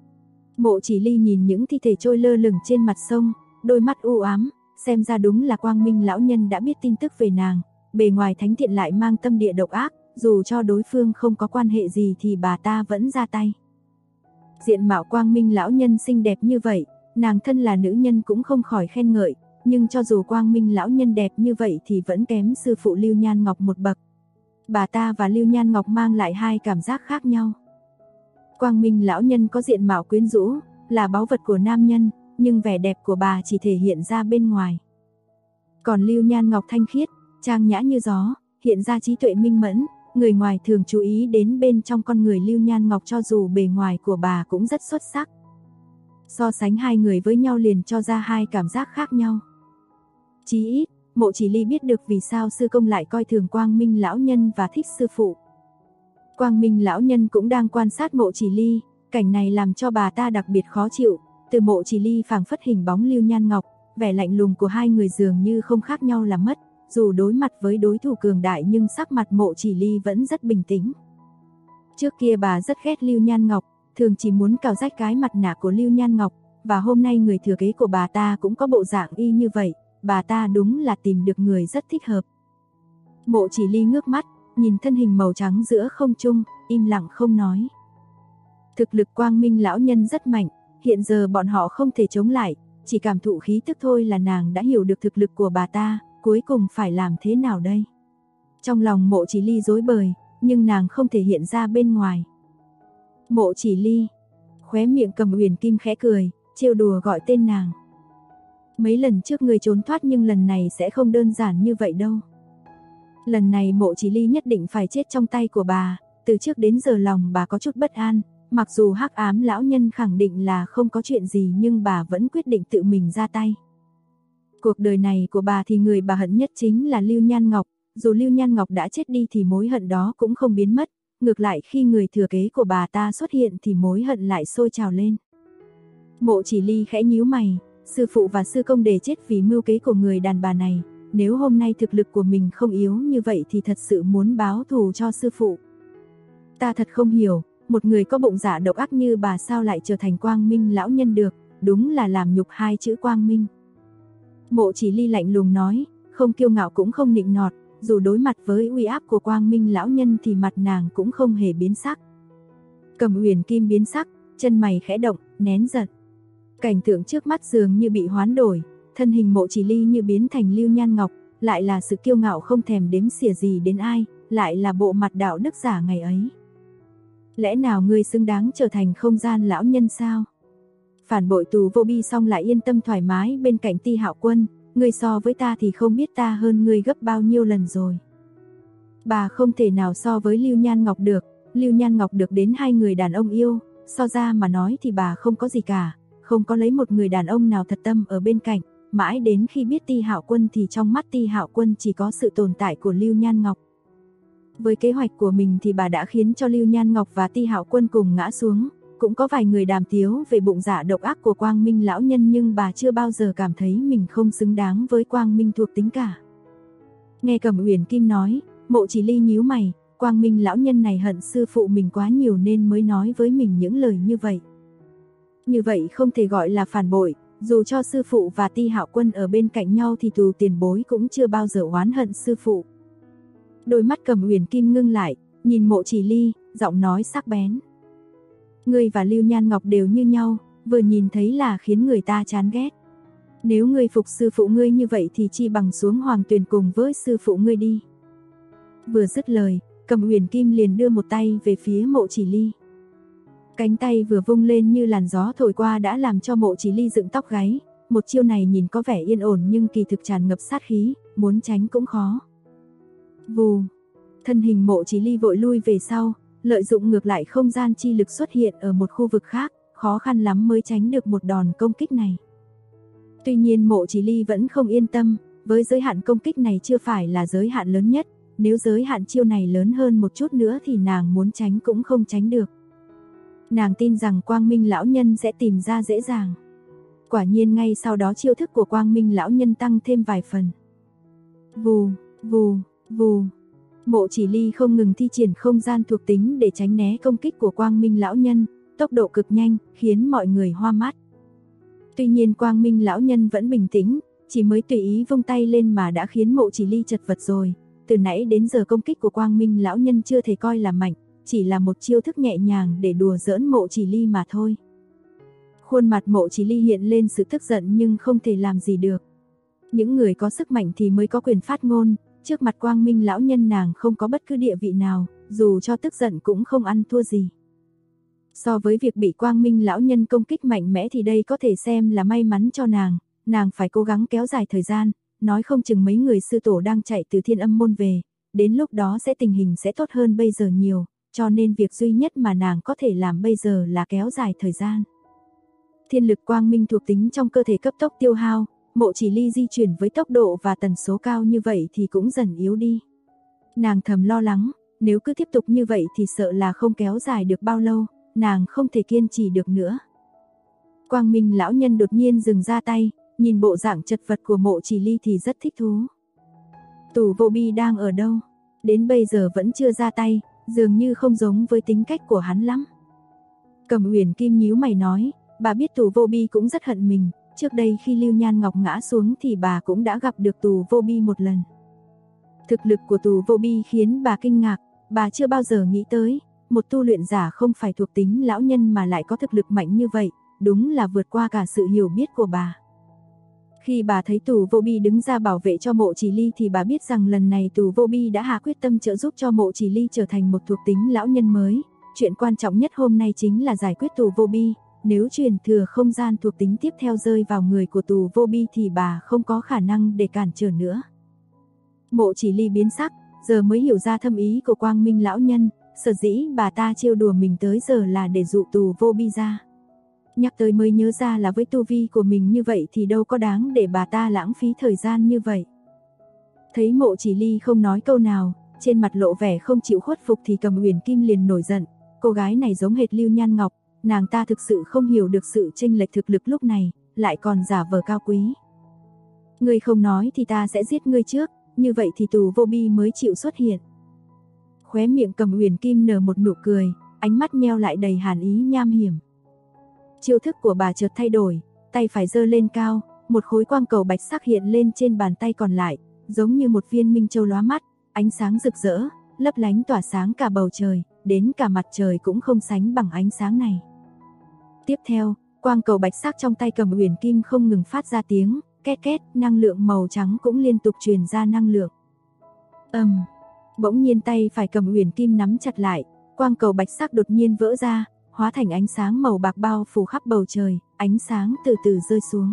Mộ Chỉ Ly nhìn những thi thể trôi lơ lửng trên mặt sông, đôi mắt u ám, xem ra đúng là Quang Minh lão nhân đã biết tin tức về nàng, bề ngoài thánh thiện lại mang tâm địa độc ác, dù cho đối phương không có quan hệ gì thì bà ta vẫn ra tay. Diện mạo Quang Minh lão nhân xinh đẹp như vậy, nàng thân là nữ nhân cũng không khỏi khen ngợi, nhưng cho dù Quang Minh lão nhân đẹp như vậy thì vẫn kém sư phụ Lưu Nhan Ngọc một bậc. Bà ta và Lưu Nhan Ngọc mang lại hai cảm giác khác nhau. Quang Minh lão nhân có diện mạo quyến rũ, là báu vật của nam nhân, nhưng vẻ đẹp của bà chỉ thể hiện ra bên ngoài. Còn Lưu Nhan Ngọc thanh khiết, trang nhã như gió, hiện ra trí tuệ minh mẫn, người ngoài thường chú ý đến bên trong con người Lưu Nhan Ngọc, cho dù bề ngoài của bà cũng rất xuất sắc. So sánh hai người với nhau liền cho ra hai cảm giác khác nhau. Chí ít, Mộ Chỉ Ly biết được vì sao sư công lại coi thường Quang Minh lão nhân và thích sư phụ. Quang Minh lão nhân cũng đang quan sát Mộ Chỉ Ly, cảnh này làm cho bà ta đặc biệt khó chịu. Từ Mộ Chỉ Ly phảng phất hình bóng Lưu Nhan Ngọc, vẻ lạnh lùng của hai người dường như không khác nhau là mất. Dù đối mặt với đối thủ cường đại nhưng sắc mặt Mộ Chỉ Ly vẫn rất bình tĩnh. Trước kia bà rất ghét Lưu Nhan Ngọc, thường chỉ muốn cào rách cái mặt nạ của Lưu Nhan Ngọc, và hôm nay người thừa kế của bà ta cũng có bộ dạng y như vậy, bà ta đúng là tìm được người rất thích hợp. Mộ Chỉ Ly ngước mắt, nhìn thân hình màu trắng giữa không trung, im lặng không nói. Thực lực Quang Minh lão nhân rất mạnh, hiện giờ bọn họ không thể chống lại, chỉ cảm thụ khí tức thôi là nàng đã hiểu được thực lực của bà ta, cuối cùng phải làm thế nào đây? Trong lòng Mộ Chỉ Ly rối bời, nhưng nàng không thể hiện ra bên ngoài. Mộ Chỉ Ly, khóe miệng Cầm Uyển Kim khẽ cười, trêu đùa gọi tên nàng. Mấy lần trước người trốn thoát nhưng lần này sẽ không đơn giản như vậy đâu. Lần này Mộ Chỉ Ly nhất định phải chết trong tay của bà, từ trước đến giờ lòng bà có chút bất an, mặc dù Hắc Ám lão nhân khẳng định là không có chuyện gì nhưng bà vẫn quyết định tự mình ra tay. Cuộc đời này của bà thì người bà hận nhất chính là Lưu Nhan Ngọc, dù Lưu Nhan Ngọc đã chết đi thì mối hận đó cũng không biến mất, ngược lại khi người thừa kế của bà ta xuất hiện thì mối hận lại sôi trào lên. Mộ Chỉ Ly khẽ nhíu mày, sư phụ và sư công đều chết vì mưu kế của người đàn bà này, nếu hôm nay thực lực của mình không yếu như vậy thì thật sự muốn báo thù cho sư phụ. Ta thật không hiểu, một người có bụng dạ độc ác như bà sao lại trở thành Quang Minh lão nhân được, đúng là làm nhục hai chữ Quang Minh. Mộ Chỉ Ly lạnh lùng nói, không kiêu ngạo cũng không nịnh nọt, dù đối mặt với uy áp của Quang Minh lão nhân thì mặt nàng cũng không hề biến sắc. Cầm Uyển Kim biến sắc, chân mày khẽ động, nén giận. Cảnh tượng trước mắt dường như bị hoán đổi, thân hình Mộ Chỉ Ly như biến thành Lưu Nhan Ngọc, lại là sự kiêu ngạo không thèm đếm xỉa gì đến ai, lại là bộ mặt đạo đức giả ngày ấy. Lẽ nào ngươi xứng đáng trở thành không gian lão nhân sao? Phản bội Tù Vô Bi xong lại yên tâm thoải mái bên cạnh Ti Hạo Quân, ngươi so với ta thì không biết ta hơn ngươi gấp bao nhiêu lần rồi. Bà không thể nào so với Lưu Nhan Ngọc được, Lưu Nhan Ngọc được đến hai người đàn ông yêu, so ra mà nói thì bà không có gì cả, không có lấy một người đàn ông nào thật tâm ở bên cạnh, mãi đến khi biết Ti Hạo Quân thì trong mắt Ti Hạo Quân chỉ có sự tồn tại của Lưu Nhan Ngọc. Với kế hoạch của mình thì bà đã khiến cho Lưu Nhan Ngọc và Ti Hạo Quân cùng ngã xuống, cũng có vài người đàm tiếu về bụng dạ độc ác của Quang Minh lão nhân nhưng bà chưa bao giờ cảm thấy mình không xứng đáng với Quang Minh thuộc tính cả. Nghe Cẩm Uyển Kim nói, Mộ Chỉ Ly nhíu mày, Quang Minh lão nhân này hận sư phụ mình quá nhiều nên mới nói với mình những lời như vậy. Như vậy không thể gọi là phản bội, dù cho sư phụ và Ti Hạo Quân ở bên cạnh nhau thì Tù tiền bối cũng chưa bao giờ oán hận sư phụ. Đôi mắt Cẩm Uyển Kim ngưng lại, nhìn Mộ Chỉ Ly, giọng nói sắc bén. Ngươi và Lưu Nhan Ngọc đều như nhau, vừa nhìn thấy là khiến người ta chán ghét. Nếu ngươi phục sư phụ ngươi như vậy thì chi bằng xuống Hoàng Tuyền cùng với sư phụ ngươi đi. Vừa dứt lời, Cẩm Uyển Kim liền đưa một tay về phía Mộ Chỉ Ly. Cánh tay vừa vung lên như làn gió thổi qua đã làm cho Mộ Chỉ Ly dựng tóc gáy, một chiêu này nhìn có vẻ yên ổn nhưng kỳ thực tràn ngập sát khí, muốn tránh cũng khó. Vù, thân hình Mộ Chỉ Ly vội lui về sau, lợi dụng ngược lại không gian chi lực xuất hiện ở một khu vực khác, khó khăn lắm mới tránh được một đòn công kích này. Tuy nhiên Mộ Chỉ Ly vẫn không yên tâm, với giới hạn công kích này chưa phải là giới hạn lớn nhất, nếu giới hạn chiêu này lớn hơn một chút nữa thì nàng muốn tránh cũng không tránh được. Nàng tin rằng Quang Minh lão nhân sẽ tìm ra dễ dàng. Quả nhiên ngay sau đó chiêu thức của Quang Minh lão nhân tăng thêm vài phần. Vù, vù, vù. Mộ Chỉ Ly không ngừng thi triển không gian thuộc tính để tránh né công kích của Quang Minh lão nhân, tốc độ cực nhanh, khiến mọi người hoa mắt. Tuy nhiên Quang Minh lão nhân vẫn bình tĩnh, chỉ mới tùy ý vung tay lên mà đã khiến Mộ Chỉ Ly chật vật rồi. Từ nãy đến giờ công kích của Quang Minh lão nhân chưa thể coi là mạnh, chỉ là một chiêu thức nhẹ nhàng để đùa giỡn Mộ Chỉ Ly mà thôi. Khuôn mặt Mộ Chỉ Ly hiện lên sự tức giận nhưng không thể làm gì được. Những người có sức mạnh thì mới có quyền phát ngôn, trước mặt Quang Minh lão nhân nàng không có bất cứ địa vị nào, dù cho tức giận cũng không ăn thua gì. So với việc bị Quang Minh lão nhân công kích mạnh mẽ thì đây có thể xem là may mắn cho nàng phải cố gắng kéo dài thời gian, nói không chừng mấy người sư tổ đang chạy từ Thiên Âm môn về, đến lúc đó tình hình sẽ tốt hơn bây giờ nhiều, cho nên việc duy nhất mà nàng có thể làm bây giờ là kéo dài thời gian. Thiên lực Quang Minh thuộc tính trong cơ thể cấp tốc tiêu hao, Mộ Chỉ Ly di chuyển với tốc độ và tần số cao như vậy thì cũng dần yếu đi. Nàng thầm lo lắng, nếu cứ tiếp tục như vậy thì sợ là không kéo dài được bao lâu, nàng không thể kiên trì được nữa. Quang Minh lão nhân đột nhiên dừng ra tay, nhìn bộ dạng chật vật của Mộ Chỉ Ly thì rất thích thú. Tù Vô Bi đang ở đâu? Đến bây giờ vẫn chưa ra tay, dường như không giống với tính cách của hắn lắm. Cẩm Uyển Kim nhíu mày nói, bà biết Tù Vô Bi cũng rất hận mình, trước đây khi Lưu Nhan Ngọc ngã xuống thì bà cũng đã gặp được Tù Vô Bi một lần. Thực lực của Tù Vô Bi khiến bà kinh ngạc, bà chưa bao giờ nghĩ tới, một tu luyện giả không phải thuộc tính lão nhân mà lại có thực lực mạnh như vậy, đúng là vượt qua cả sự hiểu biết của bà. Khi bà thấy Tù Vô Bi đứng ra bảo vệ cho Mộ Chỉ Ly thì bà biết rằng lần này Tù Vô Bi đã hạ quyết tâm trợ giúp cho Mộ Chỉ Ly trở thành một thuộc tính lão nhân mới. Chuyện quan trọng nhất hôm nay chính là giải quyết Tù Vô Bi, nếu truyền thừa không gian thuộc tính tiếp theo rơi vào người của Tù Vô Bi thì bà không có khả năng để cản trở nữa. Mộ Chỉ Ly biến sắc, giờ mới hiểu ra thâm ý của Quang Minh lão nhân, sở dĩ bà ta trêu đùa mình tới giờ là để dụ Tù Vô Bi ra. Nhắc tới mới nhớ ra là với tu vi của mình như vậy thì đâu có đáng để bà ta lãng phí thời gian như vậy. Thấy Mộ Chỉ Ly không nói câu nào, trên mặt lộ vẻ không chịu khuất phục thì Cẩm Uyển Kim liền nổi giận, cô gái này giống hệt Lưu Nhan Ngọc, nàng ta thực sự không hiểu được sự chênh lệch thực lực lúc này, lại còn giả vờ cao quý. Ngươi không nói thì ta sẽ giết ngươi trước, như vậy thì Tù Vô Bi mới chịu xuất hiện. Khóe miệng Cẩm Uyển Kim nở một nụ cười, ánh mắt nheo lại đầy hàn ý nham hiểm. Chiêu thức của bà chợt thay đổi, tay phải giơ lên cao, một khối quang cầu bạch sắc hiện lên trên bàn tay còn lại, giống như một viên minh châu lóa mắt, ánh sáng rực rỡ, lấp lánh tỏa sáng cả bầu trời, đến cả mặt trời cũng không sánh bằng ánh sáng này. Tiếp theo, quang cầu bạch sắc trong tay Cầm Uyển Kim không ngừng phát ra tiếng két két, năng lượng màu trắng cũng liên tục truyền ra năng lượng. Bỗng nhiên tay phải Cầm Uyển Kim nắm chặt lại, quang cầu bạch sắc đột nhiên vỡ ra, hóa thành ánh sáng màu bạc bao phủ khắp bầu trời, ánh sáng từ từ rơi xuống.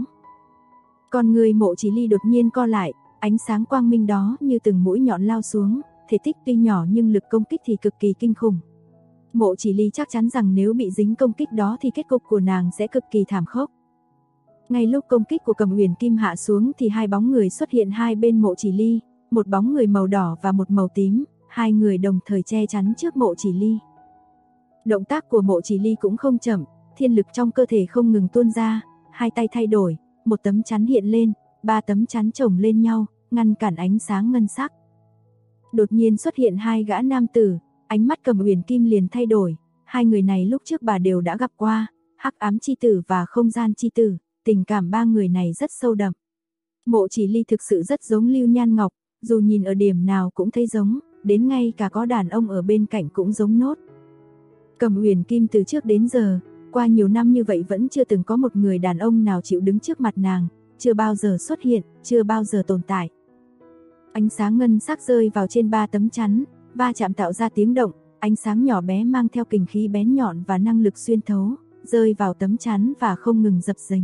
Con người Mộ Chỉ Ly đột nhiên co lại, ánh sáng quang minh đó như từng mũi nhọn lao xuống, thể tích tuy nhỏ nhưng lực công kích thì cực kỳ kinh khủng. Mộ Chỉ Ly chắc chắn rằng nếu bị dính công kích đó thì kết cục của nàng sẽ cực kỳ thảm khốc. Ngay lúc công kích của Cầm Uyển Kim hạ xuống thì hai bóng người xuất hiện hai bên Mộ Chỉ Ly, một bóng người màu đỏ và một màu tím, hai người đồng thời che chắn trước Mộ Chỉ Ly. Động tác của Mộ Chỉ Ly cũng không chậm, thiên lực trong cơ thể không ngừng tuôn ra, hai tay thay đổi, một tấm chắn hiện lên, ba tấm chắn chồng lên nhau, ngăn cản ánh sáng ngân sắc. Đột nhiên xuất hiện hai gã nam tử, ánh mắt Cầm Uyển Kim liền thay đổi, hai người này lúc trước bà đều đã gặp qua, Hắc Ám Chi Tử và Không Gian Chi Tử, tình cảm ba người này rất sâu đậm. Mộ Chỉ Ly thực sự rất giống Lưu Nhan Ngọc, dù nhìn ở điểm nào cũng thấy giống, đến ngay cả có đàn ông ở bên cạnh cũng giống nốt. Cầm Uyển Kim từ trước đến giờ, qua nhiều năm như vậy vẫn chưa từng có một người đàn ông nào chịu đứng trước mặt nàng, chưa bao giờ xuất hiện, chưa bao giờ tồn tại. Ánh sáng ngân sắc rơi vào trên ba tấm chắn, va chạm tạo ra tiếng động, ánh sáng nhỏ bé mang theo kình khí bén nhọn và năng lực xuyên thấu, rơi vào tấm chắn và không ngừng dập dềnh.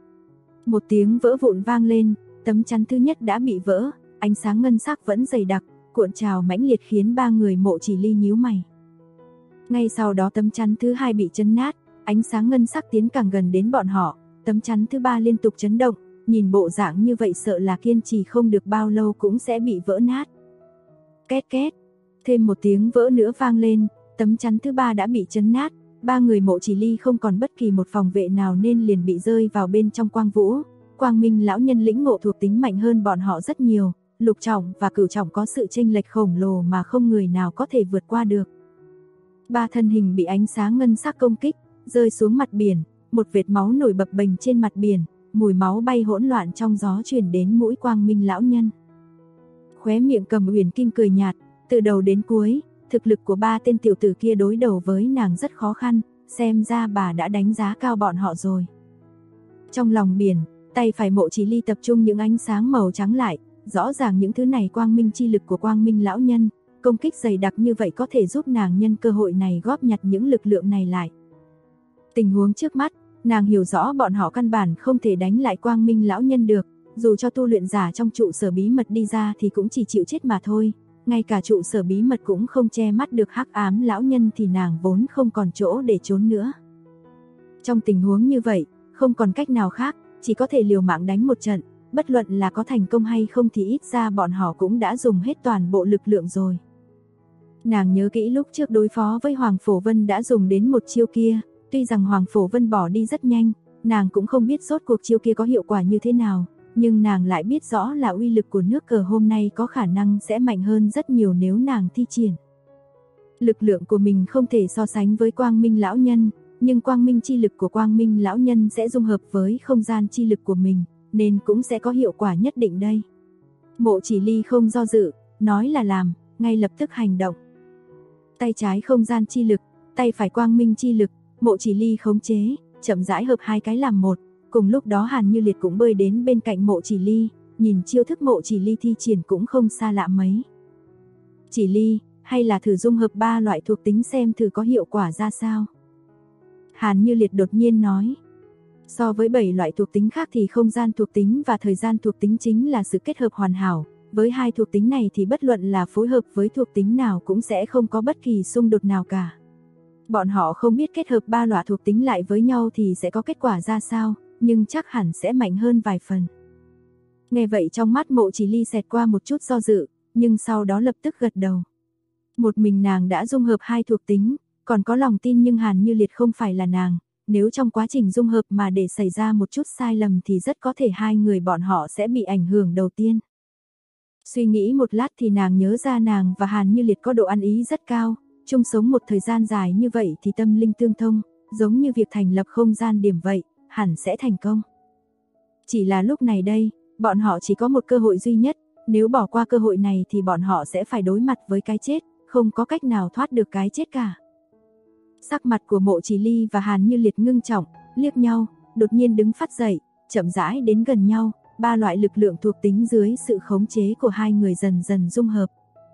Một tiếng vỡ vụn vang lên, tấm chắn thứ nhất đã bị vỡ, ánh sáng ngân sắc vẫn dày đặc, cuộn trào mãnh liệt khiến ba người Mộ Chỉ Ly nhíu mày. Ngay sau đó tấm chắn thứ hai bị chấn nát, ánh sáng ngân sắc tiến càng gần đến bọn họ, tấm chắn thứ ba liên tục chấn động, nhìn bộ dạng như vậy sợ là kiên trì không được bao lâu cũng sẽ bị vỡ nát. Két két, thêm một tiếng vỡ nữa vang lên, tấm chắn thứ ba đã bị chấn nát, ba người Mộ Chỉ Ly không còn bất kỳ một phòng vệ nào nên liền bị rơi vào bên trong quang vũ. Quang Minh lão nhân lĩnh ngộ thuộc tính mạnh hơn bọn họ rất nhiều, lục trọng và cửu trọng có sự chênh lệch khổng lồ mà không người nào có thể vượt qua được. Ba thân hình bị ánh sáng ngân sắc công kích, rơi xuống mặt biển, một vệt máu nổi bập bềnh trên mặt biển, mùi máu bay hỗn loạn trong gió truyền đến mũi Quang Minh lão nhân. Khóe miệng Cầm Uyển Kim cười nhạt, từ đầu đến cuối, thực lực của ba tên tiểu tử kia đối đầu với nàng rất khó khăn, xem ra bà đã đánh giá cao bọn họ rồi. Trong lòng biển, tay phải Mộ Chỉ Ly tập trung những ánh sáng màu trắng lại, rõ ràng những thứ này quang minh chi lực của Quang Minh lão nhân, công kích dày đặc như vậy có thể giúp nàng nhân cơ hội này góp nhặt những lực lượng này lại. Tình huống trước mắt, nàng hiểu rõ bọn họ căn bản không thể đánh lại Quang Minh lão nhân được, dù cho tu luyện giả trong trụ sở bí mật đi ra thì cũng chỉ chịu chết mà thôi, ngay cả trụ sở bí mật cũng không che mắt được Hắc Ám lão nhân thì nàng vốn không còn chỗ để trốn nữa. Trong tình huống như vậy, không còn cách nào khác, chỉ có thể liều mạng đánh một trận, bất luận là có thành công hay không thì ít ra bọn họ cũng đã dùng hết toàn bộ lực lượng rồi. Nàng nhớ kỹ lúc trước đối phó với Hoàng Phổ Vân đã dùng đến một chiêu kia, tuy rằng Hoàng Phổ Vân bỏ đi rất nhanh, nàng cũng không biết rốt cuộc chiêu kia có hiệu quả như thế nào, nhưng nàng lại biết rõ là uy lực của nước cờ hôm nay có khả năng sẽ mạnh hơn rất nhiều nếu nàng thi triển. Lực lượng của mình không thể so sánh với Quang Minh lão nhân, nhưng quang minh chi lực của Quang Minh lão nhân sẽ dung hợp với không gian chi lực của mình, nên cũng sẽ có hiệu quả nhất định đây. Mộ Chỉ Ly không do dự, nói là làm, ngay lập tức hành động. Tay trái không gian chi lực, tay phải quang minh chi lực, Mộ Chỉ Ly khống chế, chậm rãi hợp hai cái làm một. Cùng lúc đó Hàn Như Liệt cũng bơi đến bên cạnh Mộ Chỉ Ly, nhìn chiêu thức Mộ Chỉ Ly thi triển cũng không xa lạ mấy. Chỉ Ly, hay là thử dung hợp ba loại thuộc tính xem thử có hiệu quả ra sao? Hàn Như Liệt đột nhiên nói. So với 7 loại thuộc tính khác thì không gian thuộc tính và thời gian thuộc tính chính là sự kết hợp hoàn hảo. Với hai thuộc tính này thì bất luận là phối hợp với thuộc tính nào cũng sẽ không có bất kỳ xung đột nào cả. Bọn họ không biết kết hợp ba loại thuộc tính lại với nhau thì sẽ có kết quả ra sao, nhưng chắc hẳn sẽ mạnh hơn vài phần. Nghe vậy trong mắt Mộ Chỉ Ly xẹt qua một chút do dự, nhưng sau đó lập tức gật đầu. Một mình nàng đã dung hợp hai thuộc tính, còn có lòng tin nhưng Hàn Như Liệt không phải là nàng, nếu trong quá trình dung hợp mà để xảy ra một chút sai lầm thì rất có thể hai người bọn họ sẽ bị ảnh hưởng đầu tiên. Suy nghĩ một lát thì nàng nhớ ra nàng và Hàn Như Liệt có độ ăn ý rất cao, chung sống một thời gian dài như vậy thì tâm linh tương thông, giống như việc thành lập không gian điểm vậy, hẳn sẽ thành công. Chỉ là lúc này đây, bọn họ chỉ có một cơ hội duy nhất, nếu bỏ qua cơ hội này thì bọn họ sẽ phải đối mặt với cái chết, không có cách nào thoát được cái chết cả. Sắc mặt của Mộ Chỉ Ly và Hàn Như Liệt ngưng trọng, liếc nhau, đột nhiên đứng phát dậy, chậm rãi đến gần nhau, ba loại lực lượng thuộc tính dưới sự khống chế của hai người dần dần dung hợp.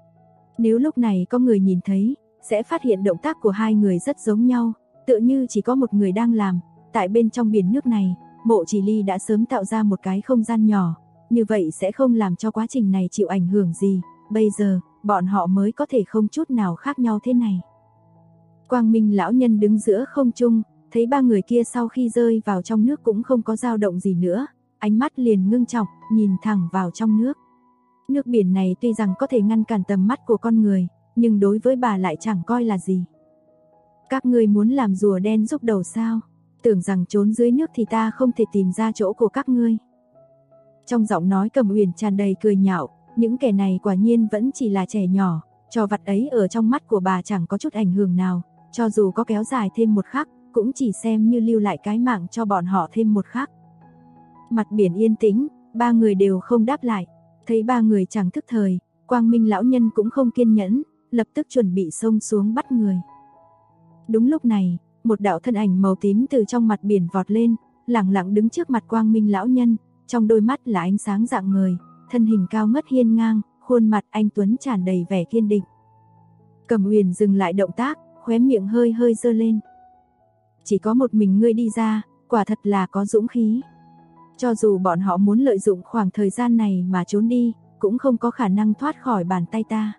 Nếu lúc này có người nhìn thấy, sẽ phát hiện động tác của hai người rất giống nhau, tựa như chỉ có một người đang làm. Tại bên trong biển nước này, Mộ Chỉ Ly đã sớm tạo ra một cái không gian nhỏ, như vậy sẽ không làm cho quá trình này chịu ảnh hưởng gì, bây giờ, bọn họ mới có thể không chút nào khác nhau thế này. Quang Minh lão nhân đứng giữa không trung, thấy ba người kia sau khi rơi vào trong nước cũng không có dao động gì nữa, ánh mắt liền ngưng trọng, nhìn thẳng vào trong nước. Nước biển này tuy rằng có thể ngăn cản tầm mắt của con người, nhưng đối với bà lại chẳng coi là gì. Các ngươi muốn làm rùa đen rút đầu sao? Tưởng rằng trốn dưới nước thì ta không thể tìm ra chỗ của các ngươi. Trong giọng nói Cẩm Uyển tràn đầy cười nhạo, những kẻ này quả nhiên vẫn chỉ là trẻ nhỏ, trò vặt ấy ở trong mắt của bà chẳng có chút ảnh hưởng nào, cho dù có kéo dài thêm một khắc, cũng chỉ xem như lưu lại cái mạng cho bọn họ thêm một khắc. Mặt biển yên tĩnh, ba người đều không đáp lại, thấy ba người chẳng thức thời, Quang Minh lão nhân cũng không kiên nhẫn, lập tức chuẩn bị xông xuống bắt người. Đúng lúc này, một đạo thân ảnh màu tím từ trong mặt biển vọt lên, lẳng lặng đứng trước mặt Quang Minh lão nhân, trong đôi mắt là ánh sáng rạng ngời, thân hình cao ngất hiên ngang, khuôn mặt anh tuấn tràn đầy vẻ kiên định. Cẩm Uyển dừng lại động tác, khóe miệng hơi hơi giơ lên. Chỉ có một mình ngươi đi ra, quả thật là có dũng khí. Cho dù bọn họ muốn lợi dụng khoảng thời gian này mà trốn đi, cũng không có khả năng thoát khỏi bàn tay ta.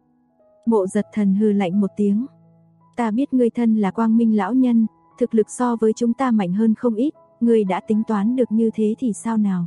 Mộ Giật Thần hừ lạnh một tiếng. Ta biết ngươi thân là Quang Minh lão nhân, thực lực so với chúng ta mạnh hơn không ít, ngươi đã tính toán được như thế thì sao nào?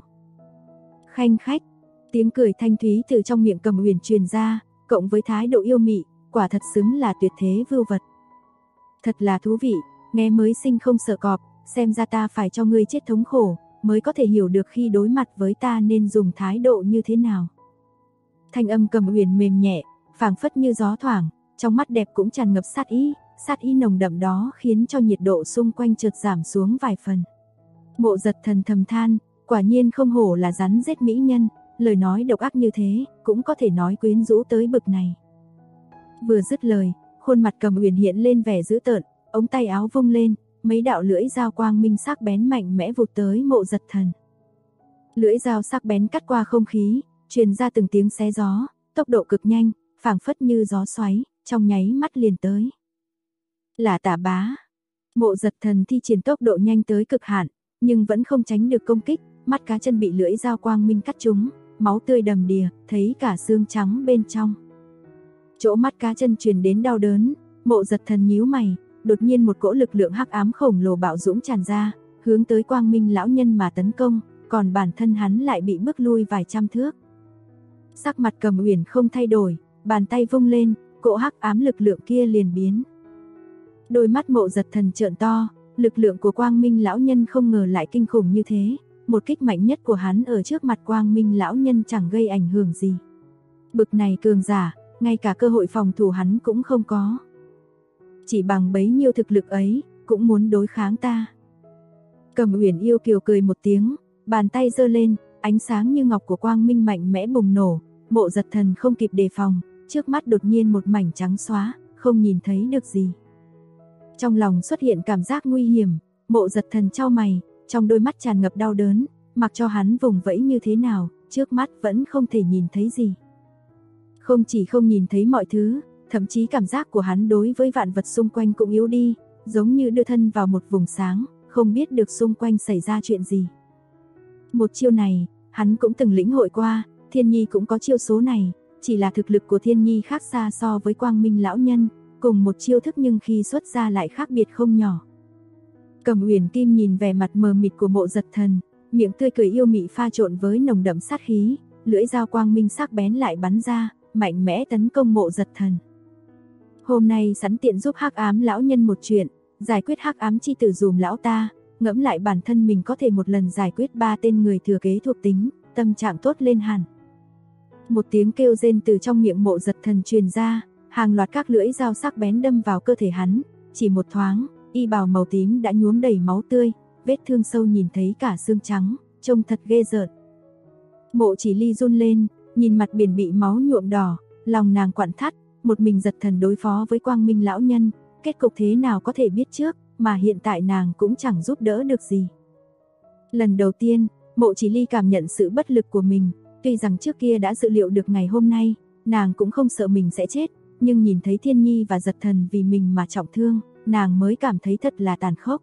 Khanh khách, tiếng cười thanh thúy từ trong miệng Cẩm Uyển truyền ra, cộng với thái độ yêu mị, quả thật xứng là tuyệt thế vưu vật. Thật là thú vị, nghe mới sinh không sợ cọp, xem ra ta phải cho ngươi chết thống khổ, mới có thể hiểu được khi đối mặt với ta nên dùng thái độ như thế nào. Thanh âm Cẩm Uyển mềm nhẹ, phảng phất như gió thoảng, trong mắt đẹp cũng tràn ngập sát ý nồng đậm đó khiến cho nhiệt độ xung quanh chợt giảm xuống vài phần. Mộ Giật Thần thầm than, quả nhiên không hổ là rắn rết mỹ nhân, lời nói độc ác như thế, cũng có thể nói quyến rũ tới bực này. Vừa dứt lời, khuôn mặt Cẩm Uyển hiện lên vẻ dữ tợn, ống tay áo vung lên, mấy đạo lưỡi dao quang minh sắc bén mạnh mẽ vụt tới Mộ Giật Thần. Lưỡi dao sắc bén cắt qua không khí, truyền ra từng tiếng xé gió, tốc độ cực nhanh, phảng phất như gió xoáy, trong nháy mắt liền tới. Là Tả Bá. Mộ Giật Thần thi triển tốc độ nhanh tới cực hạn, nhưng vẫn không tránh được công kích, mắt cá chân bị lưỡi dao quang minh cắt trúng, máu tươi đầm đìa, thấy cả xương trắng bên trong. Chỗ mắt cá chân truyền đến đau đớn, Mộ Giật Thần nhíu mày, đột nhiên một cỗ lực lượng hắc ám khổng lồ bạo dũng tràn ra, hướng tới Quang Minh lão nhân mà tấn công, còn bản thân hắn lại bị bước lui vài trăm thước. Sắc mặt Cẩm Uyển không thay đổi, bàn tay vung lên, cỗ hắc ám lực lượng kia liền biến. Đôi mắt Mộ Giật Thần trợn to, lực lượng của Quang Minh lão nhân không ngờ lại kinh khủng như thế, một kích mạnh nhất của hắn ở trước mặt Quang Minh lão nhân chẳng gây ảnh hưởng gì. Bực này cường giả, ngay cả cơ hội phòng thủ hắn cũng không có. Chỉ bằng bấy nhiêu thực lực ấy, cũng muốn đối kháng ta. Cẩm Uyển yêu kiều cười một tiếng, bàn tay giơ lên, ánh sáng như ngọc của Quang Minh mạnh mẽ bùng nổ, Mộ Giật Thần không kịp đề phòng, trước mắt đột nhiên một mảnh trắng xóa, không nhìn thấy được gì. Trong lòng xuất hiện cảm giác nguy hiểm, Mộ Giật Thần chau mày, trong đôi mắt tràn ngập đau đớn, mặc cho hắn vùng vẫy như thế nào, trước mắt vẫn không thể nhìn thấy gì. Không chỉ không nhìn thấy mọi thứ, thậm chí cảm giác của hắn đối với vạn vật xung quanh cũng yếu đi, giống như đưa thân vào một vùng sáng, không biết được xung quanh xảy ra chuyện gì. Một chiêu này, hắn cũng từng lĩnh hội qua, Thiên Nhi cũng có chiêu số này, chỉ là thực lực của Thiên Nhi khác xa so với Quang Minh lão nhân, cùng một chiêu thức nhưng khi xuất ra lại khác biệt không nhỏ. Cẩm Uyển Kim nhìn vẻ mặt mờ mịt của Mộ Giật Thần, miệng tươi cười yêu mị pha trộn với nồng đậm sát khí, lưỡi dao quang minh sắc bén lại bắn ra, mạnh mẽ tấn công Mộ Giật Thần. Hôm nay sẵn tiện giúp Hắc Ám lão nhân một chuyện, giải quyết Hắc Ám chi tử dùm lão ta, ngẫm lại bản thân mình có thể một lần giải quyết 3 tên người thừa kế thuộc tính, tâm trạng tốt lên hẳn. Một tiếng kêu rên từ trong miệng Mộ Giật Thần truyền ra, Hàng loạt các lưỡi dao sắc bén đâm vào cơ thể hắn, chỉ một thoáng, y bào màu tím đã nhuốm đầy máu tươi, vết thương sâu nhìn thấy cả xương trắng, trông thật ghê rợn. Mộ Chỉ Ly run lên, nhìn mặt biển bị máu nhuộm đỏ, lòng nàng quặn thắt, một mình Giật Thần đối phó với Quang Minh lão nhân, kết cục thế nào có thể biết trước, mà hiện tại nàng cũng chẳng giúp đỡ được gì. Lần đầu tiên, Mộ Chỉ Ly cảm nhận sự bất lực của mình, tuy rằng trước kia đã dự liệu được ngày hôm nay, nàng cũng không sợ mình sẽ chết, nhưng nhìn thấy Thiên Nhi và Giật Thần vì mình mà trọng thương, nàng mới cảm thấy thật là tàn khốc.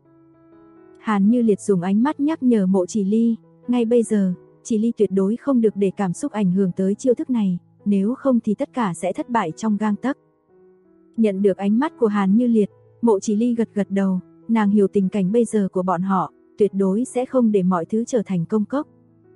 Hàn Như Liệt dùng ánh mắt nhắc nhở Mộ Chỉ Ly, ngay bây giờ, Chỉ Ly tuyệt đối không được để cảm xúc ảnh hưởng tới chiêu thức này, nếu không thì tất cả sẽ thất bại trong gang tấc. Nhận được ánh mắt của Hàn Như Liệt, Mộ Chỉ Ly gật gật đầu, nàng hiểu tình cảnh bây giờ của bọn họ, tuyệt đối sẽ không để mọi thứ trở thành công cốc.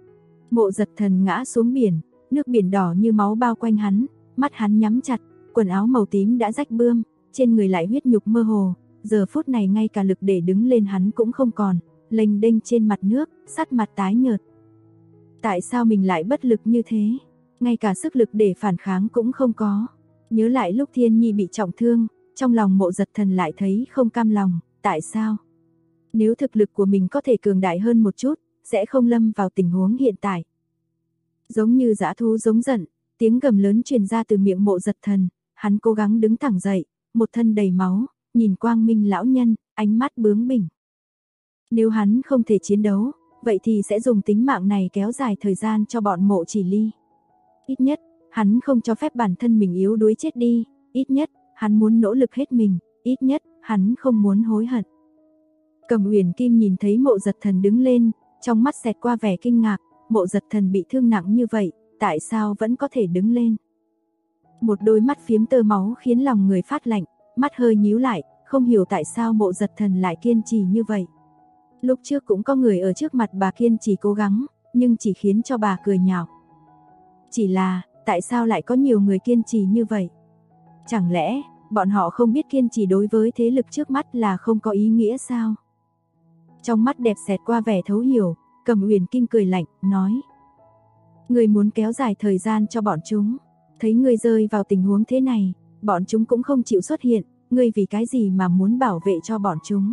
Mộ Giật Thần ngã xuống biển, nước biển đỏ như máu bao quanh hắn, mắt hắn nhắm chặt, quần áo màu tím đã rách bươm, trên người lại huyết nhục mơ hồ, giờ phút này ngay cả lực để đứng lên hắn cũng không còn, lênh đênh trên mặt nước, sắc mặt tái nhợt. Tại sao mình lại bất lực như thế? Ngay cả sức lực để phản kháng cũng không có. Nhớ lại lúc Thiên Nhi bị trọng thương, trong lòng Mộ Giật Thần lại thấy không cam lòng, tại sao? Nếu thực lực của mình có thể cường đại hơn một chút, sẽ không lâm vào tình huống hiện tại. Giống như dã thú giống giận, tiếng gầm lớn truyền ra từ miệng Mộ Giật Thần, hắn cố gắng đứng thẳng dậy, một thân đầy máu, nhìn Quang Minh lão nhân, ánh mắt bướng bỉnh. Nếu hắn không thể chiến đấu, vậy thì sẽ dùng tính mạng này kéo dài thời gian cho bọn Mộ Chỉ Ly. Ít nhất, hắn không cho phép bản thân mình yếu đuối chết đi, ít nhất, hắn muốn nỗ lực hết mình, ít nhất, hắn không muốn hối hận. Cầm Uyển Kim nhìn thấy Mộ Giật Thần đứng lên, trong mắt xẹt qua vẻ kinh ngạc, Mộ Giật Thần bị thương nặng như vậy, tại sao vẫn có thể đứng lên? Một đôi mắt phiếm tơ máu khiến lòng người phát lạnh, mắt hơi nhíu lại, không hiểu tại sao Mộ Giật Thần lại kiên trì như vậy. Lúc trước cũng có người ở trước mặt bà kiên trì cố gắng, nhưng chỉ khiến cho bà cười nhạo. Chỉ là, tại sao lại có nhiều người kiên trì như vậy? Chẳng lẽ, bọn họ không biết kiên trì đối với thế lực trước mắt là không có ý nghĩa sao? Trong mắt đẹp xẹt qua vẻ thấu hiểu, Cầm Uyển Kim cười lạnh, nói. Người muốn kéo dài thời gian cho bọn chúng, thấy người rơi vào tình huống thế này, bọn chúng cũng không chịu xuất hiện, ngươi vì cái gì mà muốn bảo vệ cho bọn chúng?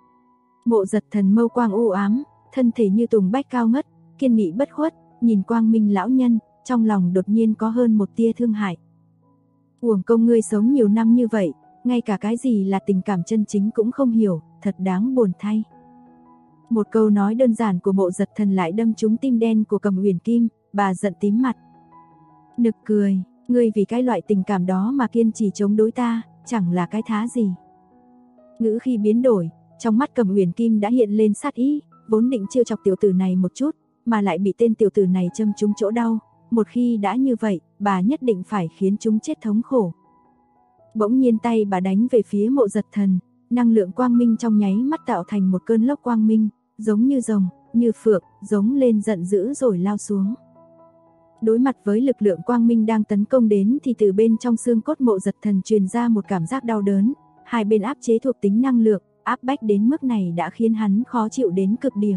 Mộ Giật Thần mâu quang u ám, thân thể như tùng bách cao ngất, kiên nghị bất khuất, nhìn Quang Minh lão nhân, trong lòng đột nhiên có hơn một tia thương hại. Uổng công ngươi sống nhiều năm như vậy, ngay cả cái gì là tình cảm chân chính cũng không hiểu, thật đáng buồn thay. Một câu nói đơn giản của Mộ Giật Thần lại đâm trúng tim đen của Cầm Uyển Kim, bà giận tím mặt. Nực cười, ngươi vì cái loại tình cảm đó mà kiên trì chống đối ta, chẳng là cái thá gì. Ngữ khi biến đổi, trong mắt Cầm Uyển Kim đã hiện lên sát ý, vốn định trêu chọc tiểu tử này một chút, mà lại bị tên tiểu tử này châm trúng chỗ đau, một khi đã như vậy, bà nhất định phải khiến chúng chết thống khổ. Bỗng nhiên tay bà đánh về phía Mộ Giật Thần, năng lượng quang minh trong nháy mắt tạo thành một cơn lốc quang minh, giống như rồng, như phượng, giống lên giận dữ rồi lao xuống. Đối mặt với lực lượng quang minh đang tấn công đến thì từ bên trong xương cốt Mộ Giật Thần truyền ra một cảm giác đau đớn, hai bên áp chế thuộc tính năng lượng, áp bách đến mức này đã khiến hắn khó chịu đến cực điểm.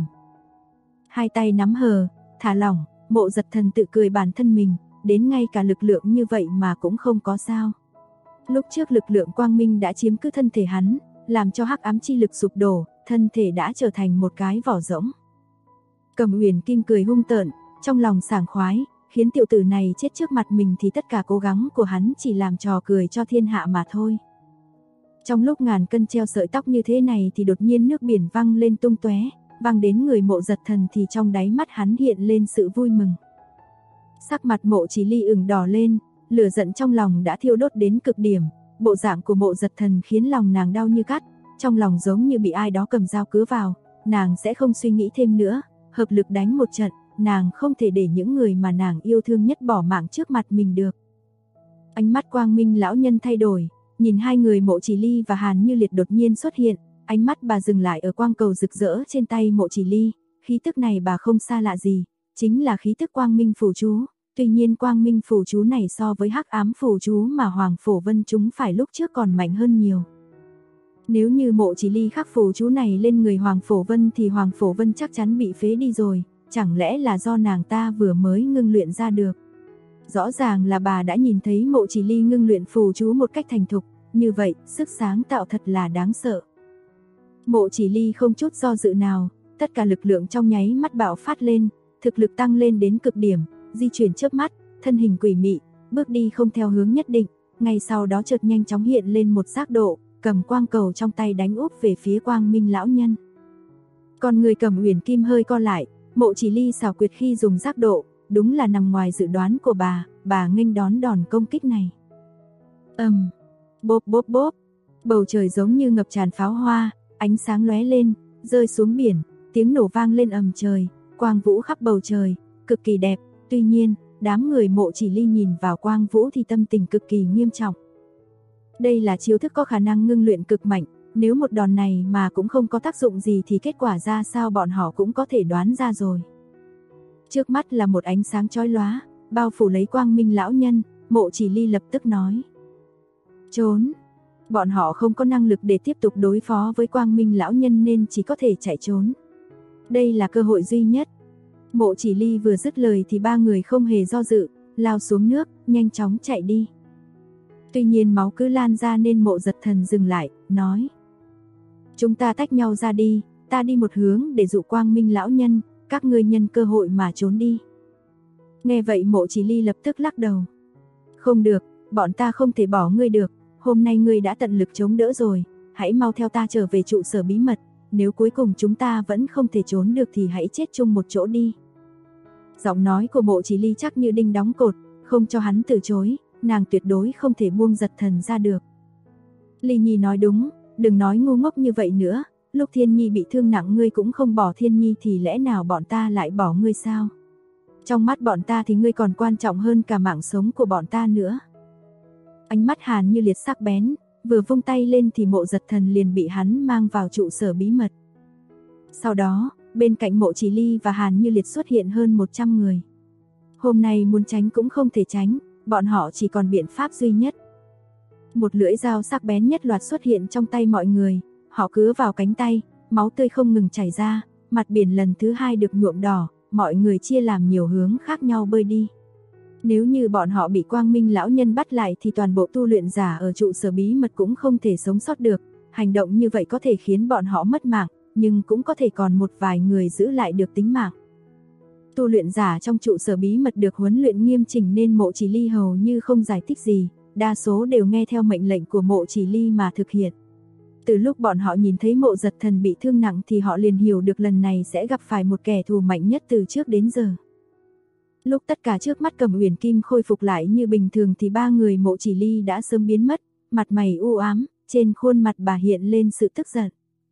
Hai tay nắm hờ, thả lỏng, Mộ Giật Thần tự cười bản thân mình, đến ngay cả lực lượng như vậy mà cũng không có sao. Lúc trước lực lượng quang minh đã chiếm cứ thân thể hắn, làm cho hắc ám chi lực sụp đổ, thân thể đã trở thành một cái vỏ rỗng. Cầm Uyển Kim cười hung tợn, trong lòng sảng khoái, khiến tiểu tử này chết trước mặt mình thì tất cả cố gắng của hắn chỉ làm trò cười cho thiên hạ mà thôi. Trong lúc ngàn cân treo sợi tóc như thế này thì đột nhiên nước biển văng lên tung tóe, văng đến người Mộ Giật Thần thì trong đáy mắt hắn hiện lên sự vui mừng. Sắc mặt Mộ Chỉ Ly ửng đỏ lên, lửa giận trong lòng đã thiêu đốt đến cực điểm, bộ dạng của Mộ Giật Thần khiến lòng nàng đau như cắt, trong lòng giống như bị ai đó cầm dao cứa vào, nàng sẽ không suy nghĩ thêm nữa, hợp lực đánh một trận, nàng không thể để những người mà nàng yêu thương nhất bỏ mạng trước mặt mình được. Ánh mắt Quang Minh lão nhân thay đổi, nhìn hai người Mộ Chỉ Ly và Hàn Như Liệt đột nhiên xuất hiện, ánh mắt bà dừng lại ở quang cầu rực rỡ trên tay Mộ Chỉ Ly, khí tức này bà không xa lạ gì, chính là khí tức Quang Minh phù chú, tuy nhiên Quang Minh phù chú này so với hắc ám phù chú mà Hoàng Phổ Vân chúng phải lúc trước còn mạnh hơn nhiều. Nếu như Mộ Chỉ Ly khắc phù chú này lên người Hoàng Phổ Vân thì Hoàng Phổ Vân chắc chắn bị phế đi rồi, chẳng lẽ là do nàng ta vừa mới ngưng luyện ra được. Rõ ràng là bà đã nhìn thấy Mộ Chỉ Ly ngưng luyện phù chú một cách thành thục, như vậy, sức sáng tạo thật là đáng sợ. Mộ Chỉ Ly không chút do dự nào, tất cả lực lượng trong nháy mắt bạo phát lên, thực lực tăng lên đến cực điểm, di chuyển chớp mắt, thân hình quỷ mị, bước đi không theo hướng nhất định, ngay sau đó chợt nhanh chóng hiện lên một giác độ, cầm quang cầu trong tay đánh úp về phía Quang Minh lão nhân. Còn người cầm Uyển Kim hơi co lại, Mộ Chỉ Ly xảo quyệt khi dùng giác độ, đúng là nằm ngoài dự đoán của bà nghênh đón đòn công kích này. Bốp bốp bốp, bầu trời giống như ngập tràn pháo hoa, ánh sáng lóe lên, rơi xuống biển, tiếng nổ vang lên ầm trời, quang vũ khắp bầu trời, cực kỳ đẹp. Tuy nhiên, đám người Mộ Chỉ Ly nhìn vào quang vũ thì tâm tình cực kỳ nghiêm trọng. Đây là chiêu thức có khả năng ngưng luyện cực mạnh, nếu một đòn này mà cũng không có tác dụng gì thì kết quả ra sao bọn họ cũng có thể đoán ra rồi. Trước mắt là một ánh sáng chói lóa, bao phủ lấy Quang Minh lão nhân, Mộ Chỉ Ly lập tức nói: "Trốn." Bọn họ không có năng lực để tiếp tục đối phó với Quang Minh lão nhân nên chỉ có thể chạy trốn. Đây là cơ hội duy nhất. Mộ Chỉ Ly vừa dứt lời thì ba người không hề do dự, lao xuống nước, nhanh chóng chạy đi. Tuy nhiên máu cứ lan ra nên Mộ Giật Thần dừng lại, nói: "Chúng ta tách nhau ra đi, ta đi một hướng để dụ Quang Minh lão nhân, các ngươi nhân cơ hội mà trốn đi." Nghe vậy Mộ Chỉ Ly lập tức lắc đầu: "Không được, bọn ta không thể bỏ ngươi được, hôm nay ngươi đã tận lực chống đỡ rồi, hãy mau theo ta trở về trụ sở bí mật, nếu cuối cùng chúng ta vẫn không thể trốn được thì hãy chết chung một chỗ đi." Giọng nói của Mộ Chỉ Ly chắc như đinh đóng cột, không cho hắn từ chối, nàng tuyệt đối không thể buông Giật Thần ra được. Ly Nhi nói đúng, đừng nói ngu ngốc như vậy nữa, lúc Thiên Nhi bị thương nặng ngươi cũng không bỏ Thiên Nhi thì lẽ nào bọn ta lại bỏ ngươi sao? Trong mắt bọn ta thì ngươi còn quan trọng hơn cả mạng sống của bọn ta nữa. Ánh mắt Hàn Như Liệt sắc bén, vừa vung tay lên thì Mộ Giật Thần liền bị hắn mang vào trụ sở bí mật. Sau đó, bên cạnh Mộ Chỉ Ly và Hàn Như Liệt xuất hiện hơn 100 người. Hôm nay muốn tránh cũng không thể tránh, bọn họ chỉ còn biện pháp duy nhất. Một lưỡi dao sắc bén nhất loạt xuất hiện trong tay mọi người, họ cứa vào cánh tay, máu tươi không ngừng chảy ra, mặt biển lần thứ hai được nhuộm đỏ, mọi người chia làm nhiều hướng khác nhau bơi đi. Nếu như bọn họ bị Quang Minh lão nhân bắt lại thì toàn bộ tu luyện giả ở trụ sở bí mật cũng không thể sống sót được, hành động như vậy có thể khiến bọn họ mất mạng, nhưng cũng có thể còn một vài người giữ lại được tính mạng. Tu luyện giả trong trụ sở bí mật được huấn luyện nghiêm chỉnh nên Mộ Chỉ Ly hầu như không giải thích gì, đa số đều nghe theo mệnh lệnh của Mộ Chỉ Ly mà thực hiện. Từ lúc bọn họ nhìn thấy Mộ Giật Thần bị thương nặng thì họ liền hiểu được lần này sẽ gặp phải một kẻ thù mạnh nhất từ trước đến giờ. Lúc tất cả trước mắt Cầm Uyển Kim khôi phục lại như bình thường thì ba người Mộ Chỉ Ly đã sớm biến mất, mặt mày u ám, trên khuôn mặt bà hiện lên sự tức giận.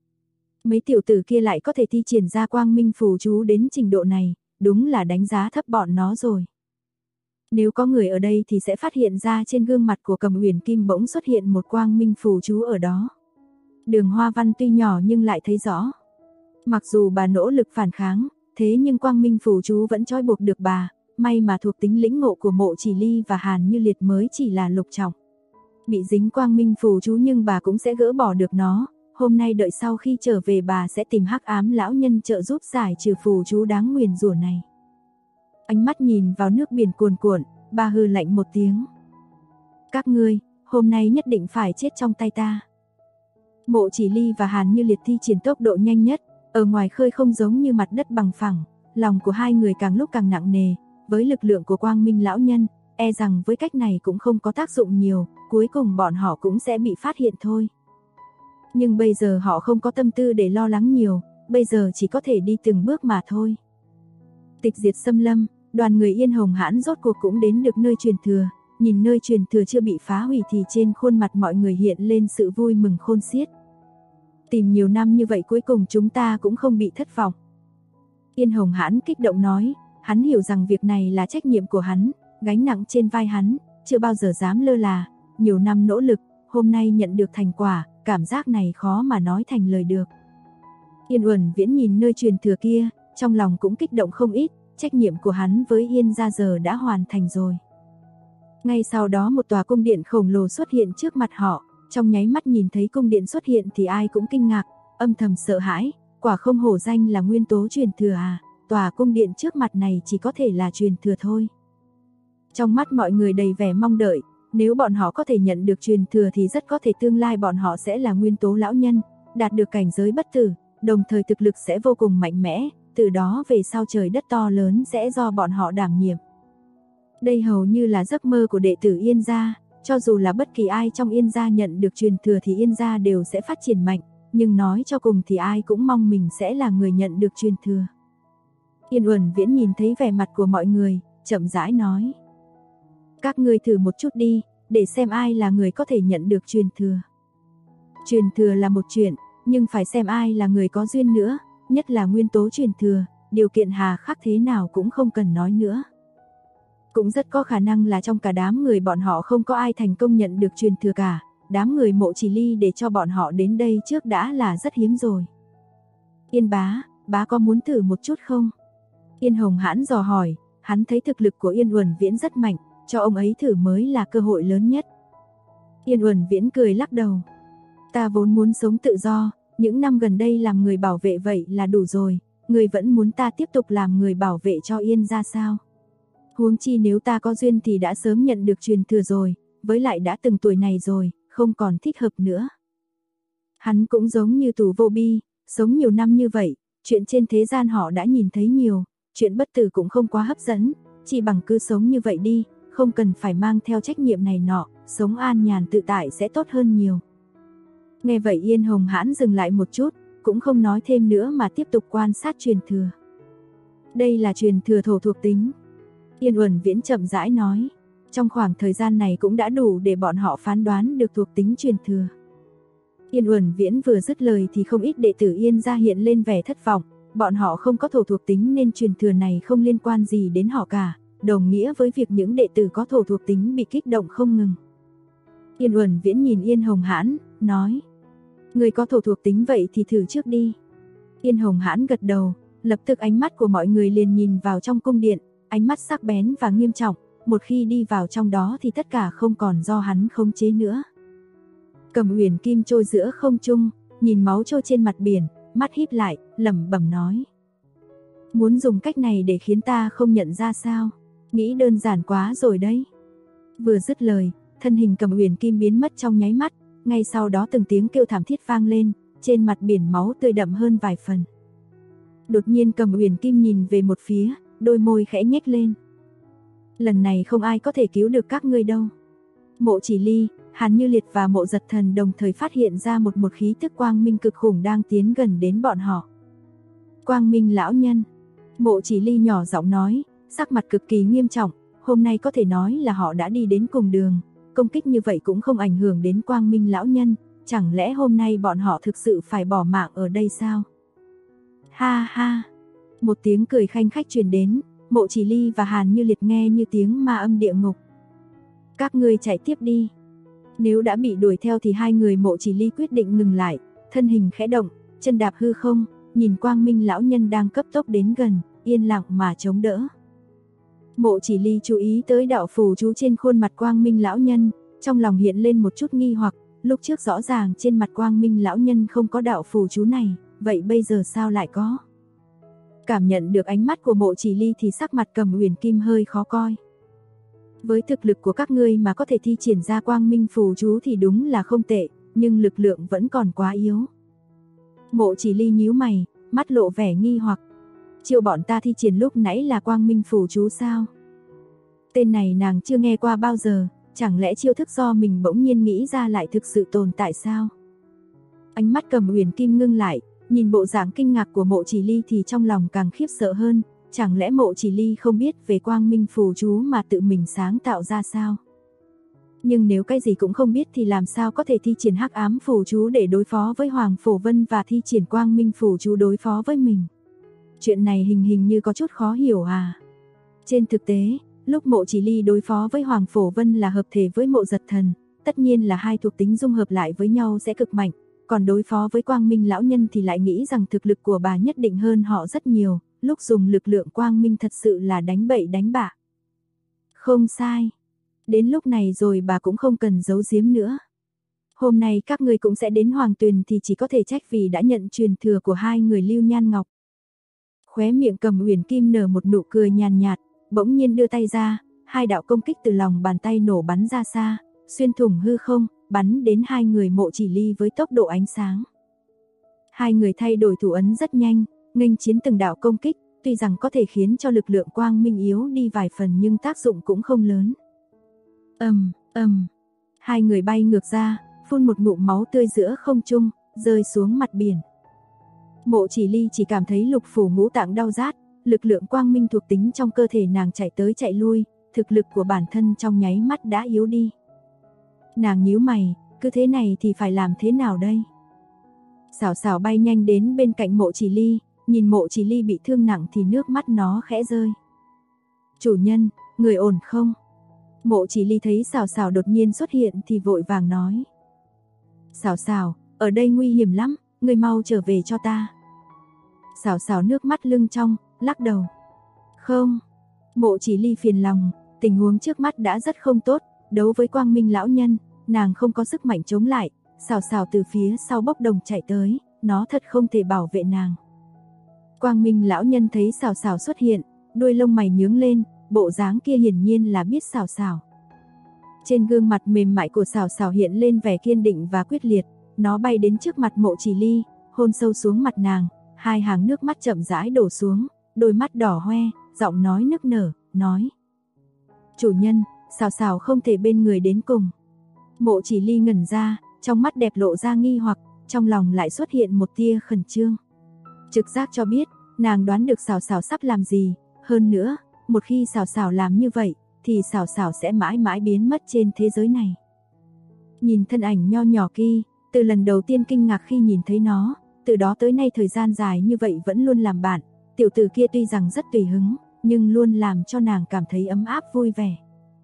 Mấy tiểu tử kia lại có thể thi triển ra Quang Minh phù chú đến trình độ này, đúng là đánh giá thấp bọn nó rồi. Nếu có người ở đây thì sẽ phát hiện ra trên gương mặt của Cầm Uyển Kim bỗng xuất hiện một Quang Minh phù chú ở đó. Đường hoa văn tuy nhỏ nhưng lại thấy rõ. Mặc dù bà nỗ lực phản kháng, thế nhưng Quang Minh phù chú vẫn trói buộc được bà, may mà thuộc tính lĩnh ngộ của Mộ Chỉ Ly và Hàn Như Liệt mới chỉ là lục trọng. Bị dính Quang Minh phù chú nhưng bà cũng sẽ gỡ bỏ được nó, hôm nay đợi sau khi trở về bà sẽ tìm Hắc Ám lão nhân trợ giúp giải trừ phù chú đáng nguyền rủa này. Ánh mắt nhìn vào nước biển cuồn cuộn, bà hừ lạnh một tiếng. Các ngươi, hôm nay nhất định phải chết trong tay ta. Mộ Chỉ Ly và Hàn Như Liệt thi triển tốc độ nhanh nhất, ở ngoài khơi không giống như mặt đất bằng phẳng, lòng của hai người càng lúc càng nặng nề, với lực lượng của Quang Minh lão nhân, e rằng với cách này cũng không có tác dụng nhiều, cuối cùng bọn họ cũng sẽ bị phát hiện thôi. Nhưng bây giờ họ không có tâm tư để lo lắng nhiều, bây giờ chỉ có thể đi từng bước mà thôi. Tịch diệt xâm lâm, đoàn người Yên Hồng Hãn rốt cuộc cũng đến được nơi truyền thừa, nhìn nơi truyền thừa chưa bị phá hủy thì trên khuôn mặt mọi người hiện lên sự vui mừng khôn xiết. Tìm nhiều năm như vậy cuối cùng chúng ta cũng không bị thất vọng. Yên Hồng Hãn kích động nói, hắn hiểu rằng việc này là trách nhiệm của hắn, gánh nặng trên vai hắn, chưa bao giờ dám lơ là, nhiều năm nỗ lực, hôm nay nhận được thành quả, cảm giác này khó mà nói thành lời được. Yên Uẩn Viễn nhìn nơi truyền thừa kia, trong lòng cũng kích động không ít, trách nhiệm của hắn với Yên gia giờ đã hoàn thành rồi. Ngay sau đó một tòa cung điện khổng lồ xuất hiện trước mặt họ, trong nháy mắt nhìn thấy cung điện xuất hiện thì ai cũng kinh ngạc, âm thầm sợ hãi, quả không hổ danh là nguyên tố truyền thừa à, tòa cung điện trước mặt này chỉ có thể là truyền thừa thôi. Trong mắt mọi người đầy vẻ mong đợi, nếu bọn họ có thể nhận được truyền thừa thì rất có thể tương lai bọn họ sẽ là nguyên tố lão nhân, đạt được cảnh giới bất tử, đồng thời thực lực sẽ vô cùng mạnh mẽ, từ đó về sau trời đất to lớn sẽ do bọn họ đảm nhiệm. Đây hầu như là giấc mơ của đệ tử Yên gia, cho dù là bất kỳ ai trong Yên gia nhận được truyền thừa thì Yên gia đều sẽ phát triển mạnh, nhưng nói cho cùng thì ai cũng mong mình sẽ là người nhận được truyền thừa. Yên Uẩn Viễn nhìn thấy vẻ mặt của mọi người, chậm rãi nói: các ngươi thử một chút đi, để xem ai là người có thể nhận được truyền thừa. Truyền thừa là một chuyện, nhưng phải xem ai là người có duyên nữa, nhất là nguyên tố truyền thừa, điều kiện hà khắc thế nào cũng không cần nói nữa. Cũng rất có khả năng là trong cả đám người bọn họ không có ai thành công nhận được truyền thừa cả, đám người Mộ Chỉ Ly để cho bọn họ đến đây trước đã là rất hiếm rồi. Yên bá có muốn thử một chút không? Yên Hồng Hãn dò hỏi, hắn thấy thực lực của Yên Uẩn Viễn rất mạnh, cho ông ấy thử mới là cơ hội lớn nhất. Yên Uẩn Viễn cười lắc đầu. Ta vốn muốn sống tự do, những năm gần đây làm người bảo vệ vậy là đủ rồi, người vẫn muốn ta tiếp tục làm người bảo vệ cho Yên gia sao? Huống chi nếu ta có duyên thì đã sớm nhận được truyền thừa rồi, với lại đã từng tuổi này rồi, không còn thích hợp nữa. Hắn cũng giống như Tù Vô Bi, sống nhiều năm như vậy, chuyện trên thế gian họ đã nhìn thấy nhiều, chuyện bất tử cũng không quá hấp dẫn, chỉ bằng cứ sống như vậy đi, không cần phải mang theo trách nhiệm này nọ, sống an nhàn tự tại sẽ tốt hơn nhiều. Nghe vậy Yên Hồng Hãn dừng lại một chút, cũng không nói thêm nữa mà tiếp tục quan sát truyền thừa. Đây là truyền thừa thổ thuộc tính. Yên Uẩn Viễn chậm rãi nói, trong khoảng thời gian này cũng đã đủ để bọn họ phán đoán được thuộc tính truyền thừa. Yên Uẩn Viễn vừa dứt lời thì không ít đệ tử Yên gia hiện lên vẻ thất vọng, bọn họ không có thổ thuộc tính nên truyền thừa này không liên quan gì đến họ cả, đồng nghĩa với việc những đệ tử có thổ thuộc tính bị kích động không ngừng. Yên Uẩn Viễn nhìn Yên Hồng Hãn, nói, người có thổ thuộc tính vậy thì thử trước đi. Yên Hồng Hãn gật đầu, lập tức ánh mắt của mọi người liền nhìn vào trong cung điện, ánh mắt sắc bén và nghiêm trọng, một khi đi vào trong đó thì tất cả không còn do hắn khống chế nữa. Cầm Uyển Kim trôi giữa không trung, nhìn máu trôi trên mặt biển, mắt híp lại, lẩm bẩm nói: muốn dùng cách này để khiến ta không nhận ra sao? Nghĩ đơn giản quá rồi đấy. Vừa dứt lời, thân hình Cầm Uyển Kim biến mất trong nháy mắt, ngay sau đó từng tiếng kêu thảm thiết vang lên, trên mặt biển máu tươi đậm hơn vài phần. Đột nhiên Cầm Uyển Kim nhìn về một phía, đôi môi khẽ nhếch lên. Lần này không ai có thể cứu được các ngươi đâu. Mộ Chỉ Ly, Hàn Như Liệt và Mộ Giật Thần đồng thời phát hiện ra một khí tức quang minh cực khủng đang tiến gần đến bọn họ. Quang minh lão nhân. Mộ Chỉ Ly nhỏ giọng nói, sắc mặt cực kỳ nghiêm trọng, hôm nay có thể nói là họ đã đi đến cùng đường, công kích như vậy cũng không ảnh hưởng đến quang minh lão nhân, chẳng lẽ hôm nay bọn họ thực sự phải bỏ mạng ở đây sao? Ha ha. Một tiếng cười khanh khách truyền đến, Mộ Chỉ Ly và Hàn Như Liệt nghe như tiếng ma âm địa ngục. Các ngươi chạy tiếp đi. Nếu đã bị đuổi theo thì hai người Mộ Chỉ Ly quyết định ngừng lại, thân hình khẽ động, chân đạp hư không, nhìn quang minh lão nhân đang cấp tốc đến gần, yên lặng mà chống đỡ. Mộ Chỉ Ly chú ý tới đạo phù chú trên khuôn mặt quang minh lão nhân, trong lòng hiện lên một chút nghi hoặc, lúc trước rõ ràng trên mặt quang minh lão nhân không có đạo phù chú này, vậy bây giờ sao lại có? Cảm nhận được ánh mắt của Mộ Chỉ Ly thì sắc mặt Cầm Uyển Kim hơi khó coi. Với thực lực của các ngươi mà có thể thi triển ra quang minh phù chú thì đúng là không tệ, nhưng lực lượng vẫn còn quá yếu. Mộ Chỉ Ly nhíu mày, mắt lộ vẻ nghi hoặc. Chiêu bọn ta thi triển lúc nãy là quang minh phù chú sao? Tên này nàng chưa nghe qua bao giờ, chẳng lẽ chiêu thức do mình bỗng nhiên nghĩ ra lại thực sự tồn tại sao? Ánh mắt Cầm Uyển Kim ngưng lại, nhìn bộ dạng kinh ngạc của Mộ Chỉ Ly thì trong lòng càng khiếp sợ hơn, chẳng lẽ Mộ Chỉ Ly không biết về quang minh phù chú mà tự mình sáng tạo ra sao? Nhưng nếu cái gì cũng không biết thì làm sao có thể thi triển hắc ám phù chú để đối phó với Hoàng Phổ Vân và thi triển quang minh phù chú đối phó với mình? Chuyện này hình như có chút khó hiểu à? Trên thực tế, lúc Mộ Chỉ Ly đối phó với Hoàng Phổ Vân là hợp thể với Mộ Giật Thần, tất nhiên là hai thuộc tính dung hợp lại với nhau sẽ cực mạnh, còn đối phó với quang minh lão nhân thì lại nghĩ rằng thực lực của bà nhất định hơn họ rất nhiều, lúc dùng lực lượng quang minh thật sự là đánh bậy đánh bạ. Không sai. Đến lúc này rồi bà cũng không cần giấu giếm nữa. Hôm nay các ngươi cũng sẽ đến Hoàng Tuyền thì chỉ có thể trách vì đã nhận truyền thừa của hai người Lưu Nhan Ngọc. Khóe miệng Cầm Uyển Kim nở một nụ cười nhàn nhạt, bỗng nhiên đưa tay ra, hai đạo công kích từ lòng bàn tay nổ bắn ra xa, xuyên thủng hư không, bắn đến hai người Mộ Chỉ Ly với tốc độ ánh sáng. Hai người thay đổi thủ ấn rất nhanh, nghênh chiến từng đạo công kích, tuy rằng có thể khiến cho lực lượng quang minh yếu đi vài phần nhưng tác dụng cũng không lớn. Hai người bay ngược ra, phun một ngụm máu tươi giữa không trung, rơi xuống mặt biển. Mộ Chỉ Ly chỉ cảm thấy lục phủ ngũ tạng đau rát, lực lượng quang minh thuộc tính trong cơ thể nàng chạy tới chạy lui, thực lực của bản thân trong nháy mắt đã yếu đi. Nàng nhíu mày, cứ thế này thì phải làm thế nào đây? Xảo Xảo bay nhanh đến bên cạnh Mộ Chỉ Ly, nhìn Mộ Chỉ Ly bị thương nặng thì nước mắt nó khẽ rơi. Chủ nhân, người ổn không? Mộ Chỉ Ly thấy Xảo Xảo đột nhiên xuất hiện thì vội vàng nói. Xảo Xảo, ở đây nguy hiểm lắm, người mau trở về cho ta. Xảo Xảo nước mắt lưng trong, lắc đầu. Không. Mộ Chỉ Ly phiền lòng, tình huống trước mắt đã rất không tốt, đấu với Quang Minh lão nhân, nàng không có sức mạnh chống lại. Xảo Xảo từ phía sau bốc đồng chạy tới, nó thật không thể bảo vệ nàng. Quang Minh lão nhân thấy Xảo Xảo xuất hiện, đuôi lông mày nhướng lên, bộ dáng kia hiển nhiên là biết Xảo Xảo. Trên gương mặt mềm mại của Xảo Xảo hiện lên vẻ kiên định và quyết liệt, nó bay đến trước mặt Mộ Chỉ Ly, hôn sâu xuống mặt nàng, hai hàng nước mắt chậm rãi đổ xuống, đôi mắt đỏ hoe, giọng nói nức nở, nói: "Chủ nhân, Xảo Xảo không thể bên người đến cùng." Mộ Chỉ Ly ngẩn ra, trong mắt đẹp lộ ra nghi hoặc, trong lòng lại xuất hiện một tia khẩn trương. Trực giác cho biết, nàng đoán được Xảo Xảo sắp làm gì, hơn nữa, một khi Xảo Xảo làm như vậy, thì Xảo Xảo sẽ mãi mãi biến mất trên thế giới này. Nhìn thân ảnh nho nhỏ kia, từ lần đầu tiên kinh ngạc khi nhìn thấy nó, từ đó tới nay thời gian dài như vậy vẫn luôn làm bạn, tiểu tử kia tuy rằng rất tùy hứng, nhưng luôn làm cho nàng cảm thấy ấm áp vui vẻ.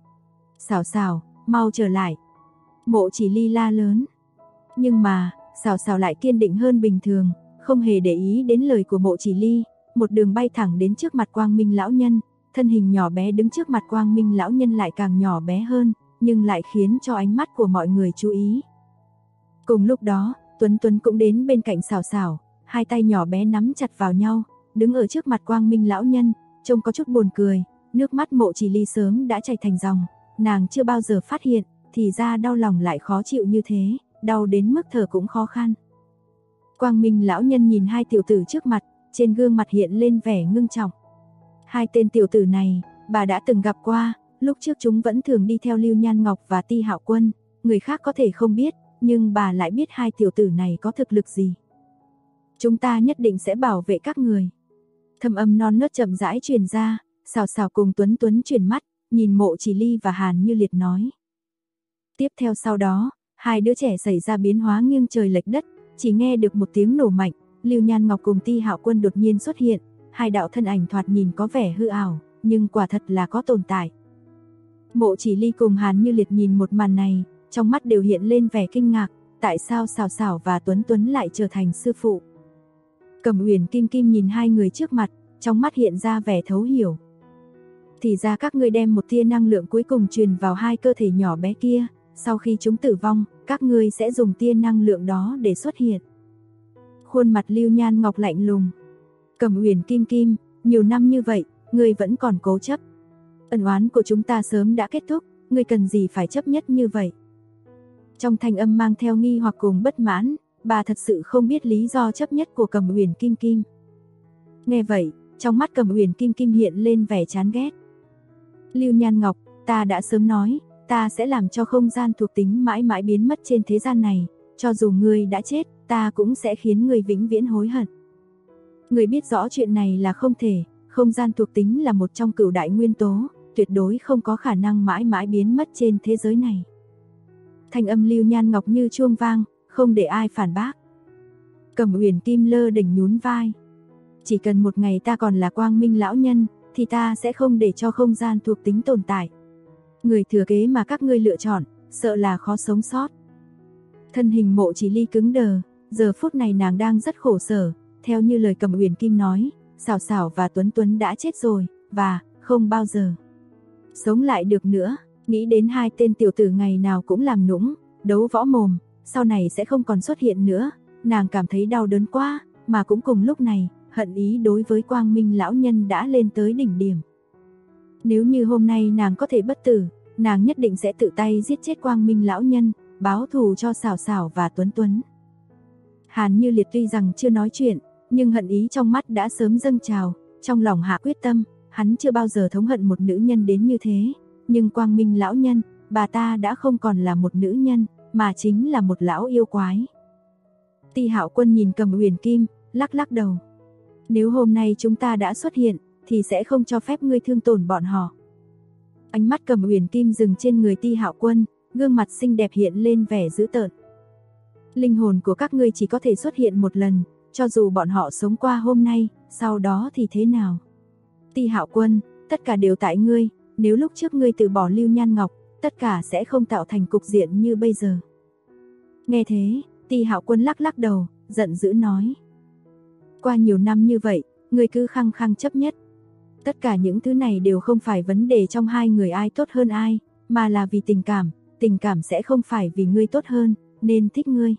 Xảo Xảo, mau trở lại. Mộ Chỉ Ly la lớn. Nhưng mà, Xảo Xảo lại kiên định hơn bình thường, không hề để ý đến lời của Mộ Chỉ Ly, một đường bay thẳng đến trước mặt Quang Minh lão nhân, thân hình nhỏ bé đứng trước mặt Quang Minh lão nhân lại càng nhỏ bé hơn, nhưng lại khiến cho ánh mắt của mọi người chú ý. Cùng lúc đó, Tuấn Tuấn cũng đến bên cạnh Xảo Xảo, hai tay nhỏ bé nắm chặt vào nhau, đứng ở trước mặt Quang Minh lão nhân, trông có chút buồn cười, nước mắt Mộ Chỉ Ly sớm đã chảy thành dòng, nàng chưa bao giờ phát hiện, thì ra đau lòng lại khó chịu như thế, đau đến mức thở cũng khó khăn. Quang Minh lão nhân nhìn hai tiểu tử trước mặt, trên gương mặt hiện lên vẻ ngưng trọng. Hai tên tiểu tử này, bà đã từng gặp qua, lúc trước chúng vẫn thường đi theo Lưu Nhan Ngọc và Ti Hạo Quân, người khác có thể không biết, nhưng bà lại biết hai tiểu tử này có thực lực gì. Chúng ta nhất định sẽ bảo vệ các người. Thâm âm non nớt chậm rãi truyền ra, Xảo Xảo cùng Tuấn Tuấn chuyển mắt, nhìn Mộ Chỉ Ly và Hàn Như Liệt nói. Tiếp theo sau đó, hai đứa trẻ xảy ra biến hóa nghiêng trời lệch đất, chỉ nghe được một tiếng nổ mạnh, Lưu Nhan Ngọc cùng Ti Hạo Quân đột nhiên xuất hiện, hai đạo thân ảnh thoạt nhìn có vẻ hư ảo, nhưng quả thật là có tồn tại. Mộ Chỉ Ly cùng Hàn Như Liệt nhìn một màn này, trong mắt đều hiện lên vẻ kinh ngạc, tại sao Xảo Xảo và Tuấn Tuấn lại trở thành sư phụ. Cẩm Uyển Kim Kim nhìn hai người trước mặt, trong mắt hiện ra vẻ thấu hiểu. Thì ra các ngươi đem một tia năng lượng cuối cùng truyền vào hai cơ thể nhỏ bé kia, sau khi chúng tử vong, các ngươi sẽ dùng tia năng lượng đó để xuất hiện. Khuôn mặt Lưu Nhan Ngọc lạnh lùng. Cẩm Uyển Kim Kim, nhiều năm như vậy, ngươi vẫn còn cố chấp. Ân oán của chúng ta sớm đã kết thúc, ngươi cần gì phải chấp nhất như vậy? Trong thanh âm mang theo nghi hoặc cùng bất mãn, bà thật sự không biết lý do chấp nhất của Cẩm Uyển Kim Kim. Nghe vậy, trong mắt Cẩm Uyển Kim Kim hiện lên vẻ chán ghét. Lưu Nhan Ngọc, ta đã sớm nói, ta sẽ làm cho không gian thuộc tính mãi mãi biến mất trên thế gian này, cho dù ngươi đã chết, ta cũng sẽ khiến ngươi vĩnh viễn hối hận. Ngươi biết rõ chuyện này là không thể, không gian thuộc tính là một trong cửu đại nguyên tố, tuyệt đối không có khả năng mãi mãi biến mất trên thế giới này. Thanh âm Lưu Nhan Ngọc như chuông vang, không để ai phản bác. Cẩm Uyển Kim lơ đỉnh nhún vai. Chỉ cần một ngày ta còn là Quang Minh lão nhân, thì ta sẽ không để cho không gian thuộc tính tồn tại. Người thừa kế mà các ngươi lựa chọn, sợ là khó sống sót. Thân hình Mộ Chỉ Ly cứng đờ, giờ phút này nàng đang rất khổ sở, theo như lời Cẩm Uyển Kim nói, Xảo Xảo và Tuấn Tuấn đã chết rồi, và không bao giờ sống lại được nữa. Nghĩ đến hai tên tiểu tử ngày nào cũng làm nũng, đấu võ mồm, sau này sẽ không còn xuất hiện nữa, nàng cảm thấy đau đớn quá, mà cũng cùng lúc này, hận ý đối với Quang Minh lão nhân đã lên tới đỉnh điểm. Nếu như hôm nay nàng có thể bất tử, nàng nhất định sẽ tự tay giết chết Quang Minh lão nhân, báo thù cho Sảo Sảo và Tuấn Tuấn. Hàn Như Liệt tuy rằng chưa nói chuyện, nhưng hận ý trong mắt đã sớm dâng trào, trong lòng hạ quyết tâm, hắn chưa bao giờ thống hận một nữ nhân đến như thế, nhưng Quang Minh lão nhân, bà ta đã không còn là một nữ nhân, mà chính là một lão yêu quái. Ti Hạo Quân nhìn Cầm Uyển Kim, lắc lắc đầu. Nếu hôm nay chúng ta đã xuất hiện, thì sẽ không cho phép ngươi thương tổn bọn họ. Ánh mắt Cầm Uyển Kim dừng trên người Ti Hạo Quân, gương mặt xinh đẹp hiện lên vẻ dữ tợn. Linh hồn của các ngươi chỉ có thể xuất hiện một lần, cho dù bọn họ sống qua hôm nay, sau đó thì thế nào? Ti Hạo Quân, tất cả đều tại ngươi, nếu lúc trước ngươi từ bỏ Lưu Nhan Ngọc, tất cả sẽ không tạo thành cục diện như bây giờ. Nghe thế, Ti Hạo Quân lắc lắc đầu, giận dữ nói. Qua nhiều năm như vậy, ngươi cứ khăng khăng chấp nhất. Tất cả những thứ này đều không phải vấn đề trong hai người ai tốt hơn ai, mà là vì tình cảm sẽ không phải vì ngươi tốt hơn, nên thích ngươi.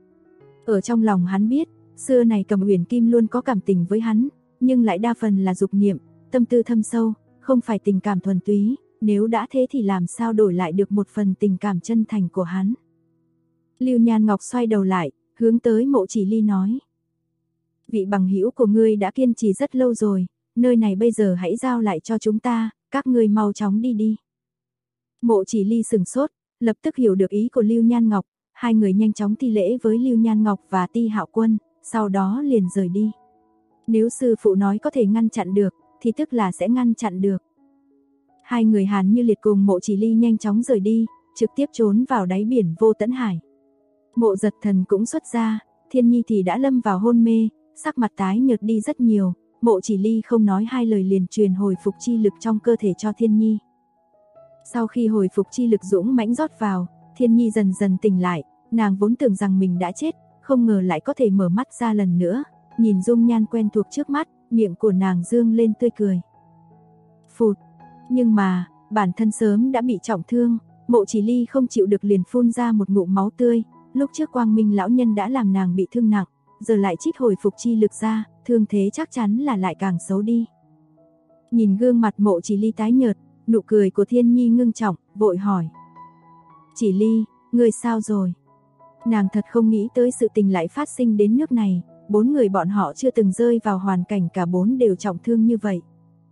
Ở trong lòng hắn biết, xưa này Cầm Uyển Kim luôn có cảm tình với hắn, nhưng lại đa phần là dục niệm, tâm tư thâm sâu, không phải tình cảm thuần túy, nếu đã thế thì làm sao đổi lại được một phần tình cảm chân thành của hắn. Lưu Nhan Ngọc xoay đầu lại, hướng tới Mộ Chỉ Ly nói. Vị bằng hữu của ngươi đã kiên trì rất lâu rồi, nơi này bây giờ hãy giao lại cho chúng ta, các ngươi mau chóng đi đi. Mộ Chỉ Ly sừng sốt, lập tức hiểu được ý của Lưu Nhan Ngọc, hai người nhanh chóng thi lễ với Lưu Nhan Ngọc và Ti Hạo Quân, sau đó liền rời đi. Nếu sư phụ nói có thể ngăn chặn được, thì tức là sẽ ngăn chặn được. Hai người Hàn Như Liệt cùng Mộ Chỉ Ly nhanh chóng rời đi, trực tiếp trốn vào đáy biển Vô Tẫn Hải. Mộ Giật Thần cũng xuất ra, Thiên Nhi thì đã lâm vào hôn mê, sắc mặt tái nhợt đi rất nhiều, Mộ Chỉ Ly không nói hai lời liền truyền hồi phục chi lực trong cơ thể cho Thiên Nhi. Sau khi hồi phục chi lực dũng mãnh rót vào, Thiên Nhi dần dần tỉnh lại, nàng vốn tưởng rằng mình đã chết, không ngờ lại có thể mở mắt ra lần nữa, nhìn dung nhan quen thuộc trước mắt, miệng của nàng dương lên tươi cười. Phụt, nhưng mà, bản thân sớm đã bị trọng thương, Mộ Chỉ Ly không chịu được liền phun ra một ngụm máu tươi, lúc trước Quang Minh lão nhân đã làm nàng bị thương nặng, giờ lại trích hồi phục chi lực ra, thương thế chắc chắn là lại càng xấu đi. Nhìn gương mặt Mộ Chỉ Ly tái nhợt, nụ cười của Thiên Nhi ngưng trọng, vội hỏi. Chỉ Ly, ngươi sao rồi? Nàng thật không nghĩ tới sự tình lại phát sinh đến nước này, bốn người bọn họ chưa từng rơi vào hoàn cảnh cả bốn đều trọng thương như vậy.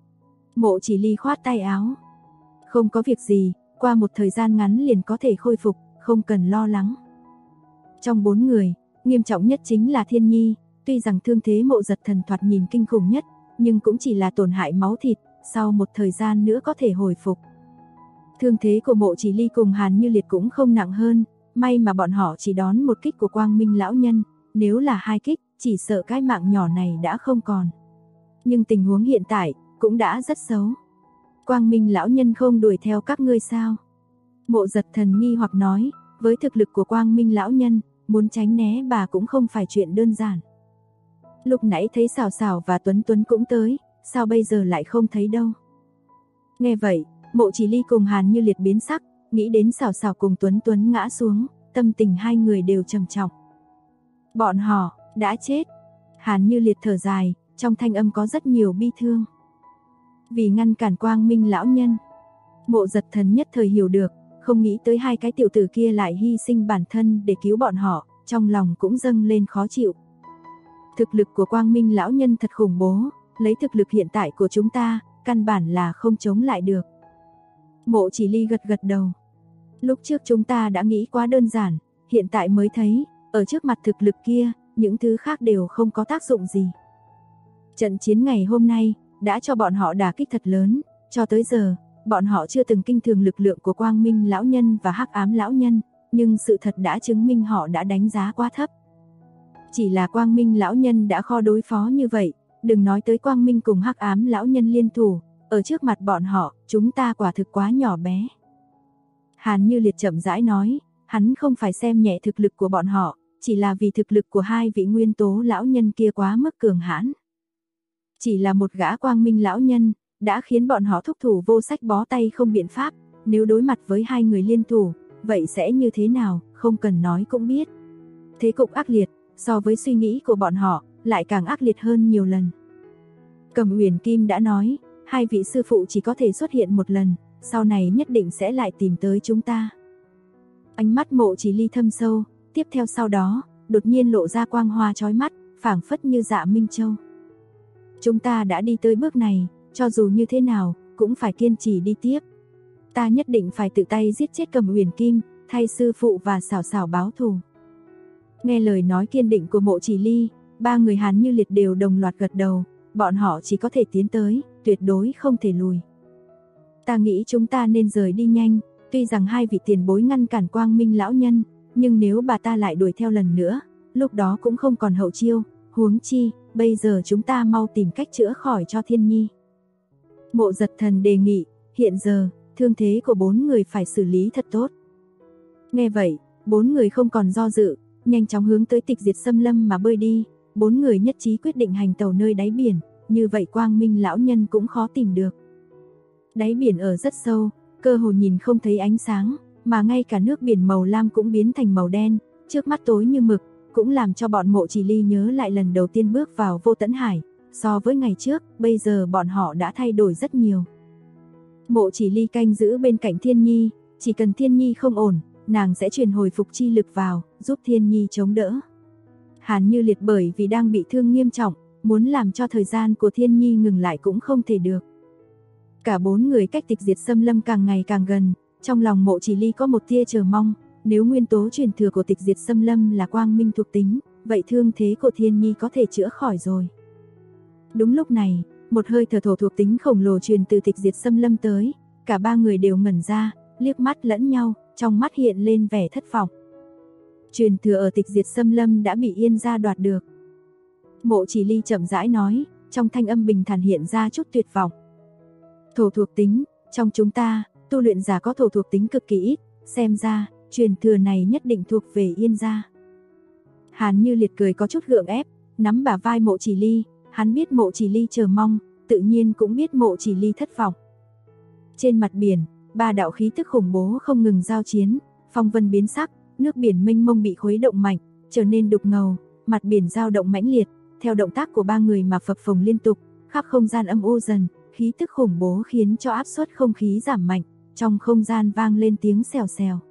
Mộ Chỉ Ly khoát tay áo. Không có việc gì, qua một thời gian ngắn liền có thể khôi phục, không cần lo lắng. Trong bốn người, nghiêm trọng nhất chính là Thiên Nhi, tuy rằng thương thế Mộ Giật Thần thoạt nhìn kinh khủng nhất, nhưng cũng chỉ là tổn hại máu thịt, sau một thời gian nữa có thể hồi phục. Thương thế của Mộ Chỉ Ly cùng Hàn Như Liệt cũng không nặng hơn, may mà bọn họ chỉ đón một kích của Quang Minh lão nhân, nếu là hai kích, chỉ sợ cái mạng nhỏ này đã không còn. Nhưng tình huống hiện tại cũng đã rất xấu. Quang Minh lão nhân không đuổi theo các ngươi sao? Mộ Giật Thần nghi hoặc nói, với thực lực của Quang Minh lão nhân, muốn tránh né bà cũng không phải chuyện đơn giản. Lúc nãy thấy Sảo Sảo và Tuấn Tuấn cũng tới, sao bây giờ lại không thấy đâu? Nghe vậy, Mộ Chỉ Ly cùng Hàn Như Liệt biến sắc, nghĩ đến Sảo Sảo cùng Tuấn Tuấn ngã xuống, tâm tình hai người đều trầm trọng. Bọn họ đã chết. Hàn Như Liệt thở dài, trong thanh âm có rất nhiều bi thương. Vì ngăn cản Quang Minh lão nhân. Mộ Giật Thần nhất thời hiểu được, không nghĩ tới hai cái tiểu tử kia lại hy sinh bản thân để cứu bọn họ, trong lòng cũng dâng lên khó chịu. Thực lực của Quang Minh lão nhân thật khủng bố, lấy thực lực hiện tại của chúng ta, căn bản là không chống lại được. Mộ Chỉ Ly gật gật đầu. Lúc trước chúng ta đã nghĩ quá đơn giản, hiện tại mới thấy, ở trước mặt thực lực kia, những thứ khác đều không có tác dụng gì. Trận chiến ngày hôm nay đã cho bọn họ đả kích thật lớn, cho tới giờ, bọn họ chưa từng kinh thường lực lượng của Quang Minh lão nhân và Hắc Ám lão nhân, nhưng sự thật đã chứng minh họ đã đánh giá quá thấp. Chỉ là Quang Minh lão nhân đã khó đối phó như vậy, đừng nói tới Quang Minh cùng Hắc Ám lão nhân liên thủ, ở trước mặt bọn họ, chúng ta quả thực quá nhỏ bé. Hàn Như Liệt chậm rãi nói, hắn không phải xem nhẹ thực lực của bọn họ, chỉ là vì thực lực của hai vị nguyên tố lão nhân kia quá mức cường hãn. Chỉ là một gã Quang Minh lão nhân, đã khiến bọn họ thúc thủ vô sách bó tay không biện pháp, nếu đối mặt với hai người liên thủ, vậy sẽ như thế nào, không cần nói cũng biết. Thế cục ác liệt, so với suy nghĩ của bọn họ, lại càng ác liệt hơn nhiều lần. Cầm Uyển Kim đã nói, Hai vị sư phụ chỉ có thể xuất hiện một lần, sau này nhất định sẽ lại tìm tới chúng ta. Ánh mắt Mộ Chỉ Ly thâm sâu, tiếp theo sau đó, đột nhiên lộ ra quang hoa chói mắt, phảng phất như dạ minh châu. Chúng ta đã đi tới bước này, cho dù như thế nào, cũng phải kiên trì đi tiếp. Ta nhất định phải tự tay giết chết Cầm Uyển Kim, thay sư phụ và Sảo Sảo báo thù. Nghe lời nói kiên định của Mộ Chỉ Ly, ba người Hàn Như Liệt đều đồng loạt gật đầu, bọn họ chỉ có thể tiến tới, tuyệt đối không thể lùi. Ta nghĩ chúng ta nên rời đi nhanh, tuy rằng hai vị tiền bối ngăn cản Quang Minh lão nhân, nhưng nếu bà ta lại đuổi theo lần nữa, lúc đó cũng không còn hậu chiêu, huống chi, bây giờ chúng ta mau tìm cách chữa khỏi cho Thiên Nhi. Mộ Giật Thần đề nghị, hiện giờ, thương thế của bốn người phải xử lý thật tốt. Nghe vậy, bốn người không còn do dự, nhanh chóng hướng tới Tịch Diệt Xâm Lâm mà bơi đi, bốn người nhất trí quyết định hành tàu nơi đáy biển, như vậy Quang Minh lão nhân cũng khó tìm được. Đáy biển ở rất sâu, cơ hồ nhìn không thấy ánh sáng, mà ngay cả nước biển màu lam cũng biến thành màu đen, trước mắt tối như mực, cũng làm cho bọn Mộ Chỉ Ly nhớ lại lần đầu tiên bước vào Vô Tẫn Hải, so với ngày trước, bây giờ bọn họ đã thay đổi rất nhiều. Mộ Chỉ Ly canh giữ bên cạnh Thiên Nhi, chỉ cần Thiên Nhi không ổn, nàng sẽ truyền hồi phục chi lực vào, giúp Thiên Nhi chống đỡ. Hàn Như Liệt bởi vì đang bị thương nghiêm trọng, muốn làm cho thời gian của Thiên Nhi ngừng lại cũng không thể được. Cả bốn người cách Tịch Diệt Xâm Lâm càng ngày càng gần, trong lòng Mộ Chỉ Ly có một tia chờ mong, nếu nguyên tố truyền thừa của Tịch Diệt Xâm Lâm là quang minh thuộc tính, vậy thương thế của Thiên Nhi có thể chữa khỏi rồi. Đúng lúc này, một hơi thở thổ thuộc tính khổng lồ truyền từ Tịch Diệt Xâm Lâm tới, cả ba người đều ngẩn ra, liếc mắt lẫn nhau, trong mắt hiện lên vẻ thất vọng. Truyền thừa ở Tịch Diệt Xâm Lâm đã bị Yên gia đoạt được. Mộ Chỉ Ly chậm rãi nói, trong thanh âm bình thản hiện ra chút tuyệt vọng. Thổ thuộc tính, trong chúng ta, tu luyện giả có thổ thuộc tính cực kỳ ít, xem ra, truyền thừa này nhất định thuộc về Yên gia. Hàn Như Liệt cười có chút gượng ép, nắm bả vai Mộ Chỉ Ly, hắn biết Mộ Chỉ Ly chờ mong, tự nhiên cũng biết Mộ Chỉ Ly thất vọng. Trên mặt biển, ba đạo khí tức khủng bố không ngừng giao chiến, phong vân biến sắc, nước biển mênh mông bị khuấy động mạnh, trở nên đục ngầu, mặt biển dao động mãnh liệt, theo động tác của ba người mà phập phồng liên tục, khắp không gian âm u dần, khí tức khủng bố khiến cho áp suất không khí giảm mạnh, trong không gian vang lên tiếng xèo xèo.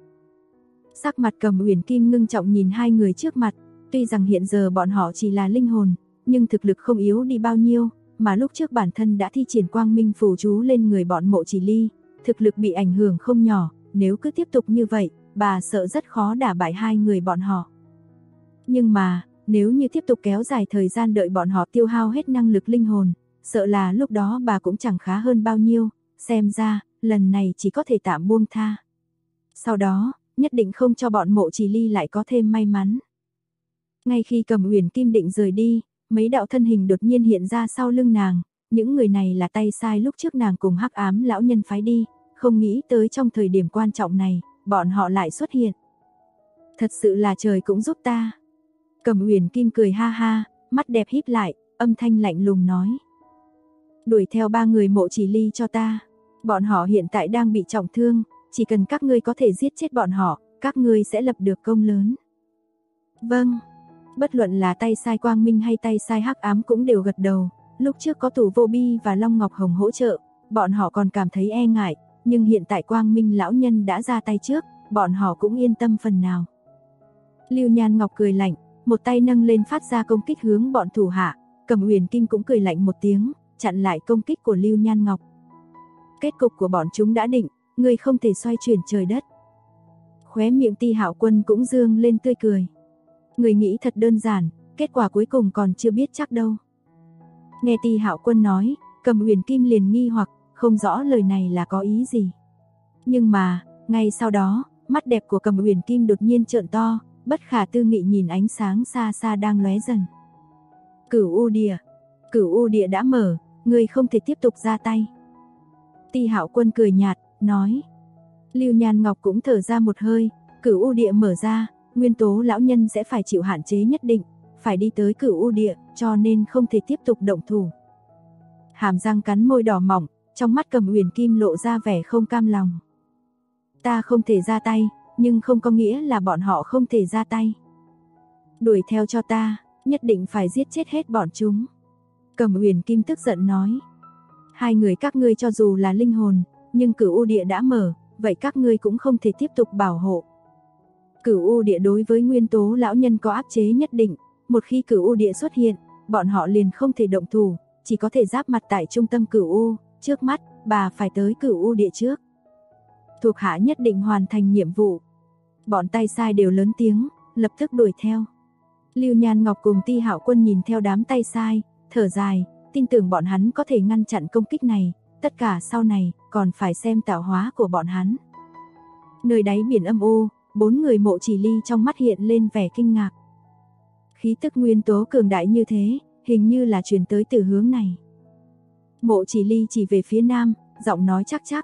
Sắc mặt Cầm Uyển Kim ngưng trọng nhìn hai người trước mặt, tuy rằng hiện giờ bọn họ chỉ là linh hồn, nhưng thực lực không yếu đi bao nhiêu, mà lúc trước bản thân đã thi triển quang minh phù chú lên người bọn Mộ Chỉ Ly, thực lực bị ảnh hưởng không nhỏ, nếu cứ tiếp tục như vậy, bà sợ rất khó đả bại hai người bọn họ. Nhưng mà, nếu như tiếp tục kéo dài thời gian đợi bọn họ tiêu hao hết năng lực linh hồn, sợ là lúc đó bà cũng chẳng khá hơn bao nhiêu, xem ra, lần này chỉ có thể tạm buông tha. Sau đó, nhất định không cho bọn Mộ Chỉ Ly lại có thêm may mắn. Ngay khi Cầm Uyển Kim định rời đi, mấy đạo thân hình đột nhiên hiện ra sau lưng nàng, những người này là tay sai lúc trước nàng cùng Hắc Ám lão nhân phái đi, không nghĩ tới trong thời điểm quan trọng này, bọn họ lại xuất hiện. Thật sự là trời cũng giúp ta. Cầm Uyển Kim cười ha ha, mắt đẹp híp lại, âm thanh lạnh lùng nói. Đuổi theo ba người Mộ Chỉ Ly cho ta. Bọn họ hiện tại đang bị trọng thương, chỉ cần các ngươi có thể giết chết bọn họ, các ngươi sẽ lập được công lớn. Vâng. Bất luận là tay sai Quang Minh hay tay sai Hắc Ám cũng đều gật đầu, lúc trước có Tù Vô Bi và Long Ngọc Hồng hỗ trợ, bọn họ còn cảm thấy e ngại, nhưng hiện tại Quang Minh lão nhân đã ra tay trước, bọn họ cũng yên tâm phần nào. Lưu Nhan Ngọc cười lạnh, một tay nâng lên phát ra công kích hướng bọn thủ hạ, Cầm Uyển Kim cũng cười lạnh một tiếng, chặn lại công kích của Lưu Nhan Ngọc. Kết cục của bọn chúng đã định, ngươi không thể xoay chuyển trời đất. Khóe miệng Ti Hạo Quân cũng dương lên tươi cười. Người nghĩ thật đơn giản, kết quả cuối cùng còn chưa biết chắc đâu. Nghe Ti Hạo Quân nói, Cầm Uyển Kim liền nghi hoặc, không rõ lời này là có ý gì. Nhưng mà, ngay sau đó, mắt đẹp của Cầm Uyển Kim đột nhiên trợn to, bất khả tư nghị nhìn ánh sáng xa xa đang lóe dần. Cửu U Địa đã mở, ngươi không thể tiếp tục ra tay. Ti Hạo Quân cười nhạt, nói. Lưu Nhan Ngọc cũng thở ra một hơi, Cửu U Địa mở ra, nguyên tố lão nhân sẽ phải chịu hạn chế nhất định, phải đi tới Cửu U Địa, cho nên không thể tiếp tục động thủ. Hàm răng cắn môi đỏ mỏng, trong mắt Cầm Uyển Kim lộ ra vẻ không cam lòng. Ta không thể ra tay, nhưng không có nghĩa là bọn họ không thể ra tay. Đuổi theo cho ta, nhất định phải giết chết hết bọn chúng. Cầm Uyển Kim tức giận nói. Hai người các ngươi cho dù là linh hồn, nhưng Cửu U Địa đã mở, vậy các ngươi cũng không thể tiếp tục bảo hộ. Cửu U Địa đối với Nguyên Tố lão nhân có áp chế nhất định, một khi Cửu U Địa xuất hiện, bọn họ liền không thể động thủ, chỉ có thể giáp mặt tại trung tâm Cửu U, trước mắt, bà phải tới Cửu U Địa trước. Thuộc hạ nhất định hoàn thành nhiệm vụ. Bọn tay sai đều lớn tiếng, lập tức đuổi theo. Lưu Nhan Ngọc cùng Ti Hạo Quân nhìn theo đám tay sai, thở dài, tin tưởng bọn hắn có thể ngăn chặn công kích này, tất cả sau này còn phải xem tạo hóa của bọn hắn. Nơi đáy biển âm u, 4 người Mộ Chỉ Ly trong mắt hiện lên vẻ kinh ngạc. Khí tức nguyên tố cường đại như thế, hình như là truyền tới từ hướng này. Mộ Chỉ Ly chỉ về phía nam, giọng nói chắc chắc.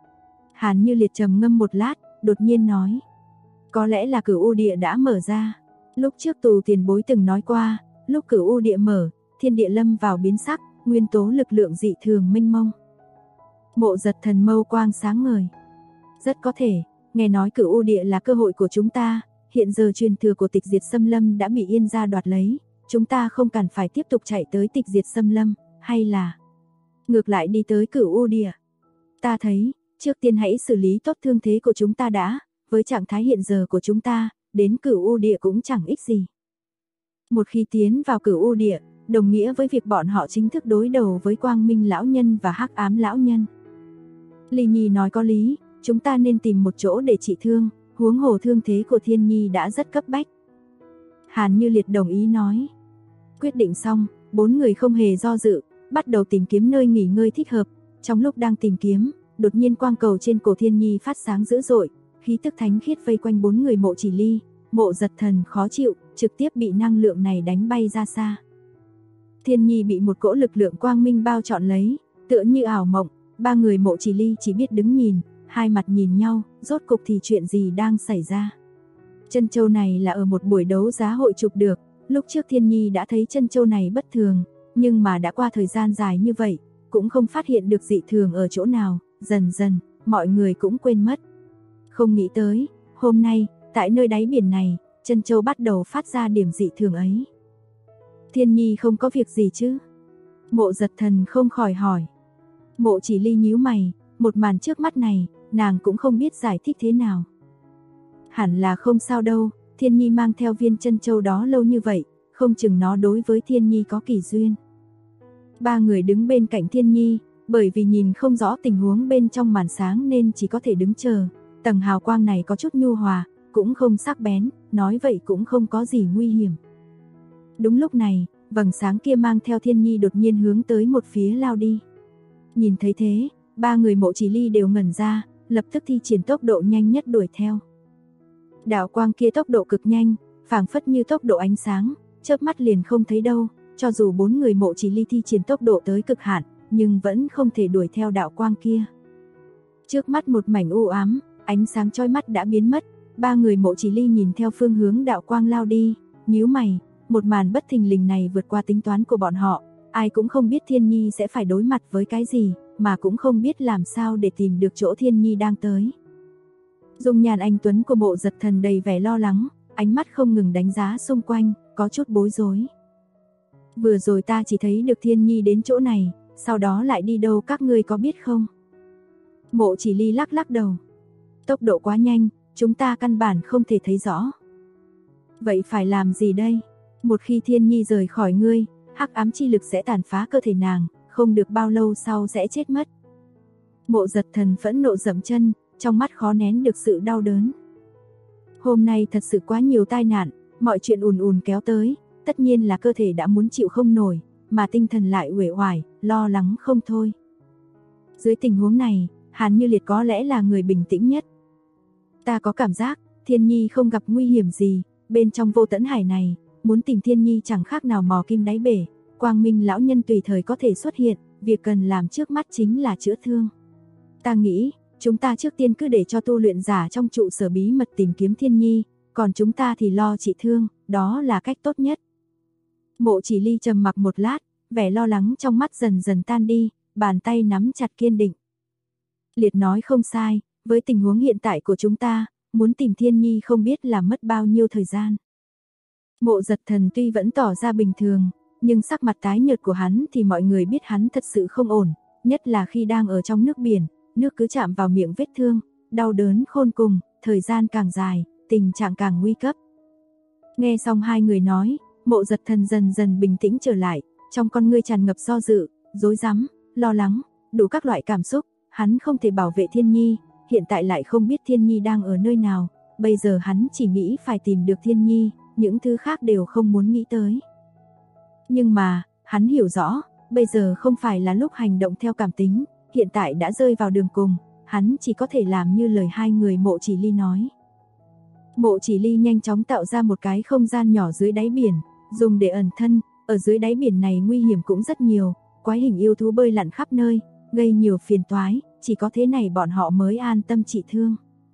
Hàn Như Liệt trầm ngâm một lát, đột nhiên nói: có lẽ là Cửu U Địa đã mở ra. Lúc trước Tù tiền bối từng nói qua, lúc Cửu U Địa mở, thiên địa lâm vào biến sắc, nguyên tố lực lượng dị thường mênh mông. Mộ Giật Thần mâu quang sáng ngời. Rất có thể, nghe nói Cửu U Địa là cơ hội của chúng ta, hiện giờ truyền thừa của Tịch Diệt Xâm Lâm đã bị Yên gia đoạt lấy, chúng ta không cần phải tiếp tục chạy tới Tịch Diệt Xâm Lâm, hay là ngược lại đi tới Cửu U Địa. Ta thấy, trước tiên hãy xử lý tốt thương thế của chúng ta đã, với trạng thái hiện giờ của chúng ta, đến Cửu U Địa cũng chẳng ích gì. Một khi tiến vào Cửu U Địa, đồng nghĩa với việc bọn họ chính thức đối đầu với Quang Minh lão nhân và Hắc Ám lão nhân. Ly Nhi nói có lý, chúng ta nên tìm một chỗ để trị thương, huống hồ thương thế của Thiên Nhi đã rất cấp bách. Hàn Như Liệt đồng ý nói. Quyết định xong, 4 người không hề do dự, bắt đầu tìm kiếm nơi nghỉ ngơi thích hợp. Trong lúc đang tìm kiếm, đột nhiên quang cầu trên cổ Thiên Nhi phát sáng dữ dội, khí tức thánh khiết vây quanh 4 người Mộ Chỉ Ly. Mộ Giật Thần khó chịu, trực tiếp bị năng lượng này đánh bay ra xa. Thiên Nhi bị một cỗ lực lượng quang minh bao trọn lấy, tựa như ảo mộng. 3 người Mộ Chỉ Ly chỉ biết đứng nhìn, hai mặt nhìn nhau, rốt cục thì chuyện gì đang xảy ra. Chân châu này là ở một buổi đấu giá hội chụp được, lúc trước Thiên Nhi đã thấy chân châu này bất thường, nhưng mà đã qua thời gian dài như vậy, cũng không phát hiện được dị thường ở chỗ nào, dần dần, mọi người cũng quên mất. Không nghĩ tới, hôm nay, tại nơi đáy biển này, chân châu bắt đầu phát ra điểm dị thường ấy. Thiên Nhi không có việc gì chứ? Mộ Giật Thần không khỏi hỏi. Mộ Chỉ Ly nhíu mày, một màn trước mắt này, nàng cũng không biết giải thích thế nào. Hẳn là không sao đâu, Thiên Nhi mang theo viên chân châu đó lâu như vậy, không chừng nó đối với Thiên Nhi có kỳ duyên. 3 người đứng bên cạnh Thiên Nhi, bởi vì nhìn không rõ tình huống bên trong màn sáng nên chỉ có thể đứng chờ. Tầng hào quang này có chút nhu hòa, cũng không sắc bén, nói vậy cũng không có gì nguy hiểm. Đúng lúc này, vầng sáng kia mang theo Thiên Nhi đột nhiên hướng tới một phía lao đi. Nhìn thấy thế, 3 người Mộ Chỉ Ly đều ngẩn ra, lập tức thi triển tốc độ nhanh nhất đuổi theo. Đạo quang kia tốc độ cực nhanh, phảng phất như tốc độ ánh sáng, chớp mắt liền không thấy đâu, cho dù 4 người Mộ Chỉ Ly thi triển tốc độ tới cực hạn, nhưng vẫn không thể đuổi theo đạo quang kia. Trước mắt một mảnh u ám, ánh sáng chói mắt đã biến mất, 3 người Mộ Chỉ Ly nhìn theo phương hướng đạo quang lao đi, nhíu mày, một màn bất thình lình này vượt qua tính toán của bọn họ, ai cũng không biết Thiên Nhi sẽ phải đối mặt với cái gì, mà cũng không biết làm sao để tìm được chỗ Thiên Nhi đang tới. Dung nhan anh tuấn của Mộ Giật Thần đầy vẻ lo lắng, ánh mắt không ngừng đánh giá xung quanh, có chút bối rối. Vừa rồi ta chỉ thấy được Thiên Nhi đến chỗ này, sau đó lại đi đâu các ngươi có biết không? Mộ Chỉ Ly lắc lắc đầu. Tốc độ quá nhanh, chúng ta căn bản không thể thấy rõ. Vậy phải làm gì đây? Một khi Thiên Nhi rời khỏi ngươi, hắc ám chi lực sẽ tàn phá cơ thể nàng, không được bao lâu sau sẽ chết mất. Mộ Giật Thần phẫn nộ dậm chân, trong mắt khó nén được sự đau đớn. Hôm nay thật sự quá nhiều tai nạn, mọi chuyện ùn ùn kéo tới, tất nhiên là cơ thể đã muốn chịu không nổi, mà tinh thần lại uể oải, lo lắng không thôi. Dưới tình huống này, Hàn Như Liệt có lẽ là người bình tĩnh nhất. Ta có cảm giác, Thiên Nhi không gặp nguy hiểm gì, bên trong vô tẫn hải này, muốn tìm Thiên Nhi chẳng khác nào mò kim đáy bể, Quang Minh lão nhân tùy thời có thể xuất hiện, việc cần làm trước mắt chính là chữa thương. Ta nghĩ, chúng ta trước tiên cứ để cho tu luyện giả trong trụ sở bí mật tìm kiếm Thiên Nhi, còn chúng ta thì lo trị thương, đó là cách tốt nhất. Mộ Chỉ Ly trầm mặc một lát, vẻ lo lắng trong mắt dần dần tan đi, bàn tay nắm chặt kiên định. Liệt nói không sai, với tình huống hiện tại của chúng ta, muốn tìm Thiên Nhi không biết là mất bao nhiêu thời gian. Mộ Giật Thần tuy vẫn tỏ ra bình thường, nhưng sắc mặt tái nhợt của hắn thì mọi người biết hắn thật sự không ổn, nhất là khi đang ở trong nước biển, nước cứ chạm vào miệng vết thương, đau đớn khôn cùng, thời gian càng dài, tình trạng càng nguy cấp. Nghe xong hai người nói, Mộ Giật Thần dần dần bình tĩnh trở lại, trong con ngươi tràn ngập do dự, rối rắm, lo lắng, đủ các loại cảm xúc, hắn không thể bảo vệ Thiên Nhi, hiện tại lại không biết Thiên Nhi đang ở nơi nào, bây giờ hắn chỉ nghĩ phải tìm được Thiên Nhi, những thứ khác đều không muốn nghĩ tới. Nhưng mà, hắn hiểu rõ, bây giờ không phải là lúc hành động theo cảm tính, hiện tại đã rơi vào đường cùng, hắn chỉ có thể làm như lời hai người Mộ Chỉ Ly nói. Mộ Chỉ Ly nhanh chóng tạo ra một cái không gian nhỏ dưới đáy biển, dùng để ẩn thân, ở dưới đáy biển này nguy hiểm cũng rất nhiều, quái hình yêu thú bơi lặn khắp nơi, gây nhiều phiền toái, chỉ có thế này bọn họ mới an tâm trị thương.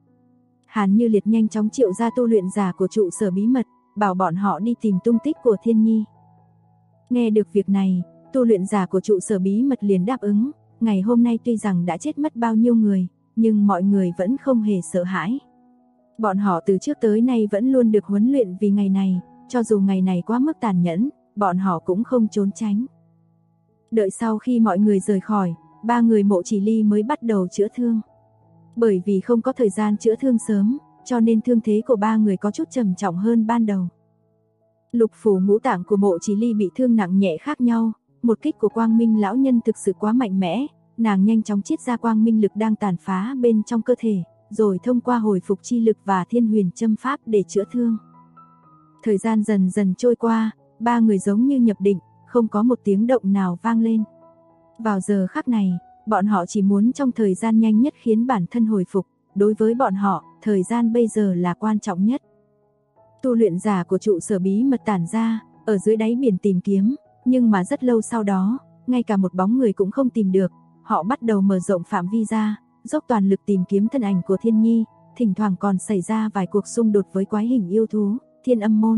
Hàn Như Liệt nhanh chóng triệu ra tu luyện giả của trụ sở bí mật, bảo bọn họ đi tìm tung tích của Thiên Nhi. Nghe được việc này, tu luyện giả của trụ sở bí mật liền đáp ứng, ngày hôm nay tuy rằng đã chết mất bao nhiêu người, nhưng mọi người vẫn không hề sợ hãi. Bọn họ từ trước tới nay vẫn luôn được huấn luyện vì ngày này, cho dù ngày này quá mức tàn nhẫn, bọn họ cũng không trốn tránh. Đợi sau khi mọi người rời khỏi, ba người Mộ Chỉ Ly mới bắt đầu chữa thương. Bởi vì không có thời gian chữa thương sớm, cho nên thương thế của ba người có chút trầm trọng hơn ban đầu. Lục phủ ngũ tạng của Mộ Chỉ Ly bị thương nặng nhẹ khác nhau, một kích của Quang Minh lão nhân thực sự quá mạnh mẽ, nàng nhanh chóng chiết ra quang minh lực đang tàn phá bên trong cơ thể, rồi thông qua hồi phục chi lực và thiên huyền châm pháp để chữa thương. Thời gian dần dần trôi qua, ba người giống như nhập định, không có một tiếng động nào vang lên. Vào giờ khắc này, bọn họ chỉ muốn trong thời gian nhanh nhất khiến bản thân hồi phục, đối với bọn họ, thời gian bây giờ là quan trọng nhất. Tu luyện giả của trụ sở bí mật tản ra, ở dưới đáy biển tìm kiếm, nhưng mà rất lâu sau đó, ngay cả một bóng người cũng không tìm được, họ bắt đầu mở rộng phạm vi ra, dốc toàn lực tìm kiếm thân ảnh của Thiên Nhi, thỉnh thoảng còn xảy ra vài cuộc xung đột với quái hình yêu thú, Thiên Âm môn.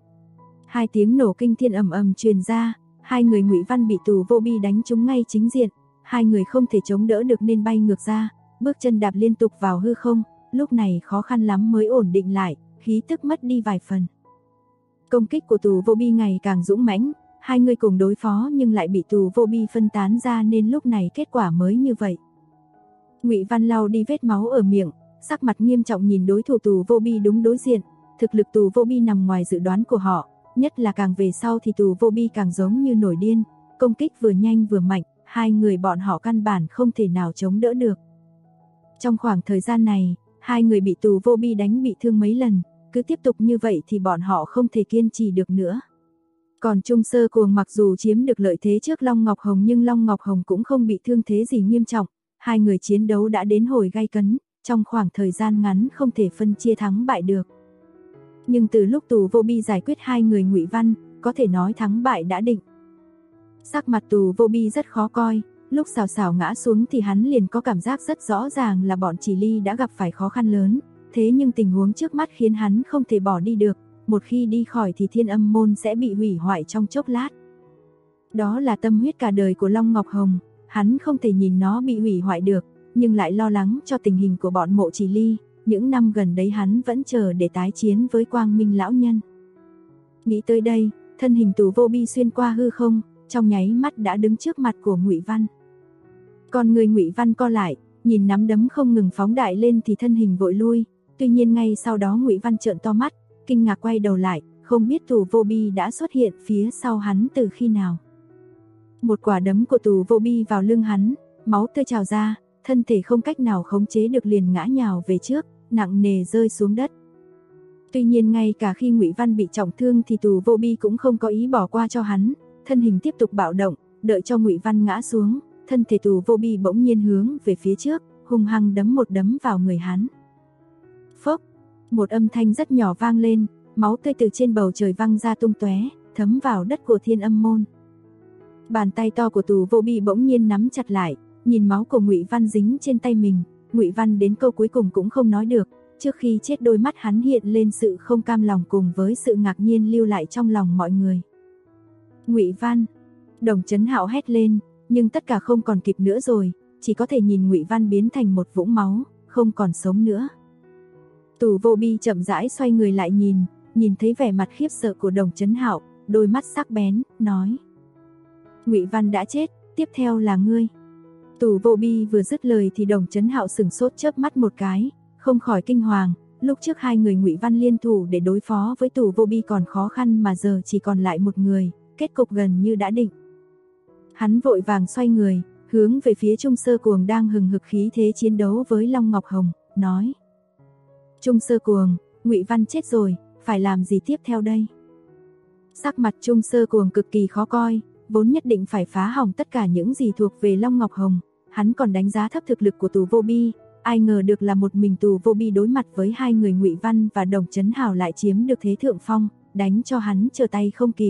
Hai tiếng nổ kinh thiên ầm ầm truyền ra, hai người Ngụy Văn bị Tù Vô Bi đánh trúng ngay chính diện, hai người không thể chống đỡ được nên bay ngược ra, bước chân đạp liên tục vào hư không, lúc này khó khăn lắm mới ổn định lại, khí tức mất đi vài phần. Công kích của Tù Vô Bi ngày càng dũng mãnh, hai người cùng đối phó nhưng lại bị Tù Vô Bi phân tán ra nên lúc này kết quả mới như vậy. Ngụy Văn lau đi vết máu ở miệng, sắc mặt nghiêm trọng nhìn đối thủ Tù Vô Bi đúng đối diện, thực lực Tù Vô Bi nằm ngoài dự đoán của họ, nhất là càng về sau thì Tù Vô Bi càng giống như nổi điên, công kích vừa nhanh vừa mạnh, hai người bọn họ căn bản không thể nào chống đỡ được. Trong khoảng thời gian này, hai người bị Tù Vô Bi đánh bị thương mấy lần, cứ tiếp tục như vậy thì bọn họ không thể kiên trì được nữa. Còn Trung Sơ Cuồng mặc dù chiếm được lợi thế trước Long Ngọc Hồng nhưng Long Ngọc Hồng cũng không bị thương thế gì nghiêm trọng, hai người chiến đấu đã đến hồi gay cấn, trong khoảng thời gian ngắn không thể phân chia thắng bại được. Nhưng từ lúc Tù Vô Bi giải quyết hai người Ngụy Văn, có thể nói thắng bại đã định. Sắc mặt Tù Vô Bi rất khó coi, lúc xào xào ngã xuống thì hắn liền có cảm giác rất rõ ràng là bọn Chỉ Ly đã gặp phải khó khăn lớn, thế nhưng tình huống trước mắt khiến hắn không thể bỏ đi được, một khi đi khỏi thì Thiên Âm môn sẽ bị hủy hoại trong chốc lát. Đó là tâm huyết cả đời của Long Ngọc Hồng, hắn không thể nhìn nó bị hủy hoại được, nhưng lại lo lắng cho tình hình của bọn Mộ Chỉ Ly, những năm gần đấy hắn vẫn chờ để tái chiến với Quang Minh lão nhân. Nghĩ tới đây, thân hình Tù Vô Bi xuyên qua hư không, trong nháy mắt đã đứng trước mặt của Ngụy Văn. Còn người Ngụy Văn co lại, nhìn nắm đấm không ngừng phóng đại lên thì thân hình vội lui, tuy nhiên ngay sau đó Ngụy Văn trợn to mắt, kinh ngạc quay đầu lại, không biết Tù Vô Bi đã xuất hiện phía sau hắn từ khi nào. Một quả đấm của Tù Vô Bi vào lưng hắn, máu tươi trào ra, thân thể không cách nào khống chế được liền ngã nhào về trước, nặng nề rơi xuống đất. Tuy nhiên ngay cả khi Ngụy Văn bị trọng thương thì Tù Vô Bi cũng không có ý bỏ qua cho hắn, thân hình tiếp tục bạo động, đợi cho Ngụy Văn ngã xuống, thân thể Tù Vô Bi bỗng nhiên hướng về phía trước, hung hăng đấm một đấm vào người hắn. Phốc, một âm thanh rất nhỏ vang lên, máu tươi từ trên bầu trời văng ra tung tóe, thấm vào đất của Thiên Âm môn. Bàn tay to của Tù Vô Bi bỗng nhiên nắm chặt lại, nhìn máu của Ngụy Văn dính trên tay mình, Ngụy Văn đến câu cuối cùng cũng không nói được, trước khi chết đôi mắt hắn hiện lên sự không cam lòng cùng với sự ngạc nhiên lưu lại trong lòng mọi người. Ngụy Văn, Đồng Chấn Hạo hét lên, nhưng tất cả không còn kịp nữa rồi, chỉ có thể nhìn Ngụy Văn biến thành một vũng máu, không còn sống nữa. Tù Vô Bi chậm rãi xoay người lại nhìn thấy vẻ mặt khiếp sợ của Đồng Chấn Hạo, đôi mắt sắc bén, nói: Ngụy Văn đã chết, tiếp theo là ngươi. Tù Vô Bi vừa dứt lời thì Đồng Chấn Hạo sửng sốt chớp mắt một cái, không khỏi kinh hoàng, lúc trước hai người Ngụy Văn liên thủ để đối phó với Tù Vô Bi còn khó khăn mà giờ chỉ còn lại một người, kết cục gần như đã định. Hắn vội vàng xoay người, hướng về phía Trung Sơ Cuồng đang hừng hực khí thế chiến đấu với Long Ngọc Hồng, nói: Trung Sơ Cuồng, Ngụy Văn chết rồi, phải làm gì tiếp theo đây? Sắc mặt Trung Sơ Cuồng cực kỳ khó coi, vốn nhất định phải phá hỏng tất cả những gì thuộc về Long Ngọc Hồng, hắn còn đánh giá thấp thực lực của Tù Vô Bi, ai ngờ được là một mình Tù Vô Bi đối mặt với hai người Ngụy Văn và Đồng Chấn Hào lại chiếm được thế thượng phong, đánh cho hắn trở tay không kịp.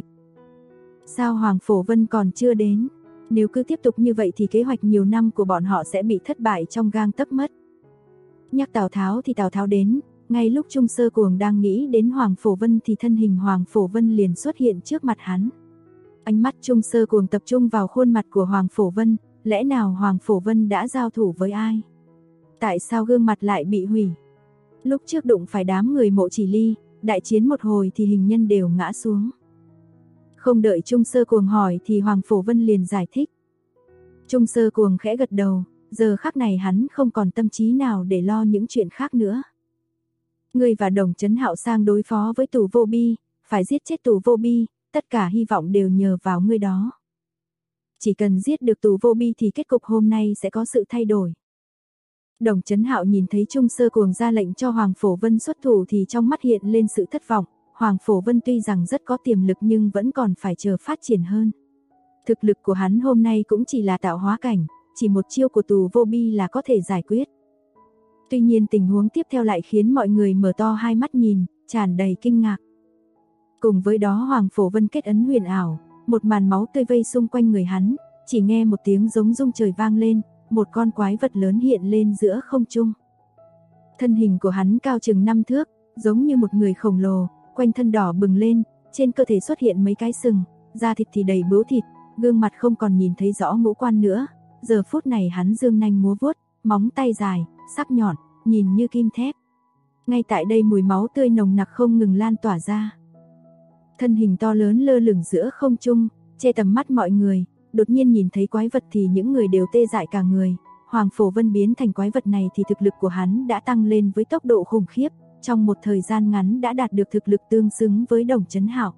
Sao Hoàng Phổ Vân còn chưa đến? Nếu cứ tiếp tục như vậy thì kế hoạch nhiều năm của bọn họ sẽ bị thất bại trong gang tấc mất. Nhắc Tào Tháo thì Tào Tháo đến, ngay lúc Trung Sơ Cuồng đang nghĩ đến Hoàng Phổ Vân thì thân hình Hoàng Phổ Vân liền xuất hiện trước mặt hắn. Ánh mắt Trung Sơ Cuồng tập trung vào khuôn mặt của Hoàng Phổ Vân, lẽ nào Hoàng Phổ Vân đã giao thủ với ai? Tại sao gương mặt lại bị hủy? Lúc trước đụng phải đám người Mộ Chỉ Ly, đại chiến một hồi thì hình nhân đều ngã xuống. Không đợi Trung Sơ Cuồng hỏi thì Hoàng Phổ Vân liền giải thích. Trung Sơ Cuồng khẽ gật đầu, giờ khắc này hắn không còn tâm trí nào để lo những chuyện khác nữa. Ngươi và Đồng Chấn Hạo sang đối phó với Tù Vô Bi, phải giết chết Tù Vô Bi, tất cả hy vọng đều nhờ vào ngươi đó. Chỉ cần giết được Tù Vô Bi thì kết cục hôm nay sẽ có sự thay đổi. Đồng Chấn Hạo nhìn thấy Trung Sơ Cuồng ra lệnh cho Hoàng Phổ Vân xuất thủ thì trong mắt hiện lên sự thất vọng. Hoàng Phổ Vân tuy rằng rất có tiềm lực nhưng vẫn còn phải chờ phát triển hơn. Thực lực của hắn hôm nay cũng chỉ là tạo hóa cảnh, chỉ một chiêu của Tù Vô Bi là có thể giải quyết. Tuy nhiên tình huống tiếp theo lại khiến mọi người mở to hai mắt nhìn, tràn đầy kinh ngạc. Cùng với đó Hoàng Phổ Vân kết ấn huyền ảo, một màn máu tươi vây xung quanh người hắn, chỉ nghe một tiếng giống rung trời vang lên, một con quái vật lớn hiện lên giữa không trung. Thân hình của hắn cao chừng 5 thước, giống như một người khổng lồ, quanh thân đỏ bừng lên, trên cơ thể xuất hiện mấy cái sừng, da thịt thì đầy bướu thịt, gương mặt không còn nhìn thấy rõ ngũ quan nữa. Giờ phút này hắn dương nanh múa vuốt, móng tay dài, sắc nhọn, nhìn như kim thép. Ngay tại đây mùi máu tươi nồng nặc không ngừng lan tỏa ra. Thân hình to lớn lơ lửng giữa không trung, che tầm mắt mọi người, đột nhiên nhìn thấy quái vật thì những người đều tê dại cả người. Hoàng Phổ Vân biến thành quái vật này thì thực lực của hắn đã tăng lên với tốc độ khủng khiếp, trong một thời gian ngắn đã đạt được thực lực tương xứng với Đồng Chấn Hạo.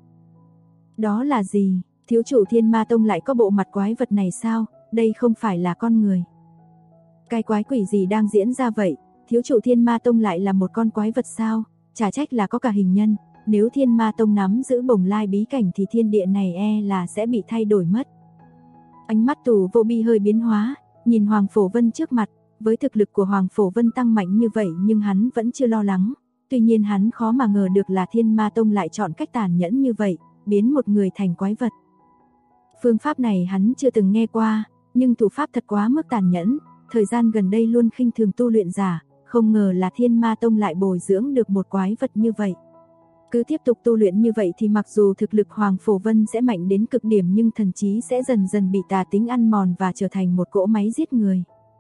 Đó là gì? Thiếu chủ Thiên Ma Tông lại có bộ mặt quái vật này sao? Đây không phải là con người. Cái quái quỷ gì đang diễn ra vậy? Thiếu chủ Thiên Ma Tông lại là một con quái vật sao? Chả trách là có cả hình nhân. Nếu Thiên Ma Tông nắm giữ Bồng Lai bí cảnh thì thiên địa này là sẽ bị thay đổi mất. Ánh mắt Tù Vô Bi hơi biến hóa, nhìn Hoàng Phổ Vân trước mặt. Với thực lực của Hoàng Phổ Vân tăng mạnh như vậy nhưng hắn vẫn chưa lo lắng. Tuy nhiên hắn khó mà ngờ được là Thiên Ma Tông lại chọn cách tàn nhẫn như vậy, biến một người thành quái vật. Phương pháp này hắn chưa từng nghe qua, nhưng thủ pháp thật quá mức tàn nhẫn, thời gian gần đây luôn khinh thường tu luyện giả, không ngờ là Thiên Ma Tông lại bồi dưỡng được một quái vật như vậy. Cứ tiếp tục tu luyện như vậy thì mặc dù thực lực Hoàng Phổ Vân sẽ mạnh đến cực điểm nhưng thần trí sẽ dần dần bị tà tính ăn mòn và trở thành một cỗ máy giết người.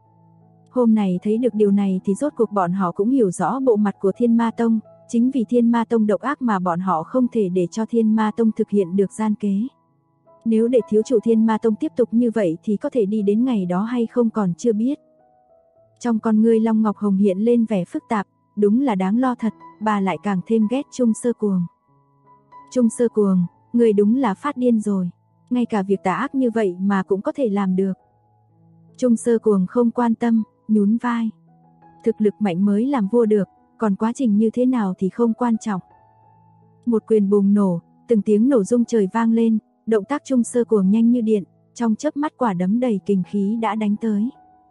Hôm nay thấy được điều này thì rốt cuộc bọn họ cũng hiểu rõ bộ mặt của Thiên Ma Tông, chính vì Thiên Ma Tông độc ác mà bọn họ không thể để cho Thiên Ma Tông thực hiện được gian kế. Nếu để thiếu chủ Thiên Ma Tông tiếp tục như vậy thì có thể đi đến ngày đó hay không còn chưa biết. Trong con ngươi Long Ngọc Hồng hiện lên vẻ phức tạp, đúng là đáng lo thật, bà lại càng thêm ghét Trung Sơ Cuồng. Trung Sơ Cuồng, người đúng là phát điên rồi, ngay cả việc tà ác như vậy mà cũng có thể làm được. Trung Sơ Cuồng không quan tâm, nhún vai. Thực lực mạnh mới làm vua được, còn quá trình như thế nào thì không quan trọng. Một quyền bùng nổ, từng tiếng nổ rung trời vang lên, động tác Trung Sơ Cuồng nhanh như điện, trong chớp mắt quả đấm đầy kình khí đã đánh tới.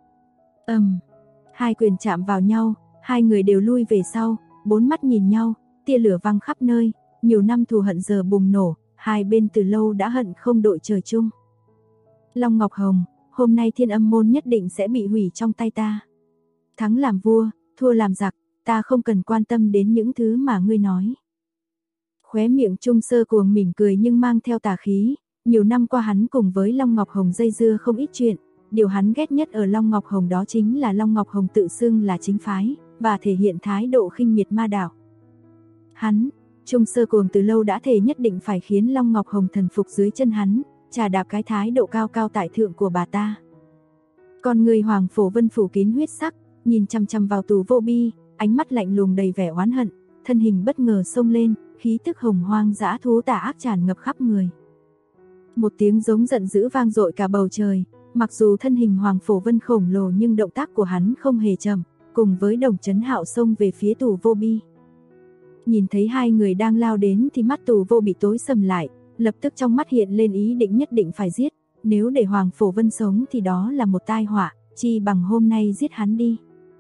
Hai quyền chạm vào nhau, hai người đều lui về sau, bốn mắt nhìn nhau, tia lửa văng khắp nơi, nhiều năm thù hận giờ bùng nổ, hai bên từ lâu đã hận không đội trời chung. Long Ngọc Hồng, hôm nay Thiên Âm môn nhất định sẽ bị hủy trong tay ta. Thắng làm vua, thua làm giặc, ta không cần quan tâm đến những thứ mà ngươi nói. Khóe miệng Trung Sơ Cuồng mỉm cười nhưng mang theo tà khí, nhiều năm qua hắn cùng với Long Ngọc Hồng dây dưa không ít chuyện, điều hắn ghét nhất ở Long Ngọc Hồng đó chính là Long Ngọc Hồng tự xưng là chính phái, và thể hiện thái độ khinh miệt ma đạo. Hắn, Trung Sơ Cuồng từ lâu đã thề nhất định phải khiến Long Ngọc Hồng thần phục dưới chân hắn, trà đạp cái thái độ cao cao tại thượng của bà ta. Con người Hoàng Phổ Vân phủ kín huyết sắc, nhìn chằm chằm vào Tù Vô Bi, ánh mắt lạnh lùng đầy vẻ oán hận, thân hình bất ngờ xông lên, khí tức hồng hoang dã thú tà ác tràn ngập khắp người. Một tiếng giống giận dữ vang dội cả bầu trời, mặc dù thân hình Hoàng Phổ Vân khổng lồ nhưng động tác của hắn không hề chậm, cùng với Đồng Chấn Hạo xông về phía Tù Vô Bi. Nhìn thấy hai người đang lao đến thì mắt Tù Vô bị tối sầm lại, lập tức trong mắt hiện lên ý định nhất định phải giết, nếu để Hoàng Phổ Vân sống thì đó là một tai họa, chi bằng hôm nay giết hắn đi.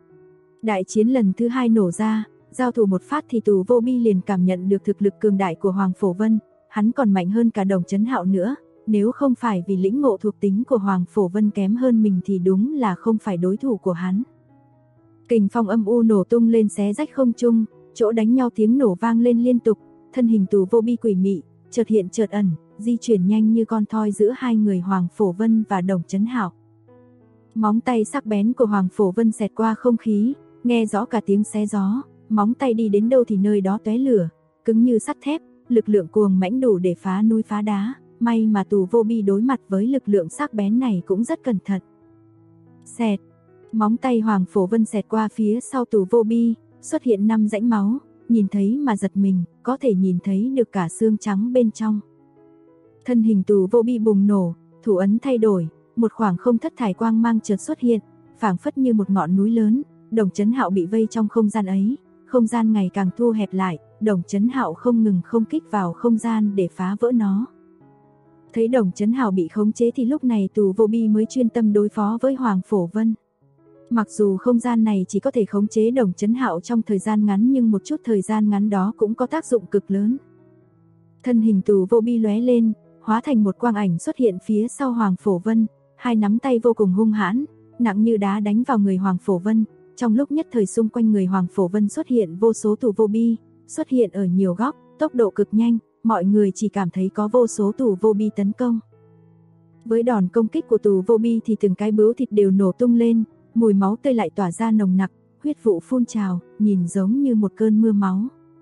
Đại chiến lần thứ hai nổ ra, giao thủ một phát thì Tù Vô Bi liền cảm nhận được thực lực cường đại của Hoàng Phổ Vân, hắn còn mạnh hơn cả Đồng Chấn Hạo nữa, nếu không phải vì lĩnh ngộ thuộc tính của Hoàng Phổ Vân kém hơn mình thì đúng là không phải đối thủ của hắn. Kình phong âm u nổ tung lên xé rách không trung, chỗ đánh nhau tiếng nổ vang lên liên tục, thân hình Tù Vô Bi quỷ mị, chợt hiện chợt ẩn, di chuyển nhanh như con thoi giữa hai người Hoàng Phổ Vân và Đồng Chấn Hạo. Móng tay sắc bén của Hoàng Phổ Vân xẹt qua không khí, nghe rõ cả tiếng xé gió, móng tay đi đến đâu thì nơi đó tóe lửa, cứng như sắt thép, lực lượng cuồng mãnh đủ để phá núi phá đá, may mà Tù Vô Bi đối mặt với lực lượng sắc bén này cũng rất cẩn thận. Xẹt, móng tay Hoàng Phổ Vân xẹt qua phía sau Tù Vô Bi, xuất hiện 5 rãnh máu, nhìn thấy mà giật mình, có thể nhìn thấy được cả xương trắng bên trong. Thân hình Tù Vô Bi bùng nổ, thủ ấn thay đổi, một khoảng không thất thải quang mang chợt xuất hiện, phảng phất như một ngọn núi lớn. Đồng Chấn Hạo bị vây trong không gian ấy, không gian ngày càng thu hẹp lại, Đồng Chấn Hạo không ngừng không kích vào không gian để phá vỡ nó. Thấy Đồng Chấn Hạo bị khống chế thì lúc này Tù Vô Bi mới chuyên tâm đối phó với Hoàng Phổ Vân. Mặc dù không gian này chỉ có thể khống chế Đồng Chấn Hạo trong thời gian ngắn nhưng một chút thời gian ngắn đó cũng có tác dụng cực lớn. Thân hình Tù Vô Bi lóe lên, hóa thành một quang ảnh xuất hiện phía sau Hoàng Phổ Vân, hai nắm tay vô cùng hung hãn, nặng như đá đánh vào người Hoàng Phổ Vân. Trong lúc nhất thời xung quanh người Hoàng Phổ Vân xuất hiện vô số Tù Vô Bi, xuất hiện ở nhiều góc, tốc độ cực nhanh, mọi người chỉ cảm thấy có vô số Tù Vô Bi tấn công. Với đòn công kích của Tù Vô Bi thì từng cái bướu thịt đều nổ tung lên, mùi máu tươi lại tỏa ra nồng nặc, huyết vụ phun trào, nhìn giống như một cơn mưa máu.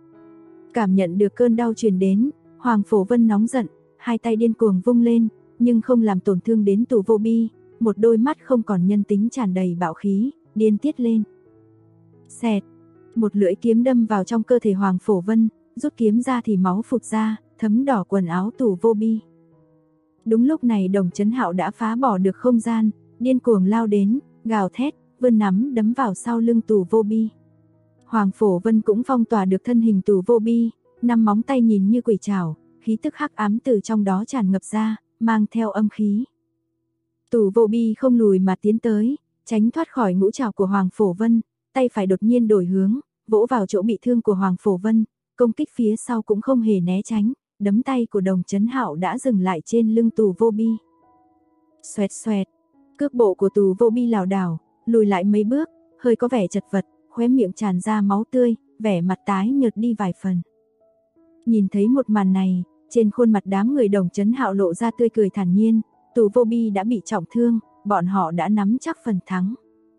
Cảm nhận được cơn đau truyền đến, Hoàng Phổ Vân nóng giận, hai tay điên cuồng vung lên, nhưng không làm tổn thương đến Tù Vô Bi, một đôi mắt không còn nhân tính tràn đầy bạo khí, điên tiết lên. Xẹt, một lưỡi kiếm đâm vào trong cơ thể Hoàng Phổ Vân, rút kiếm ra thì máu phụt ra, thấm đỏ quần áo Tù Vô Bi. Đúng lúc này Đồng Chấn Hạo đã phá bỏ được không gian, điên cuồng lao đến, gào thét, vươn nắm đấm vào sau lưng Tù Vô Bi. Hoàng Phổ Vân cũng phong tỏa được thân hình Tù Vô Bi, năm móng tay nhìn như quỷ trảo, khí tức hắc ám từ trong đó tràn ngập ra, mang theo âm khí. Tù Vô Bi không lùi mà tiến tới, tránh thoát khỏi ngũ trảo của Hoàng Phổ Vân, tay phải đột nhiên đổi hướng, vỗ vào chỗ bị thương của Hoàng Phổ Vân, công kích phía sau cũng không hề né tránh, đấm tay của Đồng Chấn Hạo đã dừng lại trên lưng Tù Vô Bi. Xoẹt xoẹt, cước bộ của Tù Vô Bi lảo đảo, lùi lại mấy bước, hơi có vẻ chật vật, khóe miệng tràn ra máu tươi, vẻ mặt tái nhợt đi vài phần. Nhìn thấy một màn này, trên khuôn mặt đám người Đồng Chấn Hạo lộ ra tươi cười thản nhiên, Tù Vô Bi đã bị trọng thương, bọn họ đã nắm chắc phần thắng.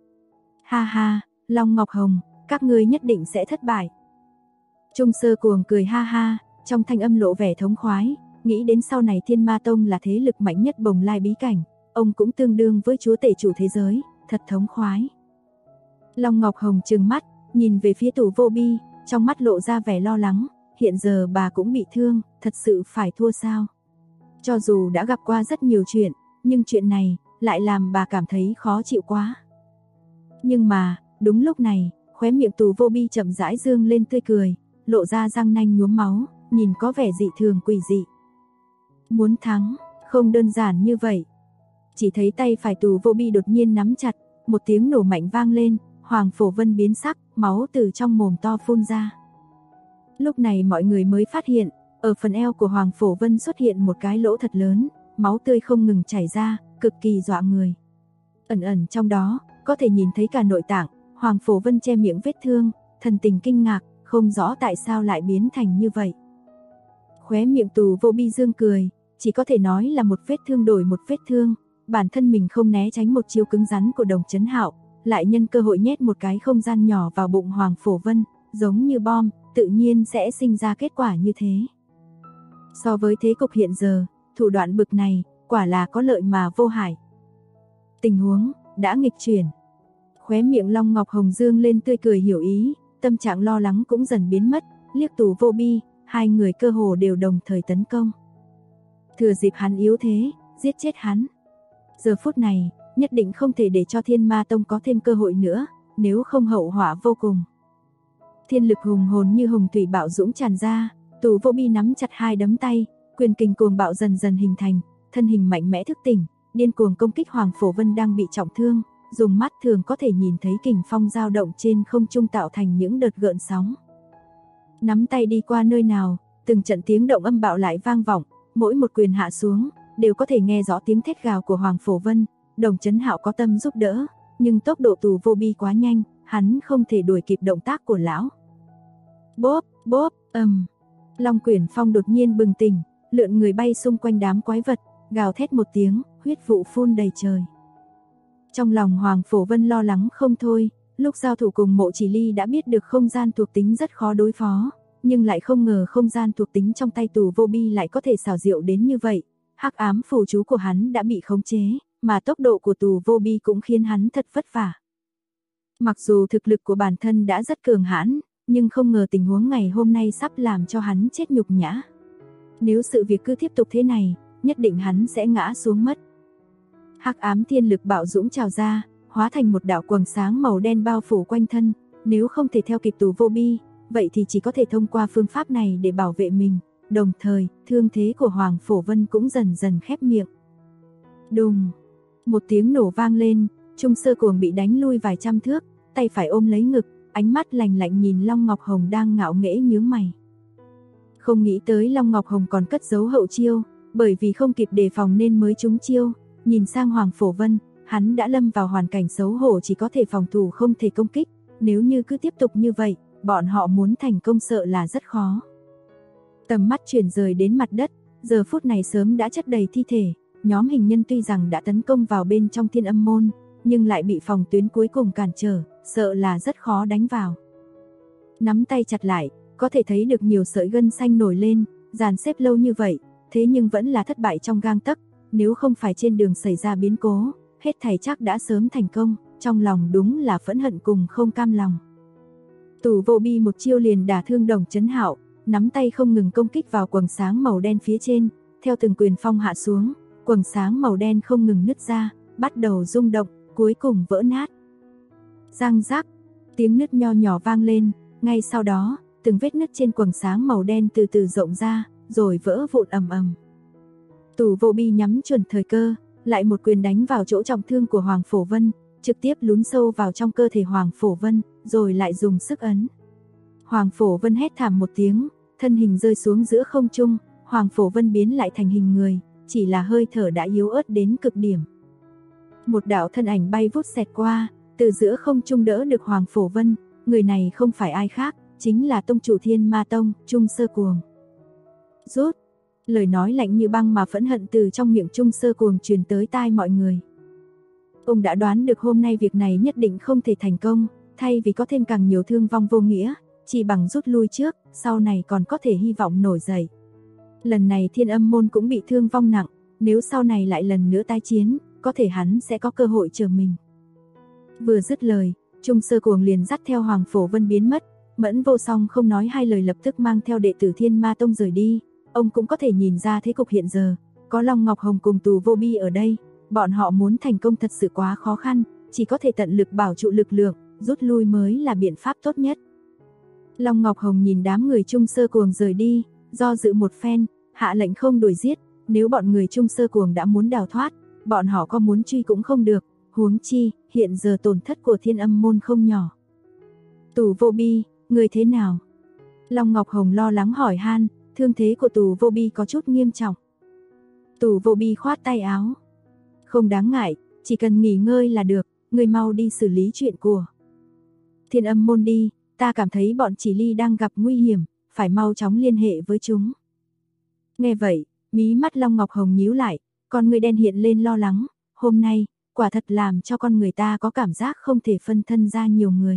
Ha ha, Long Ngọc Hồng, các ngươi nhất định sẽ thất bại. Trung Sơ Cuồng cười ha ha, trong thanh âm lộ vẻ thống khoái, nghĩ đến sau này Thiên Ma Tông là thế lực mạnh nhất Bồng Lai bí cảnh, ông cũng tương đương với chúa tể chủ thế giới, thật thống khoái. Long Ngọc Hồng trừng mắt, nhìn về phía Tù Vô Bi, trong mắt lộ ra vẻ lo lắng, hiện giờ bà cũng bị thương, thật sự phải thua sao? Cho dù đã gặp qua rất nhiều chuyện, nhưng chuyện này lại làm bà cảm thấy khó chịu quá. Nhưng mà, đúng lúc này, khóe miệng Tù Vô Bi chậm rãi dương lên tươi cười, lộ ra răng nanh nhuốm máu, nhìn có vẻ dị thường quỷ dị. Muốn thắng, không đơn giản như vậy. Chỉ thấy tay phải Tù Vô Bi đột nhiên nắm chặt, một tiếng nổ mạnh vang lên, Hoàng Phổ Vân biến sắc, máu từ trong mồm to phun ra. Lúc này mọi người mới phát hiện, ở phần eo của Hoàng Phổ Vân xuất hiện một cái lỗ thật lớn, máu tươi không ngừng chảy ra, cực kỳ dọa người. Ẩn ẩn trong đó, có thể nhìn thấy cả nội tạng, Hoàng Phổ Vân che miệng vết thương, thần tình kinh ngạc, không rõ tại sao lại biến thành như vậy. Khóe miệng Tù Vô Bi dương cười, chỉ có thể nói là một vết thương đổi một vết thương, bản thân mình không né tránh một chiêu cứng rắn của Đồng Chấn Hạo, lại nhân cơ hội nhét một cái không gian nhỏ vào bụng Hoàng Phổ Vân, giống như bom, tự nhiên sẽ sinh ra kết quả như thế. So với thế cục hiện giờ, thủ đoạn bực này, quả là có lợi mà vô hại. Tình huống đã nghịch chuyển. Khóe miệng Long Ngọc Hồng dương lên tươi cười hiểu ý, tâm trạng lo lắng cũng dần biến mất, liếc Tù Vô Bi, hai người cơ hồ đều đồng thời tấn công. Thừa dịp hắn yếu thế, giết chết hắn. Giờ phút này, nhất định không thể để cho Thiên Ma Tông có thêm cơ hội nữa, nếu không hậu họa vô cùng. Thiên lực hùng hồn như hồng thủy bạo dũng tràn ra, Tù Vô Bi nắm chặt hai đấm tay, quyền kình cuồng bạo dần dần hình thành, thân hình mạnh mẽ thức tỉnh, điên cuồng công kích Hoàng Phổ Vân đang bị trọng thương, dùng mắt thường có thể nhìn thấy kình phong dao động trên không trung tạo thành những đợt gợn sóng. Nắm tay đi qua nơi nào, từng trận tiếng động âm bạo lại vang vọng, mỗi một quyền hạ xuống, đều có thể nghe rõ tiếng thét gào của Hoàng Phổ Vân. Đồng Chấn Hạo có tâm giúp đỡ, nhưng tốc độ Tù Vô Bi quá nhanh, hắn không thể đuổi kịp động tác của lão. Bốp, bốp, Long Quyển Phong đột nhiên bừng tỉnh, lượn người bay xung quanh đám quái vật, gào thét một tiếng, huyết vụ phun đầy trời. Trong lòng Hoàng Phổ Vân lo lắng không thôi, lúc giao thủ cùng Mộ Chỉ Ly đã biết được không gian thuộc tính rất khó đối phó, nhưng lại không ngờ không gian thuộc tính trong tay Tù Vô Bi lại có thể xảo diệu đến như vậy. Hắc ám phù chú của hắn đã bị khống chế, mà tốc độ của Tù Vô Bi cũng khiến hắn thật vất vả. Mặc dù thực lực của bản thân đã rất cường hãn, nhưng không ngờ tình huống ngày hôm nay sắp làm cho hắn chết nhục nhã. Nếu sự việc cứ tiếp tục thế này, nhất định hắn sẽ ngã xuống mất. Hắc ám thiên lực bạo dũng trào ra, hóa thành một đạo quầng sáng màu đen bao phủ quanh thân, nếu không thể theo kịp Tù Vô Bi, vậy thì chỉ có thể thông qua phương pháp này để bảo vệ mình. Đồng thời, thương thế của Hoàng Phổ Vân cũng dần dần khép miệng. Đùng, một tiếng nổ vang lên, Trung Sơ Cuồng bị đánh lui vài trăm thước, tay phải ôm lấy ngực, ánh mắt lạnh lạnh nhìn Long Ngọc Hồng đang ngạo nghễ nhướng mày. Không nghĩ tới Long Ngọc Hồng còn cất giấu hậu chiêu, bởi vì không kịp đề phòng nên mới trúng chiêu. Nhìn sang Hoàng Phổ Vân, hắn đã lâm vào hoàn cảnh xấu hổ, chỉ có thể phòng thủ không thể công kích. Nếu như cứ tiếp tục như vậy, bọn họ muốn thành công sợ là rất khó. Tầm mắt chuyển rời đến mặt đất, giờ phút này sớm đã chất đầy thi thể. Nhóm hình nhân tuy rằng đã tấn công vào bên trong Thiên Âm Môn, nhưng lại bị phòng tuyến cuối cùng cản trở, sợ là rất khó đánh vào. Nắm tay chặt lại, có thể thấy được nhiều sợi gân xanh nổi lên, dàn xếp lâu như vậy, thế nhưng vẫn là thất bại trong gang tấc. Nếu không phải trên đường xảy ra biến cố, hết thảy chắc đã sớm thành công, trong lòng đúng là phẫn hận cùng không cam lòng. Tù Vô Bi một chiêu liền đả thương Đồng Chấn Hạo, nắm tay không ngừng công kích vào quầng sáng màu đen phía trên, theo từng quyền phong hạ xuống, quầng sáng màu đen không ngừng nứt ra, bắt đầu rung động, cuối cùng vỡ nát. Răng rắc, tiếng nứt nho nhỏ vang lên, ngay sau đó, từng vết nứt trên quầng sáng màu đen từ từ rộng ra, rồi vỡ vụn ầm ầm. Tù Vô Bi nhắm chuẩn thời cơ, lại một quyền đánh vào chỗ trọng thương của Hoàng Phổ Vân, trực tiếp lún sâu vào trong cơ thể Hoàng Phổ Vân, rồi lại dùng sức ấn. Hoàng Phổ Vân hét thảm một tiếng, thân hình rơi xuống giữa không trung, Hoàng Phổ Vân biến lại thành hình người, chỉ là hơi thở đã yếu ớt đến cực điểm. Một đạo thân ảnh bay vút xẹt qua, từ giữa không trung đỡ được Hoàng Phổ Vân, người này không phải ai khác, chính là tông chủ Thiên Ma Tông, Trung Sơ Cuồng. Rút, lời nói lạnh như băng mà phẫn hận từ trong miệng Trung Sơ Cuồng truyền tới tai mọi người. Ông đã đoán được hôm nay việc này nhất định không thể thành công, thay vì có thêm càng nhiều thương vong vô nghĩa, chỉ bằng rút lui trước, sau này còn có thể hy vọng nổi dậy. Lần này Thiên Âm Môn cũng bị thương vong nặng, nếu sau này lại lần nữa tái chiến, có thể hắn sẽ có cơ hội chờ mình. Vừa dứt lời, Trung Sơ Cuồng liền dắt theo Hoàng Phổ Vân biến mất, Mẫn Vô Song không nói hai lời lập tức mang theo đệ tử Thiên Ma Tông rời đi. Ông cũng có thể nhìn ra thế cục hiện giờ, có Long Ngọc Hồng cùng Tù Vô Bi ở đây, bọn họ muốn thành công thật sự quá khó khăn, chỉ có thể tận lực bảo trụ lực lượng, rút lui mới là biện pháp tốt nhất. Long Ngọc Hồng nhìn đám người Trung Sơ Cuồng rời đi, do dự một phen, hạ lệnh không đuổi giết, nếu bọn người Trung Sơ Cuồng đã muốn đào thoát, bọn họ có muốn truy cũng không được, huống chi, hiện giờ tổn thất của Thiên Âm Môn không nhỏ. Tù Vô Bi, người thế nào? Long Ngọc Hồng lo lắng hỏi han, thương thế của Tù Vô Bi có chút nghiêm trọng. Tù Vô Bi khoát tay áo. Không đáng ngại, chỉ cần nghỉ ngơi là được, người mau đi xử lý chuyện của Thiên Âm Môn đi, ta cảm thấy bọn Chỉ Ly đang gặp nguy hiểm, phải mau chóng liên hệ với chúng. Nghe vậy, mí mắt Long Ngọc Hồng nhíu lại, con người đen hiện lên lo lắng, hôm nay, quả thật làm cho con người ta có cảm giác không thể phân thân ra nhiều người.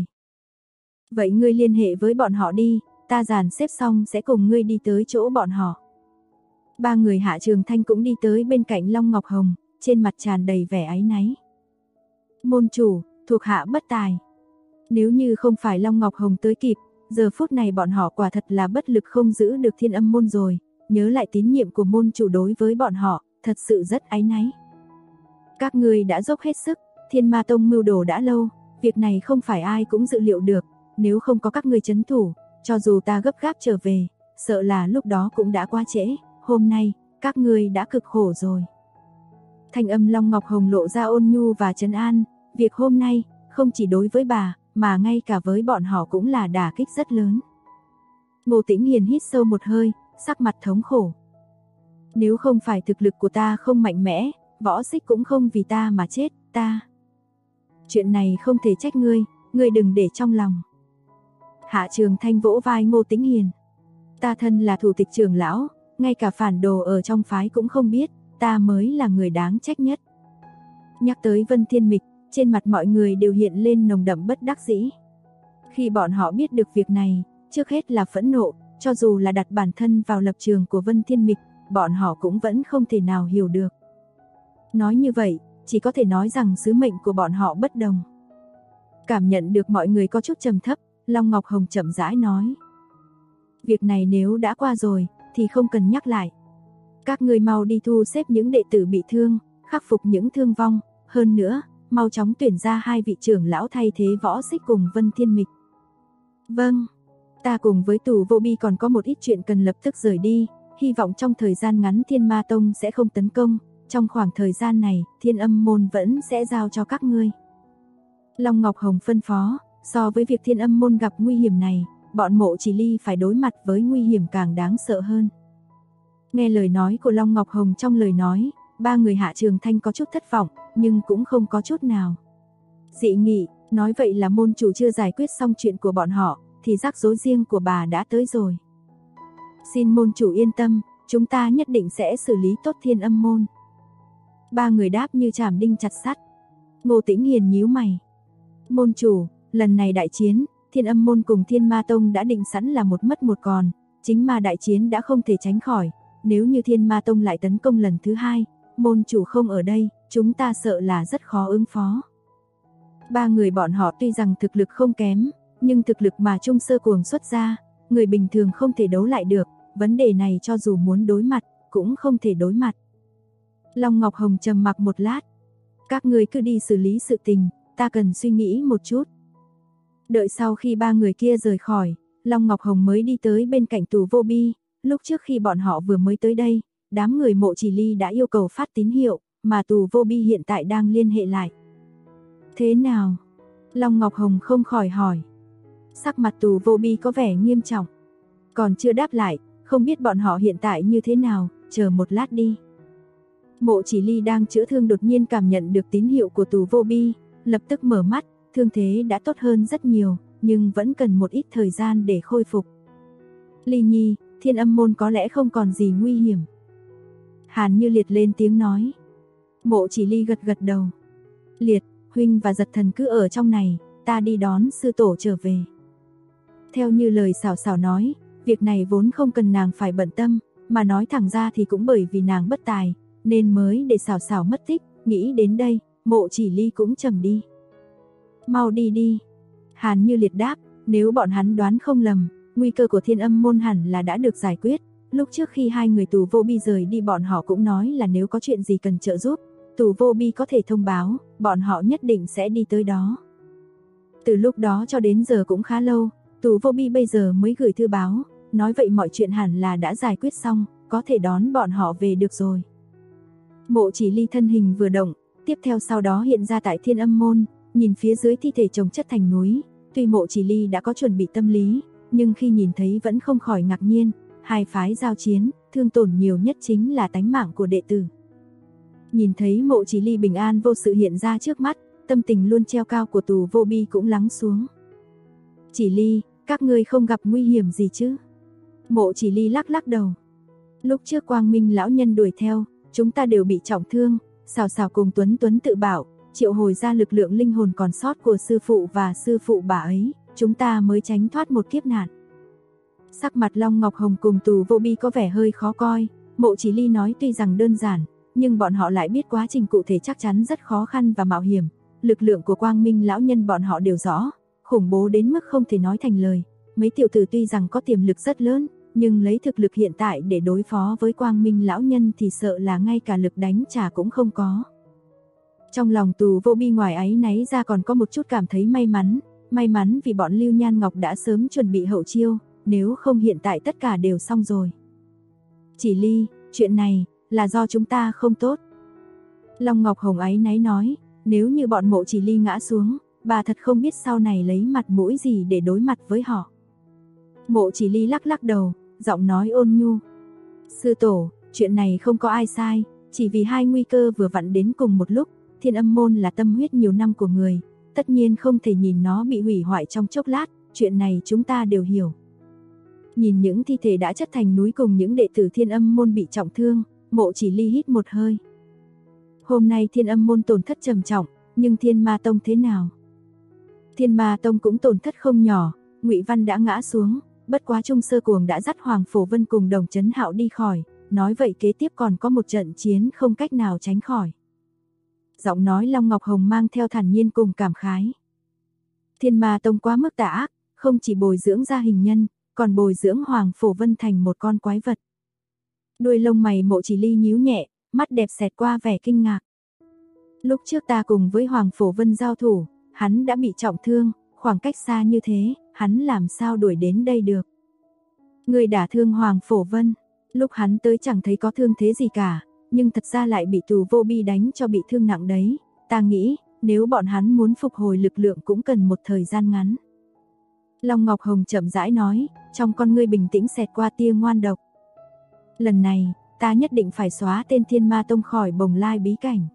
Vậy ngươi liên hệ với bọn họ đi, ta dàn xếp xong sẽ cùng ngươi đi tới chỗ bọn họ. Ba người Hạ Trường Thanh cũng đi tới bên cạnh Long Ngọc Hồng, trên mặt tràn đầy vẻ áy náy. Môn chủ, thuộc hạ bất tài. Nếu như không phải Long Ngọc Hồng tới kịp, giờ phút này bọn họ quả thật là bất lực không giữ được Thiên Âm môn rồi, nhớ lại tín nhiệm của môn chủ đối với bọn họ, thật sự rất áy náy. Các ngươi đã dốc hết sức, Thiên Ma Tông mưu đồ đã lâu, việc này không phải ai cũng dự liệu được, nếu không có các ngươi trấn thủ, cho dù ta gấp gáp trở về, sợ là lúc đó cũng đã quá trễ, hôm nay, các ngươi đã cực khổ rồi. Thanh âm Long Ngọc Hồng lộ ra ôn nhu và trấn an, việc hôm nay, không chỉ đối với bà, mà ngay cả với bọn họ cũng là đả kích rất lớn. Ngô Tĩnh Hiền hít sâu một hơi, sắc mặt thống khổ. Nếu không phải thực lực của ta không mạnh mẽ, Võ Xích cũng không vì ta mà chết, ta. Chuyện này không thể trách ngươi đừng để trong lòng. Hạ Trường Thanh vỗ vai Ngô Tĩnh Hiền. Ta thân là thủ tịch trưởng lão, ngay cả phản đồ ở trong phái cũng không biết, ta mới là người đáng trách nhất. Nhắc tới Vân Thiên Mịch, trên mặt mọi người đều hiện lên nồng đậm bất đắc dĩ. Khi bọn họ biết được việc này, trước hết là phẫn nộ, cho dù là đặt bản thân vào lập trường của Vân Thiên Mịch, bọn họ cũng vẫn không thể nào hiểu được. Nói như vậy, chỉ có thể nói rằng sứ mệnh của bọn họ bất đồng. Cảm nhận được mọi người có chút trầm thấp, Long Ngọc Hồng chậm rãi nói. Việc này nếu đã qua rồi, thì không cần nhắc lại. Các ngươi mau đi thu xếp những đệ tử bị thương, khắc phục những thương vong, hơn nữa, mau chóng tuyển ra 2 vị trưởng lão thay thế Võ Xích cùng Vân Thiên Mịch. Vâng, ta cùng với Tù Vô Bi còn có một ít chuyện cần lập tức rời đi, hy vọng trong thời gian ngắn Thiên Ma Tông sẽ không tấn công, trong khoảng thời gian này, Thiên Âm môn vẫn sẽ giao cho các ngươi. Long Ngọc Hồng phân phó, so với việc Thiên Âm môn gặp nguy hiểm này, bọn Mộ Chỉ Ly phải đối mặt với nguy hiểm càng đáng sợ hơn. Nghe lời nói của Long Ngọc Hồng trong lời nói, 3 người Hạ Trường Thanh có chút thất vọng, nhưng cũng không có chút nào dị nghị, nói vậy là môn chủ chưa giải quyết xong chuyện của bọn họ, thì rắc rối riêng của bà đã tới rồi. Xin môn chủ yên tâm, chúng ta nhất định sẽ xử lý tốt Thiên Âm môn. 3 người đáp như chảm đinh chặt sắt. Ngô Tĩnh Hiền nhíu mày. Môn chủ, lần này đại chiến, Thiên Âm môn cùng Thiên Ma Tông đã định sẵn là một mất một còn, chính mà đại chiến đã không thể tránh khỏi, nếu như Thiên Ma Tông lại tấn công lần thứ 2, môn chủ không ở đây, chúng ta sợ là rất khó ứng phó. 3 người bọn họ tuy rằng thực lực không kém, nhưng thực lực mà Trung Sơ Cuồng xuất ra, người bình thường không thể đấu lại được, vấn đề này cho dù muốn đối mặt, cũng không thể đối mặt. Long Ngọc Hồng trầm mặc một lát. Các người cứ đi xử lý sự tình, ta cần suy nghĩ một chút. Đợi sau khi 3 người kia rời khỏi, Long Ngọc Hồng mới đi tới bên cạnh Tù Vô Bi, lúc trước khi bọn họ vừa mới tới đây, đám người Mộ Chỉ Ly đã yêu cầu phát tín hiệu, mà Tù Vô Bi hiện tại đang liên hệ lại. Thế nào? Long Ngọc Hồng không khỏi hỏi. Sắc mặt Tù Vô Bi có vẻ nghiêm trọng. Còn chưa đáp lại, không biết bọn họ hiện tại như thế nào, chờ một lát đi. Mộ Chỉ Ly đang chữa thương đột nhiên cảm nhận được tín hiệu của Tù Vô Bi, lập tức mở mắt, thương thế đã tốt hơn rất nhiều, nhưng vẫn cần một ít thời gian để khôi phục. Ly Nhi, Thiên Âm môn có lẽ không còn gì nguy hiểm. Hàn Như Liệt lên tiếng nói. Mộ Chỉ Ly gật gật đầu. Liệt, huynh và Giật Thần cứ ở trong này, ta đi đón sư tổ trở về. Theo như lời Sảo Sảo nói, việc này vốn không cần nàng phải bận tâm, mà nói thẳng ra thì cũng bởi vì nàng bất tài, nên mới để Sảo Sảo mất tích. Nghĩ đến đây, Mộ Chỉ Ly cũng trầm đi. Mau đi đi. Hàn Như Liệt đáp, nếu bọn hắn đoán không lầm, nguy cơ của Thiên Âm môn hẳn là đã được giải quyết. Lúc trước khi 2 người Tù Vô Bi rời đi bọn họ cũng nói là nếu có chuyện gì cần trợ giúp, Tù Vô Bi có thể thông báo, bọn họ nhất định sẽ đi tới đó. Từ lúc đó cho đến giờ cũng khá lâu, Tù Vô Bi bây giờ mới gửi thư báo, nói vậy mọi chuyện hẳn là đã giải quyết xong, có thể đón bọn họ về được rồi. Mộ Chỉ Ly thân hình vừa động, tiếp theo sau đó hiện ra tại Thiên Âm môn, nhìn phía dưới thi thể chồng chất thành núi, tuy Mộ Chỉ Ly đã có chuẩn bị tâm lý, nhưng khi nhìn thấy vẫn không khỏi ngạc nhiên, 2 phái giao chiến, thương tổn nhiều nhất chính là tánh mạng của đệ tử. Nhìn thấy Mộ Chỉ Ly bình an vô sự hiện ra trước mắt, tâm tình luôn treo cao của Tù Vô Bi cũng lắng xuống. Chỉ Ly, các ngươi không gặp nguy hiểm gì chứ? Mộ Chỉ Ly lắc lắc đầu. Lúc trước Quang Minh lão nhân đuổi theo, chúng ta đều bị trọng thương, Sảo Sảo cùng Tuấn Tuấn tự bảo, triệu hồi ra lực lượng linh hồn còn sót của sư phụ và sư phụ bà ấy, chúng ta mới tránh thoát một kiếp nạn. Sắc mặt Long Ngọc Hồng cùng Tù Vô Bi có vẻ hơi khó coi, Mộ Chỉ Ly nói tuy rằng đơn giản, nhưng bọn họ lại biết quá trình cụ thể chắc chắn rất khó khăn và mạo hiểm. lực lượng của Quang Minh lão nhân bọn họ đều rõ, khủng bố đến mức không thể nói thành lời. Mấy tiểu tử tuy rằng có tiềm lực rất lớn, nhưng lấy thực lực hiện tại để đối phó với Quang Minh lão nhân thì sợ là ngay cả lực đánh trả cũng không có. Trong lòng Tù Vô Bi ngoài áy náy ra còn có một chút cảm thấy may mắn vì bọn Lưu Nhan Ngọc đã sớm chuẩn bị hậu chiêu, nếu không hiện tại tất cả đều xong rồi. Chỉ Ly, chuyện này là do chúng ta không tốt. Long Ngọc Hồng áy náy nói, nếu như bọn Mộ Chỉ Ly ngã xuống, bà thật không biết sau này lấy mặt mũi gì để đối mặt với họ. Mộ Chỉ Ly lắc lắc đầu, giọng nói ôn nhu. Sư tổ, chuyện này không có ai sai, chỉ vì hai nguy cơ vừa vặn đến cùng một lúc. Thiên Âm môn là tâm huyết nhiều năm của người, tất nhiên không thể nhìn nó bị hủy hoại trong chốc lát, chuyện này chúng ta đều hiểu. Nhìn những thi thể đã chất thành núi cùng những đệ tử Thiên Âm môn bị trọng thương, Mộ Chỉ Ly hít một hơi. Hôm nay Thiên Âm môn tổn thất trầm trọng, nhưng Thiên Ma Tông thế nào? Thiên Ma Tông cũng tổn thất không nhỏ, Ngụy Văn đã ngã xuống, bất quá Trung Sơ Cuồng đã dắt Hoàng Phổ Vân cùng Đồng Chấn Hạo đi khỏi, nói vậy kế tiếp còn có một trận chiến không cách nào tránh khỏi. Giọng nói Long Ngọc Hồng mang theo thản nhiên cùng cảm khái. Thiên Ma Tông quá mức tà ác, không chỉ bồi dưỡng ra hình nhân, còn bồi dưỡng Hoàng Phổ Vân thành một con quái vật. Đuôi lông mày Mộ Chỉ Ly nhíu nhẹ, mắt đẹp xẹt qua vẻ kinh ngạc. Lúc trước ta cùng với Hoàng Phổ Vân giao thủ, hắn đã bị trọng thương, khoảng cách xa như thế, hắn làm sao đuổi đến đây được. Người đả thương Hoàng Phổ Vân, lúc hắn tới chẳng thấy có thương thế gì cả, nhưng thật ra lại bị Tù Vô Bi đánh cho bị thương nặng đấy. Ta nghĩ, nếu bọn hắn muốn phục hồi lực lượng cũng cần một thời gian ngắn. Long Ngọc Hồng chậm rãi nói, trong con ngươi bình tĩnh xẹt qua tia ngoan độc. Lần này, ta nhất định phải xóa tên Thiên Ma Tông khỏi bồng lai bí cảnh.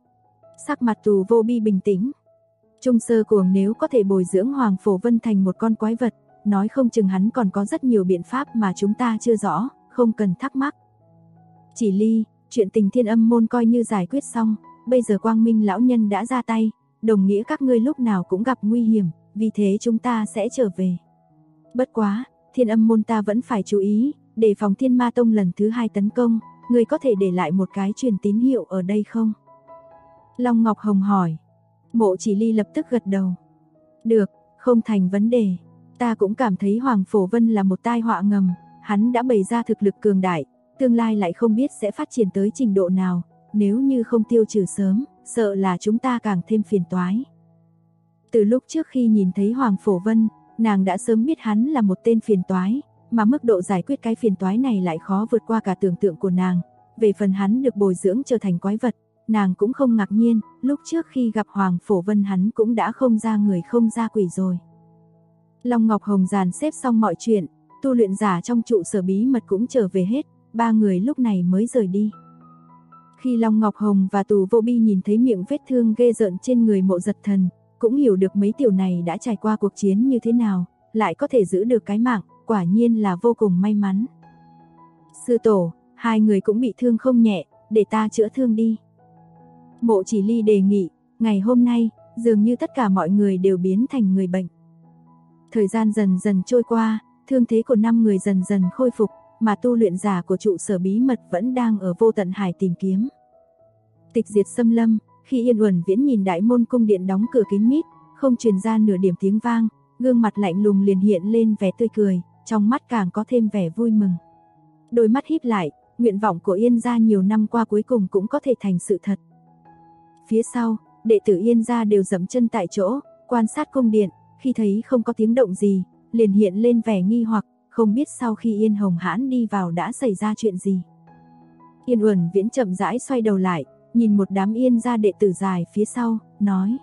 Sắc mặt Tù Vô Bi bình tĩnh. Trung Sơ Cuồng nếu có thể bồi dưỡng Hoàng Phổ Vân thành một con quái vật, nói không chừng hắn còn có rất nhiều biện pháp mà chúng ta chưa rõ, không cần thắc mắc. Chỉ Ly, chuyện tình Thiên Âm môn coi như giải quyết xong, bây giờ Quang Minh lão nhân đã ra tay, đồng nghĩa các ngươi lúc nào cũng gặp nguy hiểm, vì thế chúng ta sẽ trở về. Bất quá, Thiên Âm môn ta vẫn phải chú ý, để phòng Thiên Ma Tông lần thứ 2 tấn công, ngươi có thể để lại một cái truyền tín hiệu ở đây không? Long Ngọc Hồng hỏi. Mộ Chỉ Ly lập tức gật đầu. Được, không thành vấn đề. Ta cũng cảm thấy Hoàng Phổ Vân là một tai họa ngầm, hắn đã bày ra thực lực cường đại, tương lai lại không biết sẽ phát triển tới trình độ nào, nếu như không tiêu trừ sớm, sợ là chúng ta càng thêm phiền toái. Từ lúc trước khi nhìn thấy Hoàng Phổ Vân, nàng đã sớm biết hắn là một tên phiền toái, mà mức độ giải quyết cái phiền toái này lại khó vượt qua cả tưởng tượng của nàng. Về phần hắn được bồi dưỡng trở thành quái vật, nàng cũng không ngạc nhiên, lúc trước khi gặp Hoàng Phổ Vân hắn cũng đã không ra người không ra quỷ rồi. Long Ngọc Hồng dàn xếp xong mọi chuyện, tu luyện giả trong trụ sở bí mật cũng trở về hết, ba người lúc này mới rời đi. Khi Long Ngọc Hồng và Tù Vô Bi nhìn thấy miệng vết thương ghê rợn trên người Mộ Giật Thần, cũng hiểu được mấy tiểu này đã trải qua cuộc chiến như thế nào, lại có thể giữ được cái mạng, quả nhiên là vô cùng may mắn. Sư tổ, hai người cũng bị thương không nhẹ, để ta chữa thương đi. Mộ Chỉ Ly đề nghị, ngày hôm nay, dường như tất cả mọi người đều biến thành người bệnh. Thời gian dần dần trôi qua, thương thế của 5 người dần dần khôi phục, mà tu luyện giả của trụ sở bí mật vẫn đang ở Vô Tận Hải tìm kiếm. Tịch diệt xâm lâm, khi Yên Uẩn Viễn nhìn đại môn cung điện đóng cửa kín mít, không truyền ra nửa điểm tiếng vang, gương mặt lạnh lùng liền hiện lên vẻ tươi cười, trong mắt càng có thêm vẻ vui mừng. Đôi mắt híp lại, nguyện vọng của Yên gia nhiều năm qua cuối cùng cũng có thể thành sự thật. Phía sau, đệ tử Yên gia đều dậm chân tại chỗ, quan sát cung điện, khi thấy không có tiếng động gì, liền hiện lên vẻ nghi hoặc, không biết sau khi Yên Hồng Hãn đi vào đã xảy ra chuyện gì. Yên Uẩn Viễn chậm rãi xoay đầu lại, nhìn một đám Yên gia đệ tử dài phía sau, nói: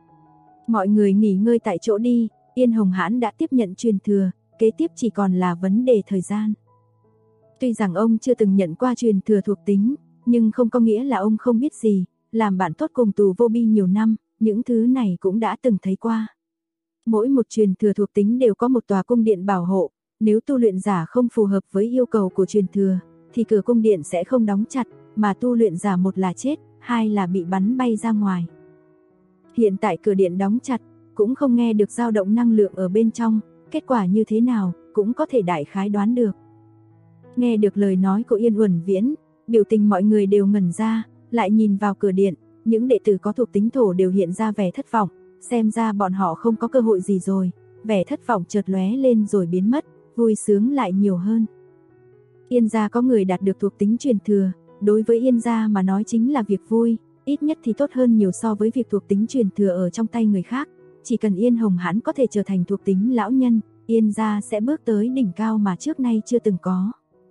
mọi người nghỉ ngơi tại chỗ đi, Yên Hồng Hãn đã tiếp nhận truyền thừa, kế tiếp chỉ còn là vấn đề thời gian. Tuy rằng ông chưa từng nhận qua truyền thừa thuộc tính, nhưng không có nghĩa là ông không biết gì, làm bạn tốt cùng Tù Vô Bi nhiều năm, những thứ này cũng đã từng thấy qua. Mỗi một truyền thừa thuộc tính đều có một tòa cung điện bảo hộ, nếu tu luyện giả không phù hợp với yêu cầu của truyền thừa, thì cửa cung điện sẽ không đóng chặt, mà tu luyện giả một là chết, hai là bị bắn bay ra ngoài. Hiện tại cửa điện đóng chặt, cũng không nghe được dao động năng lượng ở bên trong, kết quả như thế nào, cũng có thể đại khái đoán được. Nghe được lời nói của Yên Uẩn Viễn, biểu tình mọi người đều ngẩn ra, lại nhìn vào cửa điện, những đệ tử có thuộc tính thổ đều hiện ra vẻ thất vọng, xem ra bọn họ không có cơ hội gì rồi. Vẻ thất vọng chợt lóe lên rồi biến mất, vui sướng lại nhiều hơn. Yên gia có người đạt được thuộc tính truyền thừa, đối với Yên gia mà nói chính là việc vui, ít nhất thì tốt hơn nhiều so với việc thuộc tính truyền thừa ở trong tay người khác. Chỉ cần Yên Hồng Hãn có thể trở thành thuộc tính lão nhân, Yên gia sẽ bước tới đỉnh cao mà trước nay chưa từng có.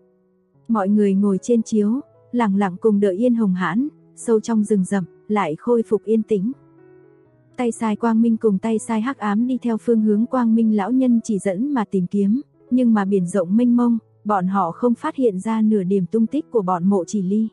Mọi người ngồi trên chiếu, lặng lặng cùng đợi Yên Hồng Hãn, sâu trong rừng rậm, lại khôi phục yên tĩnh. Tay sai Quang Minh cùng tay sai Hắc Ám đi theo phương hướng Quang Minh lão nhân chỉ dẫn mà tìm kiếm, nhưng mà biển rộng mênh mông, bọn họ không phát hiện ra nửa điểm tung tích của bọn Mộ Chỉ Ly.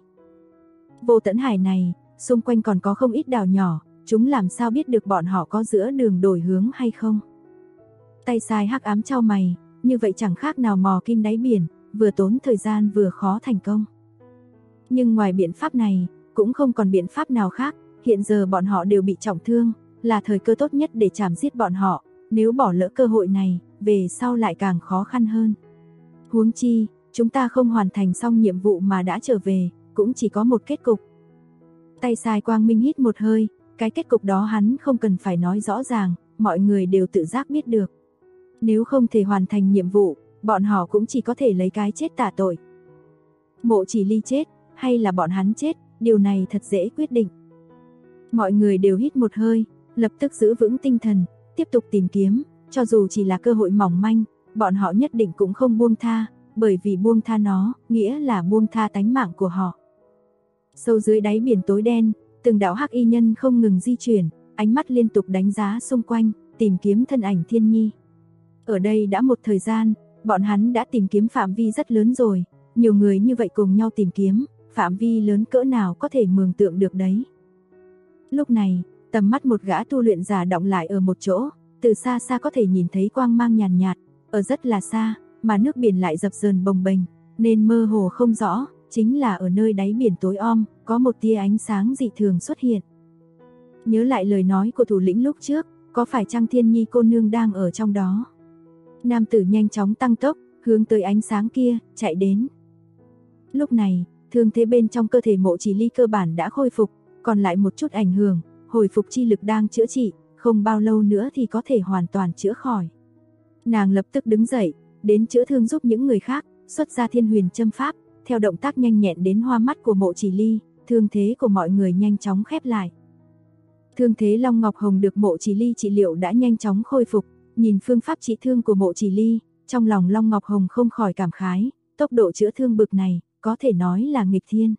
Vô Tẫn Hải này, xung quanh còn có không ít đảo nhỏ, chúng làm sao biết được bọn họ có giữa đường đổi hướng hay không? Tay sai Hắc Ám chau mày, như vậy chẳng khác nào mò kim đáy biển, vừa tốn thời gian vừa khó thành công. Nhưng ngoài biện pháp này, cũng không còn biện pháp nào khác, hiện giờ bọn họ đều bị trọng thương, là thời cơ tốt nhất để chảm giết bọn họ, nếu bỏ lỡ cơ hội này, về sau lại càng khó khăn hơn. Huống chi, chúng ta không hoàn thành xong nhiệm vụ mà đã trở về, cũng chỉ có một kết cục. Tay sai Quang Minh hít một hơi, cái kết cục đó hắn không cần phải nói rõ ràng, mọi người đều tự giác biết được. Nếu không thể hoàn thành nhiệm vụ, bọn họ cũng chỉ có thể lấy cái chết tạ tội. Mộ Chỉ Ly chết, hay là bọn hắn chết, điều này thật dễ quyết định. Mọi người đều hít một hơi, lập tức giữ vững tinh thần, tiếp tục tìm kiếm, cho dù chỉ là cơ hội mỏng manh, bọn họ nhất định cũng không buông tha, bởi vì buông tha nó, nghĩa là buông tha tánh mạng của họ. Sâu dưới đáy biển tối đen, từng đạo hắc y nhân không ngừng di chuyển, ánh mắt liên tục đánh giá xung quanh, tìm kiếm thân ảnh Thiên Nhi. Ở đây đã một thời gian, bọn hắn đã tìm kiếm phạm vi rất lớn rồi, nhiều người như vậy cùng nhau tìm kiếm, phạm vi lớn cỡ nào có thể mường tượng được đấy. Lúc này, tầm mắt một gã tu luyện giả đọng lại ở một chỗ, từ xa xa có thể nhìn thấy quang mang nhàn nhạt, ở rất là xa, mà nước biển lại dập dờn bồng bềnh, nên mơ hồ không rõ, chính là ở nơi đáy biển tối om, có một tia ánh sáng dị thường xuất hiện. Nhớ lại lời nói của thủ lĩnh lúc trước, có phải chăng Thiên Nhi cô nương đang ở trong đó? Nam tử nhanh chóng tăng tốc, hướng tới ánh sáng kia, chạy đến. Lúc này, thương thế bên trong cơ thể Mộ Chỉ Ly cơ bản đã khôi phục, còn lại một chút ảnh hưởng, hồi phục chi lực đang chữa trị, không bao lâu nữa thì có thể hoàn toàn chữa khỏi. Nàng lập tức đứng dậy, đến chữa thương giúp những người khác, xuất ra Thiên Huyền châm pháp, theo động tác nhanh nhẹn đến hoa mắt của Mộ Chỉ Ly, thương thế của mọi người nhanh chóng khép lại. Thương thế Long Ngọc Hồng được Mộ Chỉ Ly trị liệu đã nhanh chóng khôi phục, nhìn phương pháp trị thương của Mộ Chỉ Ly, trong lòng Long Ngọc Hồng không khỏi cảm khái, tốc độ chữa thương bực này, có thể nói là nghịch thiên.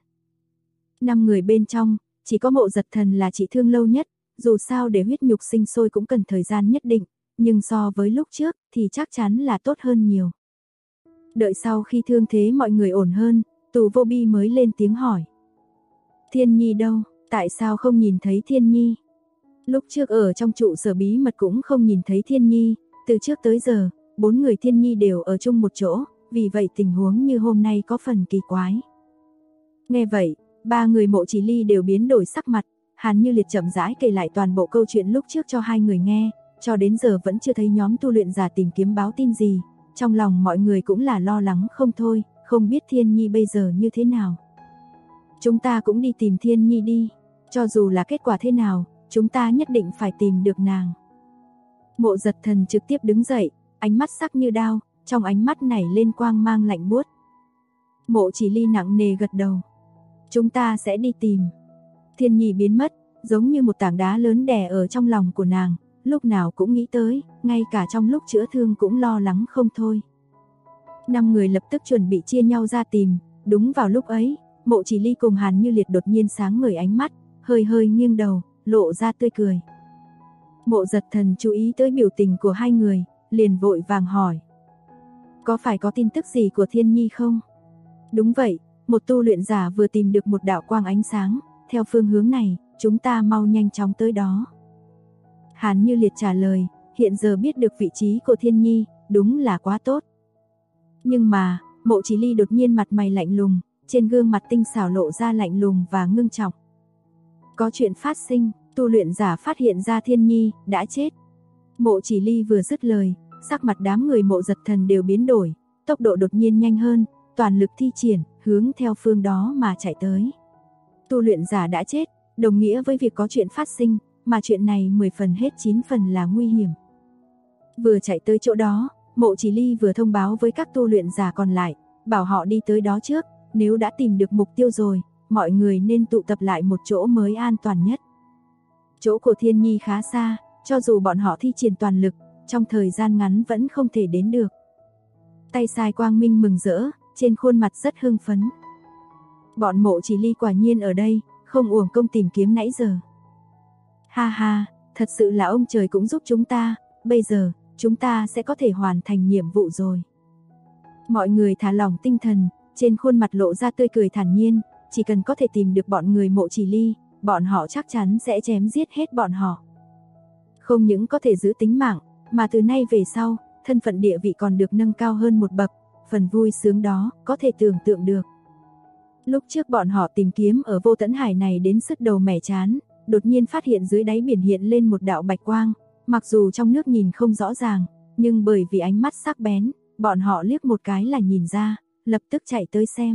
5 người bên trong, chỉ có Mộ Giật Thần là trị thương lâu nhất, dù sao để huyết nhục sinh sôi cũng cần thời gian nhất định, nhưng so với lúc trước thì chắc chắn là tốt hơn nhiều. Đợi sau khi thương thế mọi người ổn hơn, Tù Vô Bi mới lên tiếng hỏi. Thiên Nhi đâu, tại sao không nhìn thấy Thiên Nhi? Lúc trước ở trong trụ sở bí mật cũng không nhìn thấy Thiên Nhi, từ trước tới giờ, 4 người Thiên Nhi đều ở chung một chỗ, vì vậy tình huống như hôm nay có phần kỳ quái. Nghe vậy, 3 người Mộ Chỉ Ly đều biến đổi sắc mặt, Hàn Như Liệt chậm rãi kể lại toàn bộ câu chuyện lúc trước cho hai người nghe, cho đến giờ vẫn chưa thấy nhóm tu luyện giả tìm kiếm báo tin gì, trong lòng mọi người cũng là lo lắng không thôi, không biết Thiên Nhi bây giờ như thế nào. Chúng ta cũng đi tìm Thiên Nhi đi, cho dù là kết quả thế nào, chúng ta nhất định phải tìm được nàng. Mộ Giật Thần trực tiếp đứng dậy, ánh mắt sắc như đao, trong ánh mắt nảy lên quang mang lạnh buốt. Mộ Chỉ Ly nặng nề gật đầu. Chúng ta sẽ đi tìm. Thiên Nhi biến mất, giống như một tảng đá lớn đè ở trong lòng của nàng, lúc nào cũng nghĩ tới, ngay cả trong lúc chữa thương cũng lo lắng không thôi. 5 người lập tức chuẩn bị chia nhau ra tìm, đúng vào lúc ấy, Mộ Chỉ Ly cùng Hàn Như Liệt đột nhiên sáng ngời ánh mắt, hơi hơi nghiêng đầu, lộ ra tươi cười. Mộ Giật Thần chú ý tới biểu tình của hai người, liền vội vàng hỏi. Có phải có tin tức gì của Thiên Nhi không? Đúng vậy, một tu luyện giả vừa tìm được một đạo quang ánh sáng, theo phương hướng này, chúng ta mau nhanh chóng tới đó. Hàn Như Liệt trả lời, hiện giờ biết được vị trí của Thiên Nhi, đúng là quá tốt. Nhưng mà, Mộ Chỉ Ly đột nhiên mặt mày lạnh lùng, trên gương mặt tinh xảo lộ ra lạnh lùng và ngưng trọng. Có chuyện phát sinh, tu luyện giả phát hiện ra Thiên Nhi đã chết. Mộ Chỉ Ly vừa dứt lời, sắc mặt đám người Mộ Giật Thần đều biến đổi, tốc độ đột nhiên nhanh hơn, toàn lực thi triển, hướng theo phương đó mà chạy tới. Tu luyện giả đã chết, đồng nghĩa với việc có chuyện phát sinh, mà chuyện này 10 phần hết 9 phần là nguy hiểm. Vừa chạy tới chỗ đó, Mộ Chỉ Ly vừa thông báo với các tu luyện giả còn lại, bảo họ đi tới đó trước, nếu đã tìm được mục tiêu rồi, mọi người nên tụ tập lại một chỗ mới an toàn nhất. Chỗ của Thiên Nhi khá xa, cho dù bọn họ thi triển toàn lực, trong thời gian ngắn vẫn không thể đến được. Tay sai Quang Minh mừng rỡ, trên khuôn mặt rất hưng phấn. Bọn Mộ Chỉ Ly quả nhiên ở đây, không uổng công tìm kiếm nãy giờ. Ha ha, thật sự là ông trời cũng giúp chúng ta, bây giờ, chúng ta sẽ có thể hoàn thành nhiệm vụ rồi. Mọi người thả lỏng tinh thần, trên khuôn mặt lộ ra tươi cười thản nhiên, chỉ cần có thể tìm được bọn người Mộ Chỉ Ly, bọn họ chắc chắn sẽ chém giết hết bọn họ. Không những có thể giữ tính mạng, mà từ nay về sau, thân phận địa vị còn được nâng cao hơn một bậc, phần vui sướng đó, có thể tưởng tượng được. Lúc trước bọn họ tìm kiếm ở Vô Tẫn Hải này đến sứt đầu mẻ chán, đột nhiên phát hiện dưới đáy biển hiện lên một đạo bạch quang, mặc dù trong nước nhìn không rõ ràng, nhưng bởi vì ánh mắt sắc bén, bọn họ liếc một cái là nhìn ra, lập tức chạy tới xem.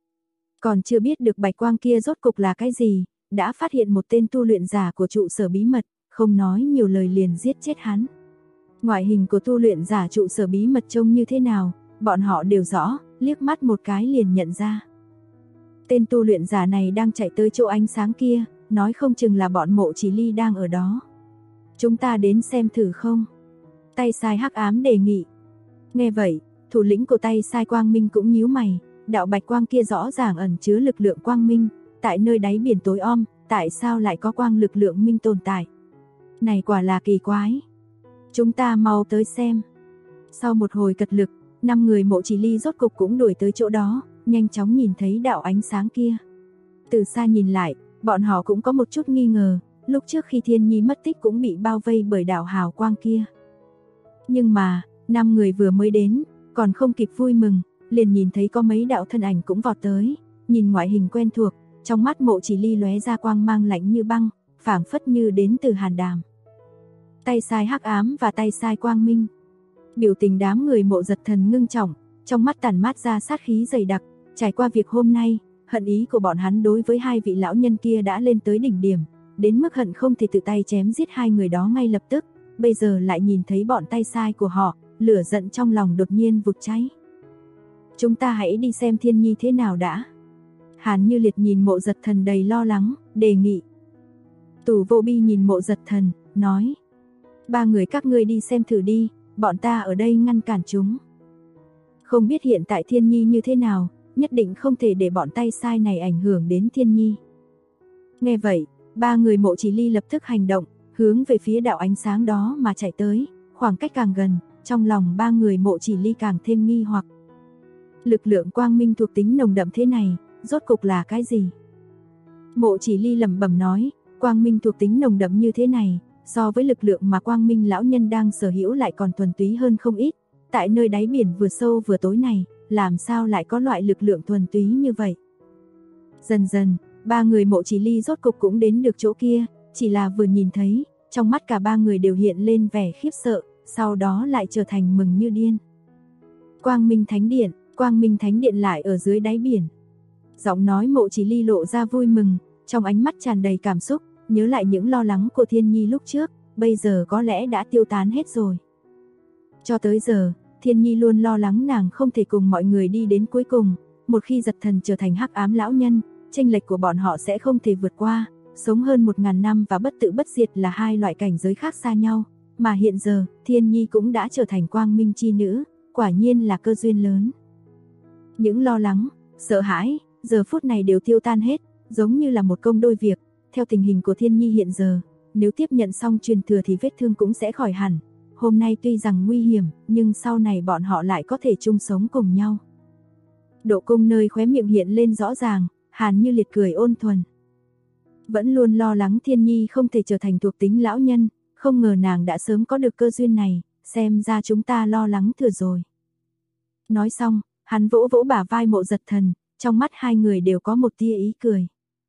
Còn chưa biết được bạch quang kia rốt cục là cái gì, đã phát hiện một tên tu luyện giả của trụ sở bí mật, không nói nhiều lời liền giết chết hắn. Ngoại hình của tu luyện giả trụ sở bí mật trông như thế nào, bọn họ đều rõ, liếc mắt một cái liền nhận ra. Tên tu luyện giả này đang chạy tới chỗ ánh sáng kia, nói không chừng là bọn Mộ Chỉ Ly đang ở đó. Chúng ta đến xem thử không? Tay sai hắc ám đề nghị. Nghe vậy, thủ lĩnh của tay sai Quang Minh cũng nhíu mày, đạo bạch quang kia rõ ràng ẩn chứa lực lượng quang minh, tại nơi đáy biển tối om, tại sao lại có quang lực lượng minh tồn tại? Này quả là kỳ quái. Chúng ta mau tới xem. Sau một hồi cật lực, 5 người Mộ Chỉ Ly rốt cục cũng đuổi tới chỗ đó, nhanh chóng nhìn thấy đạo ánh sáng kia. Từ xa nhìn lại, bọn họ cũng có một chút nghi ngờ, lúc trước khi Thiên Nhi mất tích cũng bị bao vây bởi đạo hào quang kia. Nhưng mà, 5 người vừa mới đến, còn không kịp vui mừng, liền nhìn thấy có mấy đạo thân ảnh cũng vọt tới, nhìn ngoại hình quen thuộc, trong mắt Mộ Chỉ Ly lóe ra quang mang lạnh như băng, phảng phất như đến từ Hàn Đàm. Tay sai hắc ám và tay sai Quang Minh. Biểu tình đám người Mộ Giật Thần ngưng trọng, trong mắt tản mát ra sát khí dày đặc, trải qua việc hôm nay, hận ý của bọn hắn đối với hai vị lão nhân kia đã lên tới đỉnh điểm, đến mức hận không thể tự tay chém giết hai người đó ngay lập tức, bây giờ lại nhìn thấy bọn tay sai của họ, lửa giận trong lòng đột nhiên vụt cháy. Chúng ta hãy đi xem Thiên Nhi thế nào đã. Hàn Như Liệt nhìn Mộ Giật Thần đầy lo lắng, đề nghị. Tù Vô Bi nhìn Mộ Giật Thần, nói. 3 người các ngươi đi xem thử đi, bọn ta ở đây ngăn cản chúng. Không biết hiện tại Thiên Nhi như thế nào, nhất định không thể để bọn tay sai này ảnh hưởng đến Thiên Nhi. Nghe vậy, 3 người Mộ Chỉ Ly lập tức hành động, hướng về phía đạo ánh sáng đó mà chạy tới, khoảng cách càng gần, trong lòng 3 người Mộ Chỉ Ly càng thêm nghi hoặc. Lực lượng quang minh thuộc tính nồng đậm thế này, rốt cục là cái gì? Mộ Chỉ Ly lẩm bẩm nói, quang minh thuộc tính nồng đậm như thế này, so với lực lượng mà quang minh lão nhân đang sở hữu lại còn thuần túy hơn không ít. Tại nơi đáy biển vừa sâu vừa tối này, làm sao lại có loại lực lượng thuần túy như vậy? Dần dần, 3 người Mộ Chỉ Ly rốt cục cũng đến được chỗ kia, chỉ là vừa nhìn thấy, trong mắt cả 3 người đều hiện lên vẻ khiếp sợ, sau đó lại trở thành mừng như điên. Quang Minh Thánh Điện lại ở dưới đáy biển. Giọng nói Mộ Chỉ Ly lộ ra vui mừng, trong ánh mắt tràn đầy cảm xúc, nhớ lại những lo lắng của Thiên Nhi lúc trước, bây giờ có lẽ đã tiêu tán hết rồi. Cho tới giờ, Thiên Nhi luôn lo lắng nàng không thể cùng mọi người đi đến cuối cùng, một khi Giật Thần trở thành hắc ám lão nhân, chênh lệch của bọn họ sẽ không thể vượt qua, sống hơn 1000 năm và bất tử bất diệt là hai loại cảnh giới khác xa nhau, mà hiện giờ, Thiên Nhi cũng đã trở thành quang minh chi nữ, quả nhiên là cơ duyên lớn. Những lo lắng, sợ hãi, giờ phút này đều tiêu tan hết, giống như là một công đôi việc. Theo tình hình của Thiên Nhi hiện giờ, nếu tiếp nhận xong truyền thừa thì vết thương cũng sẽ khỏi hẳn. Hôm nay tuy rằng nguy hiểm, nhưng sau này bọn họ lại có thể chung sống cùng nhau. Độ cung nơi khóe miệng hiện lên rõ ràng, Hàn Như Liệt cười ôn thuần. Vẫn luôn lo lắng Thiên Nhi không thể trở thành thuộc tính lão nhân, không ngờ nàng đã sớm có được cơ duyên này, xem ra chúng ta lo lắng thừa rồi. Nói xong, hắn vỗ vỗ bả vai Mộ Giật Thần, trong mắt hai người đều có một tia ý cười.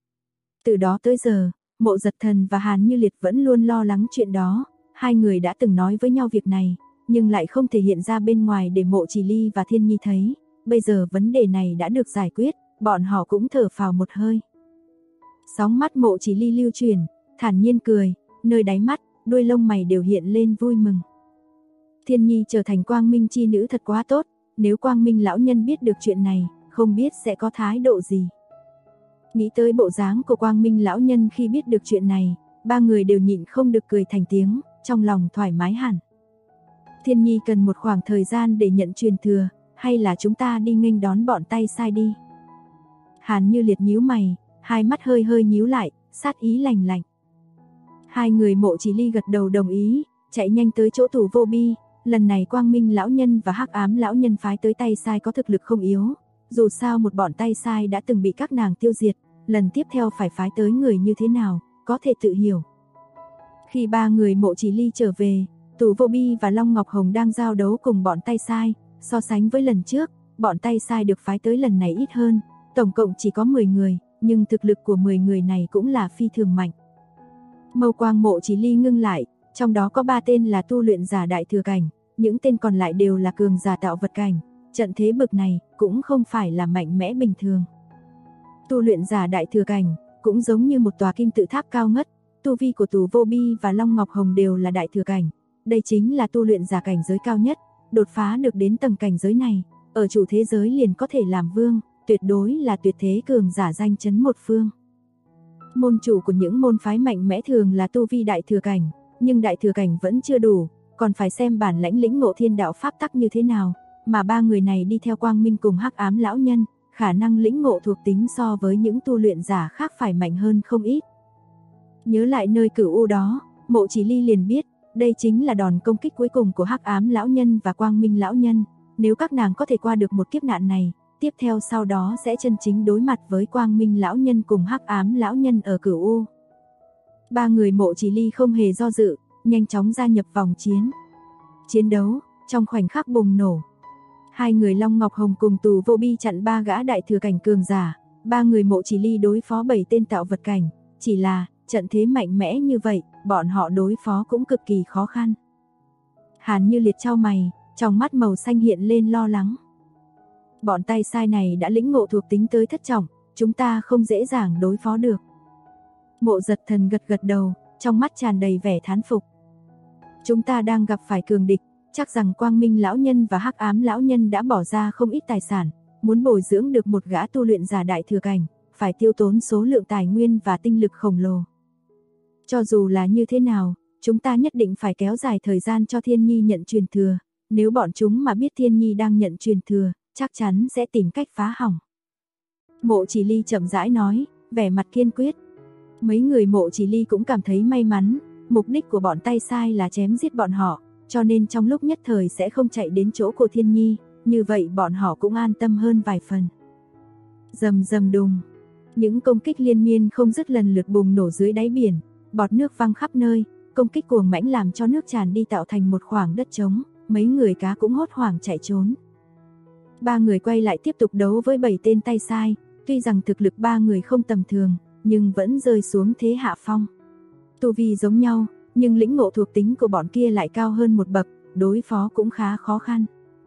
Từ đó tới giờ, Mộ Giật Thần và Hàn Như Liệt vẫn luôn lo lắng chuyện đó, hai người đã từng nói với nhau việc này, nhưng lại không thể hiện ra bên ngoài để Mộ Chỉ Ly và Thiên Nhi thấy, bây giờ vấn đề này đã được giải quyết, bọn họ cũng thở phào một hơi. Sóng mắt Mộ Chỉ Ly lưu chuyển, thản nhiên cười, nơi đáy mắt, đuôi lông mày đều hiện lên vui mừng. Thiên Nhi trở thành Quang Minh chi nữ thật quá tốt, nếu Quang Minh lão nhân biết được chuyện này, không biết sẽ có thái độ gì. Nghĩ tới bộ dáng của Quang Minh lão nhân khi biết được chuyện này, ba người đều nhịn không được cười thành tiếng, trong lòng thoải mái hẳn. Thiên Nhi cần một khoảng thời gian để nhận truyền thừa, hay là chúng ta đi nghênh đón bọn tay sai đi. Hàn Như Liệt nhíu mày, hai mắt hơi hơi nhíu lại, sát ý lạnh lạnh. Hai người Mộ Chỉ Ly gật đầu đồng ý, chạy nhanh tới chỗ Tù Vô Bi. Lần này Quang Minh lão nhân và Hắc Ám lão nhân phái tới tay sai có thực lực không yếu, dù sao một bọn tay sai đã từng bị các nàng tiêu diệt, lần tiếp theo phải phái tới người như thế nào, có thể tự hiểu. Khi ba người Mộ Chỉ Ly trở về, Tù Vô Bi và Long Ngọc Hồng đang giao đấu cùng bọn tay sai, so sánh với lần trước, bọn tay sai được phái tới lần này ít hơn, tổng cộng chỉ có 10 người, nhưng thực lực của 10 người này cũng là phi thường mạnh. Mâu quang Mộ Chỉ Ly ngưng lại, trong đó có 3 tên là tu luyện giả đại thừa cảnh, những tên còn lại đều là cường giả tạo vật cảnh, trận thế bực này cũng không phải là mạnh mẽ bình thường. Tu luyện giả đại thừa cảnh cũng giống như một tòa kim tự tháp cao ngất, tu vi của Tù Vô Bi và Long Ngọc Hồng đều là đại thừa cảnh, đây chính là tu luyện giả cảnh giới cao nhất, đột phá được đến tầng cảnh giới này, ở chủ thế giới liền có thể làm vương, tuyệt đối là tuyệt thế cường giả danh chấn một phương. Môn chủ của những môn phái mạnh mẽ thường là tu vi đại thừa cảnh, nhưng đại thừa cảnh vẫn chưa đủ, còn phải xem bản lãnh lĩnh ngộ thiên đạo pháp tắc như thế nào, mà ba người này đi theo Quang Minh cùng Hắc Ám lão nhân, khả năng lĩnh ngộ thuộc tính so với những tu luyện giả khác phải mạnh hơn không ít. Nhớ lại nơi Cửu U đó, Mộ Chỉ Ly liền biết, đây chính là đòn công kích cuối cùng của Hắc Ám lão nhân và Quang Minh lão nhân, nếu các nàng có thể qua được một kiếp nạn này, tiếp theo sau đó sẽ chân chính đối mặt với Quang Minh lão nhân cùng Hắc Ám lão nhân ở Cửu U. Ba người Mộ Chỉ Ly không hề do dự, nhanh chóng gia nhập vòng chiến. Chiến đấu trong khoảnh khắc bùng nổ. Hai người Long Ngọc Hồng cùng Tù Vô Bi chặn ba gã đại thừa cảnh cường giả, ba người Mộ Chỉ Ly đối phó 7 tên tạo vật cảnh, chỉ là trận thế mạnh mẽ như vậy, bọn họ đối phó cũng cực kỳ khó khăn. Hàn Như Liệt chau mày, trong mắt màu xanh hiện lên lo lắng. Bọn tay sai này đã lĩnh ngộ thuộc tính tới thất trọng, chúng ta không dễ dàng đối phó được. Mộ Giật Thần gật gật đầu, trong mắt tràn đầy vẻ thán phục. Chúng ta đang gặp phải cường địch, chắc rằng Quang Minh lão nhân và Hắc Ám lão nhân đã bỏ ra không ít tài sản, muốn bồi dưỡng được một gã tu luyện giả đại thừa cảnh, phải tiêu tốn số lượng tài nguyên và tinh lực khổng lồ. Cho dù là như thế nào, chúng ta nhất định phải kéo dài thời gian cho Thiên Nhi nhận truyền thừa, nếu bọn chúng mà biết Thiên Nhi đang nhận truyền thừa, chắc chắn sẽ tìm cách phá hỏng. Mộ Chỉ Ly chậm rãi nói, vẻ mặt kiên quyết. Mấy người Mộ Chỉ Ly cũng cảm thấy may mắn, mục đích của bọn tay sai là chém giết bọn họ, cho nên trong lúc nhất thời sẽ không chạy đến chỗ của Thiên Nhi, như vậy bọn họ cũng an tâm hơn vài phần. Rầm rầm đùng, những công kích liên miên không dứt lần lượt bùng nổ dưới đáy biển, bọt nước văng khắp nơi, công kích cuồng mãnh làm cho nước tràn đi tạo thành một khoảng đất trống, mấy người cá cũng hốt hoảng chạy trốn. Ba người quay lại tiếp tục đấu với 7 tên tay sai, tuy rằng thực lực ba người không tầm thường, nhưng vẫn rơi xuống thế hạ phong. Tu vi giống nhau, nhưng lĩnh ngộ thuộc tính của bọn kia lại cao hơn một bậc, đối phó cũng khá khó khăn.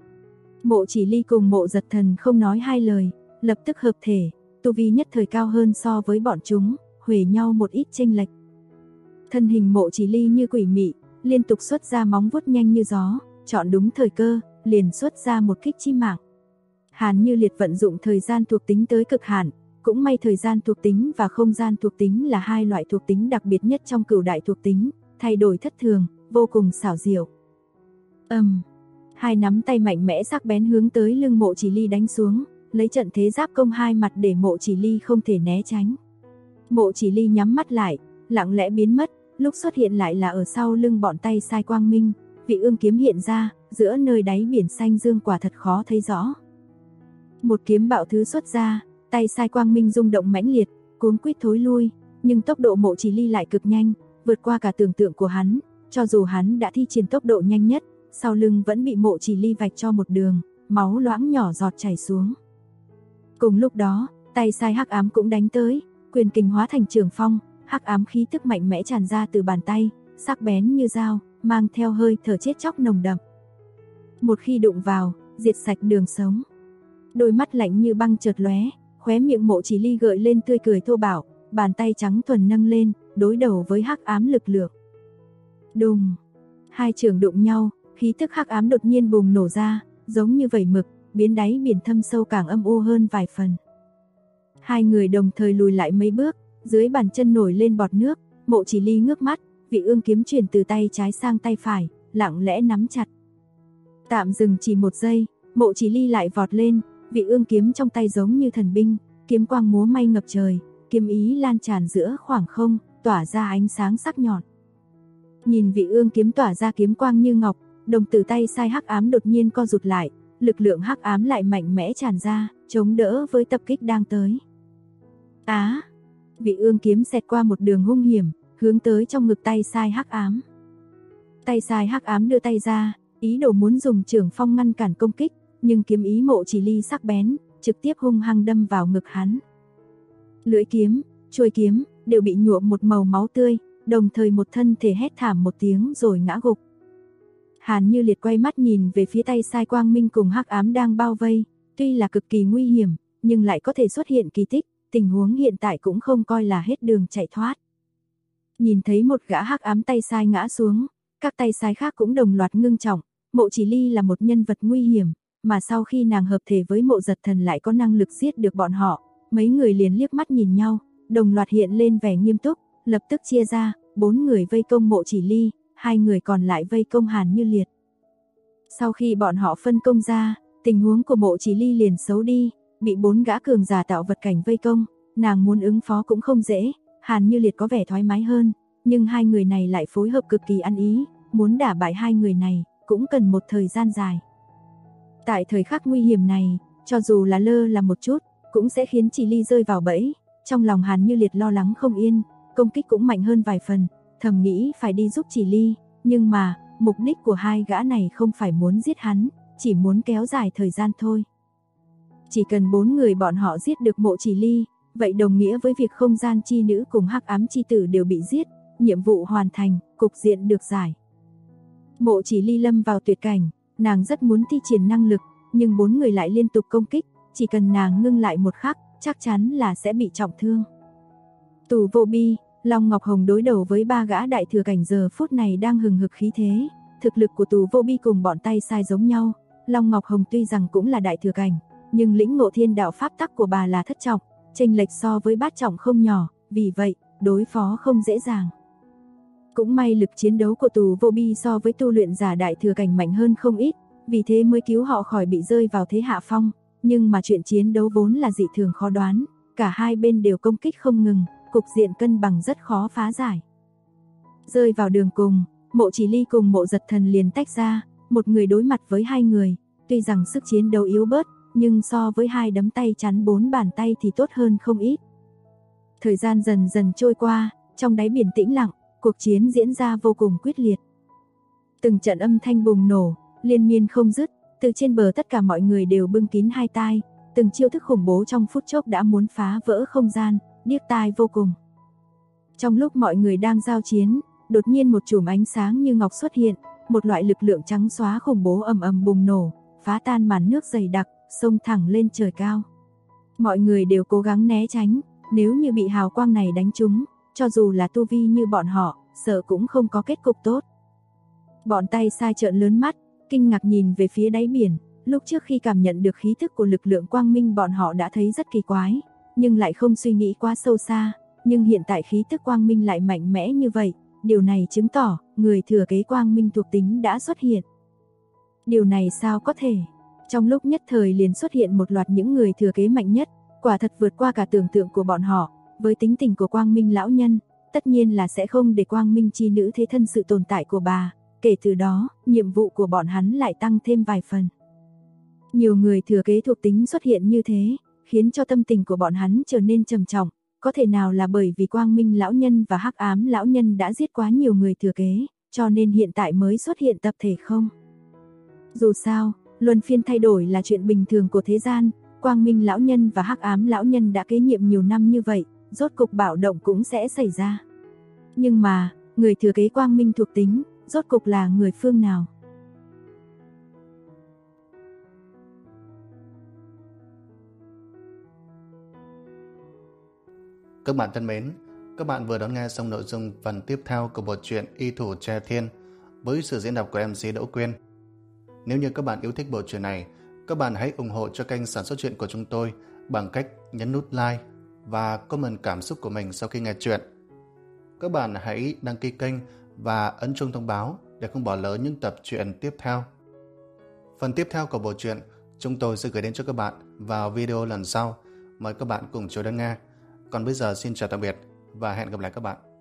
Mộ Chỉ Ly cùng Mộ Giật Thần không nói hai lời, lập tức hợp thể, tu vi nhất thời cao hơn so với bọn chúng, huề nhau một ít chênh lệch. Thân hình Mộ Chỉ Ly như quỷ mị, liên tục xuất ra móng vuốt nhanh như gió, chọn đúng thời cơ, liền xuất ra một kích chi mạng. Hàn Như Liệt vận dụng thời gian thuộc tính tới cực hạn, cũng may thời gian thuộc tính và không gian thuộc tính là hai loại thuộc tính đặc biệt nhất trong cửu đại thuộc tính, thay đổi thất thường, vô cùng xảo diệu. Hai nắm tay mạnh mẽ sắc bén hướng tới lưng Mộ Chỉ Ly đánh xuống, lấy trận thế giáp công hai mặt để Mộ Chỉ Ly không thể né tránh. Mộ Chỉ Ly nhắm mắt lại, lặng lẽ biến mất, lúc xuất hiện lại là ở sau lưng bọn tay sai Quang Minh, vị ương kiếm hiện ra, giữa nơi đáy biển xanh dương quả thật khó thấy rõ. Một kiếm bạo thứ xuất ra, tay sai Quang Minh rung động mãnh liệt, cuống quýt thối lui, nhưng tốc độ Mộ Chỉ Ly lại cực nhanh, vượt qua cả tưởng tượng của hắn, cho dù hắn đã thi triển tốc độ nhanh nhất, sau lưng vẫn bị Mộ Chỉ Ly vạch cho một đường, máu loãng nhỏ giọt chảy xuống. Cùng lúc đó, tay sai Hắc Ám cũng đánh tới, quyền kình hóa thành trường phong, Hắc Ám khí tức mạnh mẽ tràn ra từ bàn tay, sắc bén như dao, mang theo hơi thở chết chóc nồng đậm. Một khi đụng vào, diệt sạch đường sống. Đôi mắt lạnh như băng chợt lóe, khóe miệng Mộ Chỉ Ly gợi lên tươi cười thô bạo, bàn tay trắng thuần nâng lên, đối đầu với hắc ám lực lượng. Đùng, hai trường đụng nhau, khí tức hắc ám đột nhiên bùng nổ ra, giống như vẩy mực, biến đáy biển thâm sâu càng âm u hơn vài phần. Hai người đồng thời lùi lại mấy bước, dưới bàn chân nổi lên bọt nước, Mộ Chỉ Ly ngước mắt, vị ương kiếm chuyển từ tay trái sang tay phải, lặng lẽ nắm chặt. Tạm dừng chỉ một giây, Mộ Chỉ Ly lại vọt lên, vị ương kiếm trong tay giống như thần binh, kiếm quang múa may ngập trời, kiếm ý lan tràn giữa khoảng không, tỏa ra ánh sáng sắc nhọn. Nhìn vị ương kiếm tỏa ra kiếm quang như ngọc, đồng tử tay sai hắc ám đột nhiên co rụt lại, lực lượng hắc ám lại mạnh mẽ tràn ra, chống đỡ với tập kích đang tới. Vị ương kiếm xẹt qua một đường hung hiểm, hướng tới trong ngực tay sai hắc ám. Tay sai hắc ám đưa tay ra, ý đồ muốn dùng trường phong ngăn cản công kích, nhưng kiếm ý Mộ Chỉ Ly sắc bén, trực tiếp hung hăng đâm vào ngực hắn. Lưỡi kiếm, chuôi kiếm đều bị nhuộm một màu máu tươi, đồng thời một thân thể hét thảm một tiếng rồi ngã gục. Hàn Như Liệt quay mắt nhìn về phía tay sai quang minh cùng hắc ám đang bao vây, tuy là cực kỳ nguy hiểm, nhưng lại có thể xuất hiện kỳ tích, tình huống hiện tại cũng không coi là hết đường chạy thoát. Nhìn thấy một gã hắc ám tay sai ngã xuống, các tay sai khác cũng đồng loạt ngưng trọng, Mộ Chỉ Ly là một nhân vật nguy hiểm, mà sau khi nàng hợp thể với Mộ Giật Thần lại có năng lực giết được bọn họ, mấy người liền liếc mắt nhìn nhau, đồng loạt hiện lên vẻ nghiêm túc, lập tức chia ra, 4 người vây công Mộ Chỉ Ly, 2 người còn lại vây công Hàn Như Liệt. Sau khi bọn họ phân công ra, tình huống của Mộ Chỉ Ly liền xấu đi, bị 4 gã cường giả tạo vật cảnh vây công, nàng muốn ứng phó cũng không dễ, Hàn Như Liệt có vẻ thoải mái hơn, nhưng 2 người này lại phối hợp cực kỳ ăn ý, muốn đả bại 2 người này, cũng cần một thời gian dài. Tại thời khắc nguy hiểm này, cho dù là lơ là một chút, cũng sẽ khiến Chỉ Ly rơi vào bẫy, trong lòng Hàn Như Liệt lo lắng không yên, công kích cũng mạnh hơn vài phần, thầm nghĩ phải đi giúp Chỉ Ly, nhưng mà, mục đích của 2 gã này không phải muốn giết hắn, chỉ muốn kéo dài thời gian thôi. Chỉ cần 4 người bọn họ giết được Mộ Chỉ Ly, vậy đồng nghĩa với việc không gian chi nữ cùng hắc ám chi tử đều bị giết, nhiệm vụ hoàn thành, cục diện được giải. Mộ Chỉ Ly lâm vào tuyệt cảnh, nàng rất muốn thi triển năng lực, nhưng 4 người lại liên tục công kích, chỉ cần nàng ngưng lại một khắc, chắc chắn là sẽ bị trọng thương. Tù Vô Bi, Long Ngọc Hồng đối đầu với 3 gã đại thừa cảnh giờ phút này đang hừng hực khí thế, thực lực của Tù Vô Bi cùng bọn tay sai giống nhau, Long Ngọc Hồng tuy rằng cũng là đại thừa cảnh, nhưng lĩnh ngộ thiên đạo pháp tắc của bà là thất trọng, chênh lệch so với bát trọng không nhỏ, vì vậy, đối phó không dễ dàng. Cũng may lực chiến đấu của Tù Vô Bi so với tu luyện giả đại thừa cảnh mạnh hơn không ít, vì thế mới cứu họ khỏi bị rơi vào thế hạ phong, nhưng mà chuyện chiến đấu vốn là dị thường khó đoán, cả hai bên đều công kích không ngừng, cục diện cân bằng rất khó phá giải. Rơi vào đường cùng, Mộ Chỉ Ly cùng Mộ Giật Thần liền tách ra, một người đối mặt với 2 người, tuy rằng sức chiến đấu yếu bớt, nhưng so với 2 đấm tay chắn 4 bàn tay thì tốt hơn không ít. Thời gian dần dần trôi qua, trong đáy biển tĩnh lặng, cuộc chiến diễn ra vô cùng quyết liệt. Từng trận âm thanh bùng nổ, liên miên không dứt, từ trên bờ tất cả mọi người đều bưng kín hai tai, từng chiêu thức khủng bố trong phút chốc đã muốn phá vỡ không gian, điếc tai vô cùng. Trong lúc mọi người đang giao chiến, đột nhiên một chùm ánh sáng như ngọc xuất hiện, một loại lực lượng trắng xóa khủng bố ầm ầm bùng nổ, phá tan màn nước dày đặc, xông thẳng lên trời cao. Mọi người đều cố gắng né tránh, nếu như bị hào quang này đánh trúng, cho dù là tu vi như bọn họ, sợ cũng không có kết cục tốt. Bọn tay sai trợn lớn mắt, kinh ngạc nhìn về phía đáy biển, lúc trước khi cảm nhận được khí thức của lực lượng quang minh bọn họ đã thấy rất kỳ quái, nhưng lại không suy nghĩ quá sâu xa, nhưng hiện tại khí thức quang minh lại mạnh mẽ như vậy, điều này chứng tỏ người thừa kế quang minh thuộc tính đã xuất hiện. Điều này sao có thể? Trong lúc nhất thời liền xuất hiện một loạt những người thừa kế mạnh nhất, quả thật vượt qua cả tưởng tượng của bọn họ, với tính tình của quang minh lão nhân, tất nhiên là sẽ không để quang minh chi nữ thế thân sự tồn tại của bà, kể từ đó, nhiệm vụ của bọn hắn lại tăng thêm vài phần. Nhiều người thừa kế thuộc tính xuất hiện như thế, khiến cho tâm tình của bọn hắn trở nên trầm trọng, có thể nào là bởi vì quang minh lão nhân và hắc ám lão nhân đã giết quá nhiều người thừa kế, cho nên hiện tại mới xuất hiện tập thể không? Dù sao, luân phiên thay đổi là chuyện bình thường của thế gian, quang minh lão nhân và hắc ám lão nhân đã kế nhiệm nhiều năm như vậy, rốt cục bạo động cũng sẽ xảy ra. Nhưng mà, người thừa kế quang minh thuộc tính, rốt cục là người phương nào? Các bạn thân mến, các bạn vừa đón nghe xong nội dung phần tiếp theo của bộ truyện Y Thủ Tre Thiên với sự diễn đọc của MC Đỗ Quyên. Nếu như các bạn yêu thích bộ truyện này, các bạn hãy ủng hộ cho kênh sản xuất truyện của chúng tôi bằng cách nhấn nút like và comment cảm xúc của mình sau khi nghe truyện. Các bạn hãy đăng ký kênh và ấn chuông thông báo để không bỏ lỡ những tập truyện tiếp theo. Phần tiếp theo của bộ truyện chúng tôi sẽ gửi đến cho các bạn vào video lần sau. Mời các bạn cùng chờ đón nghe. Còn bây giờ xin chào tạm biệt và hẹn gặp lại các bạn.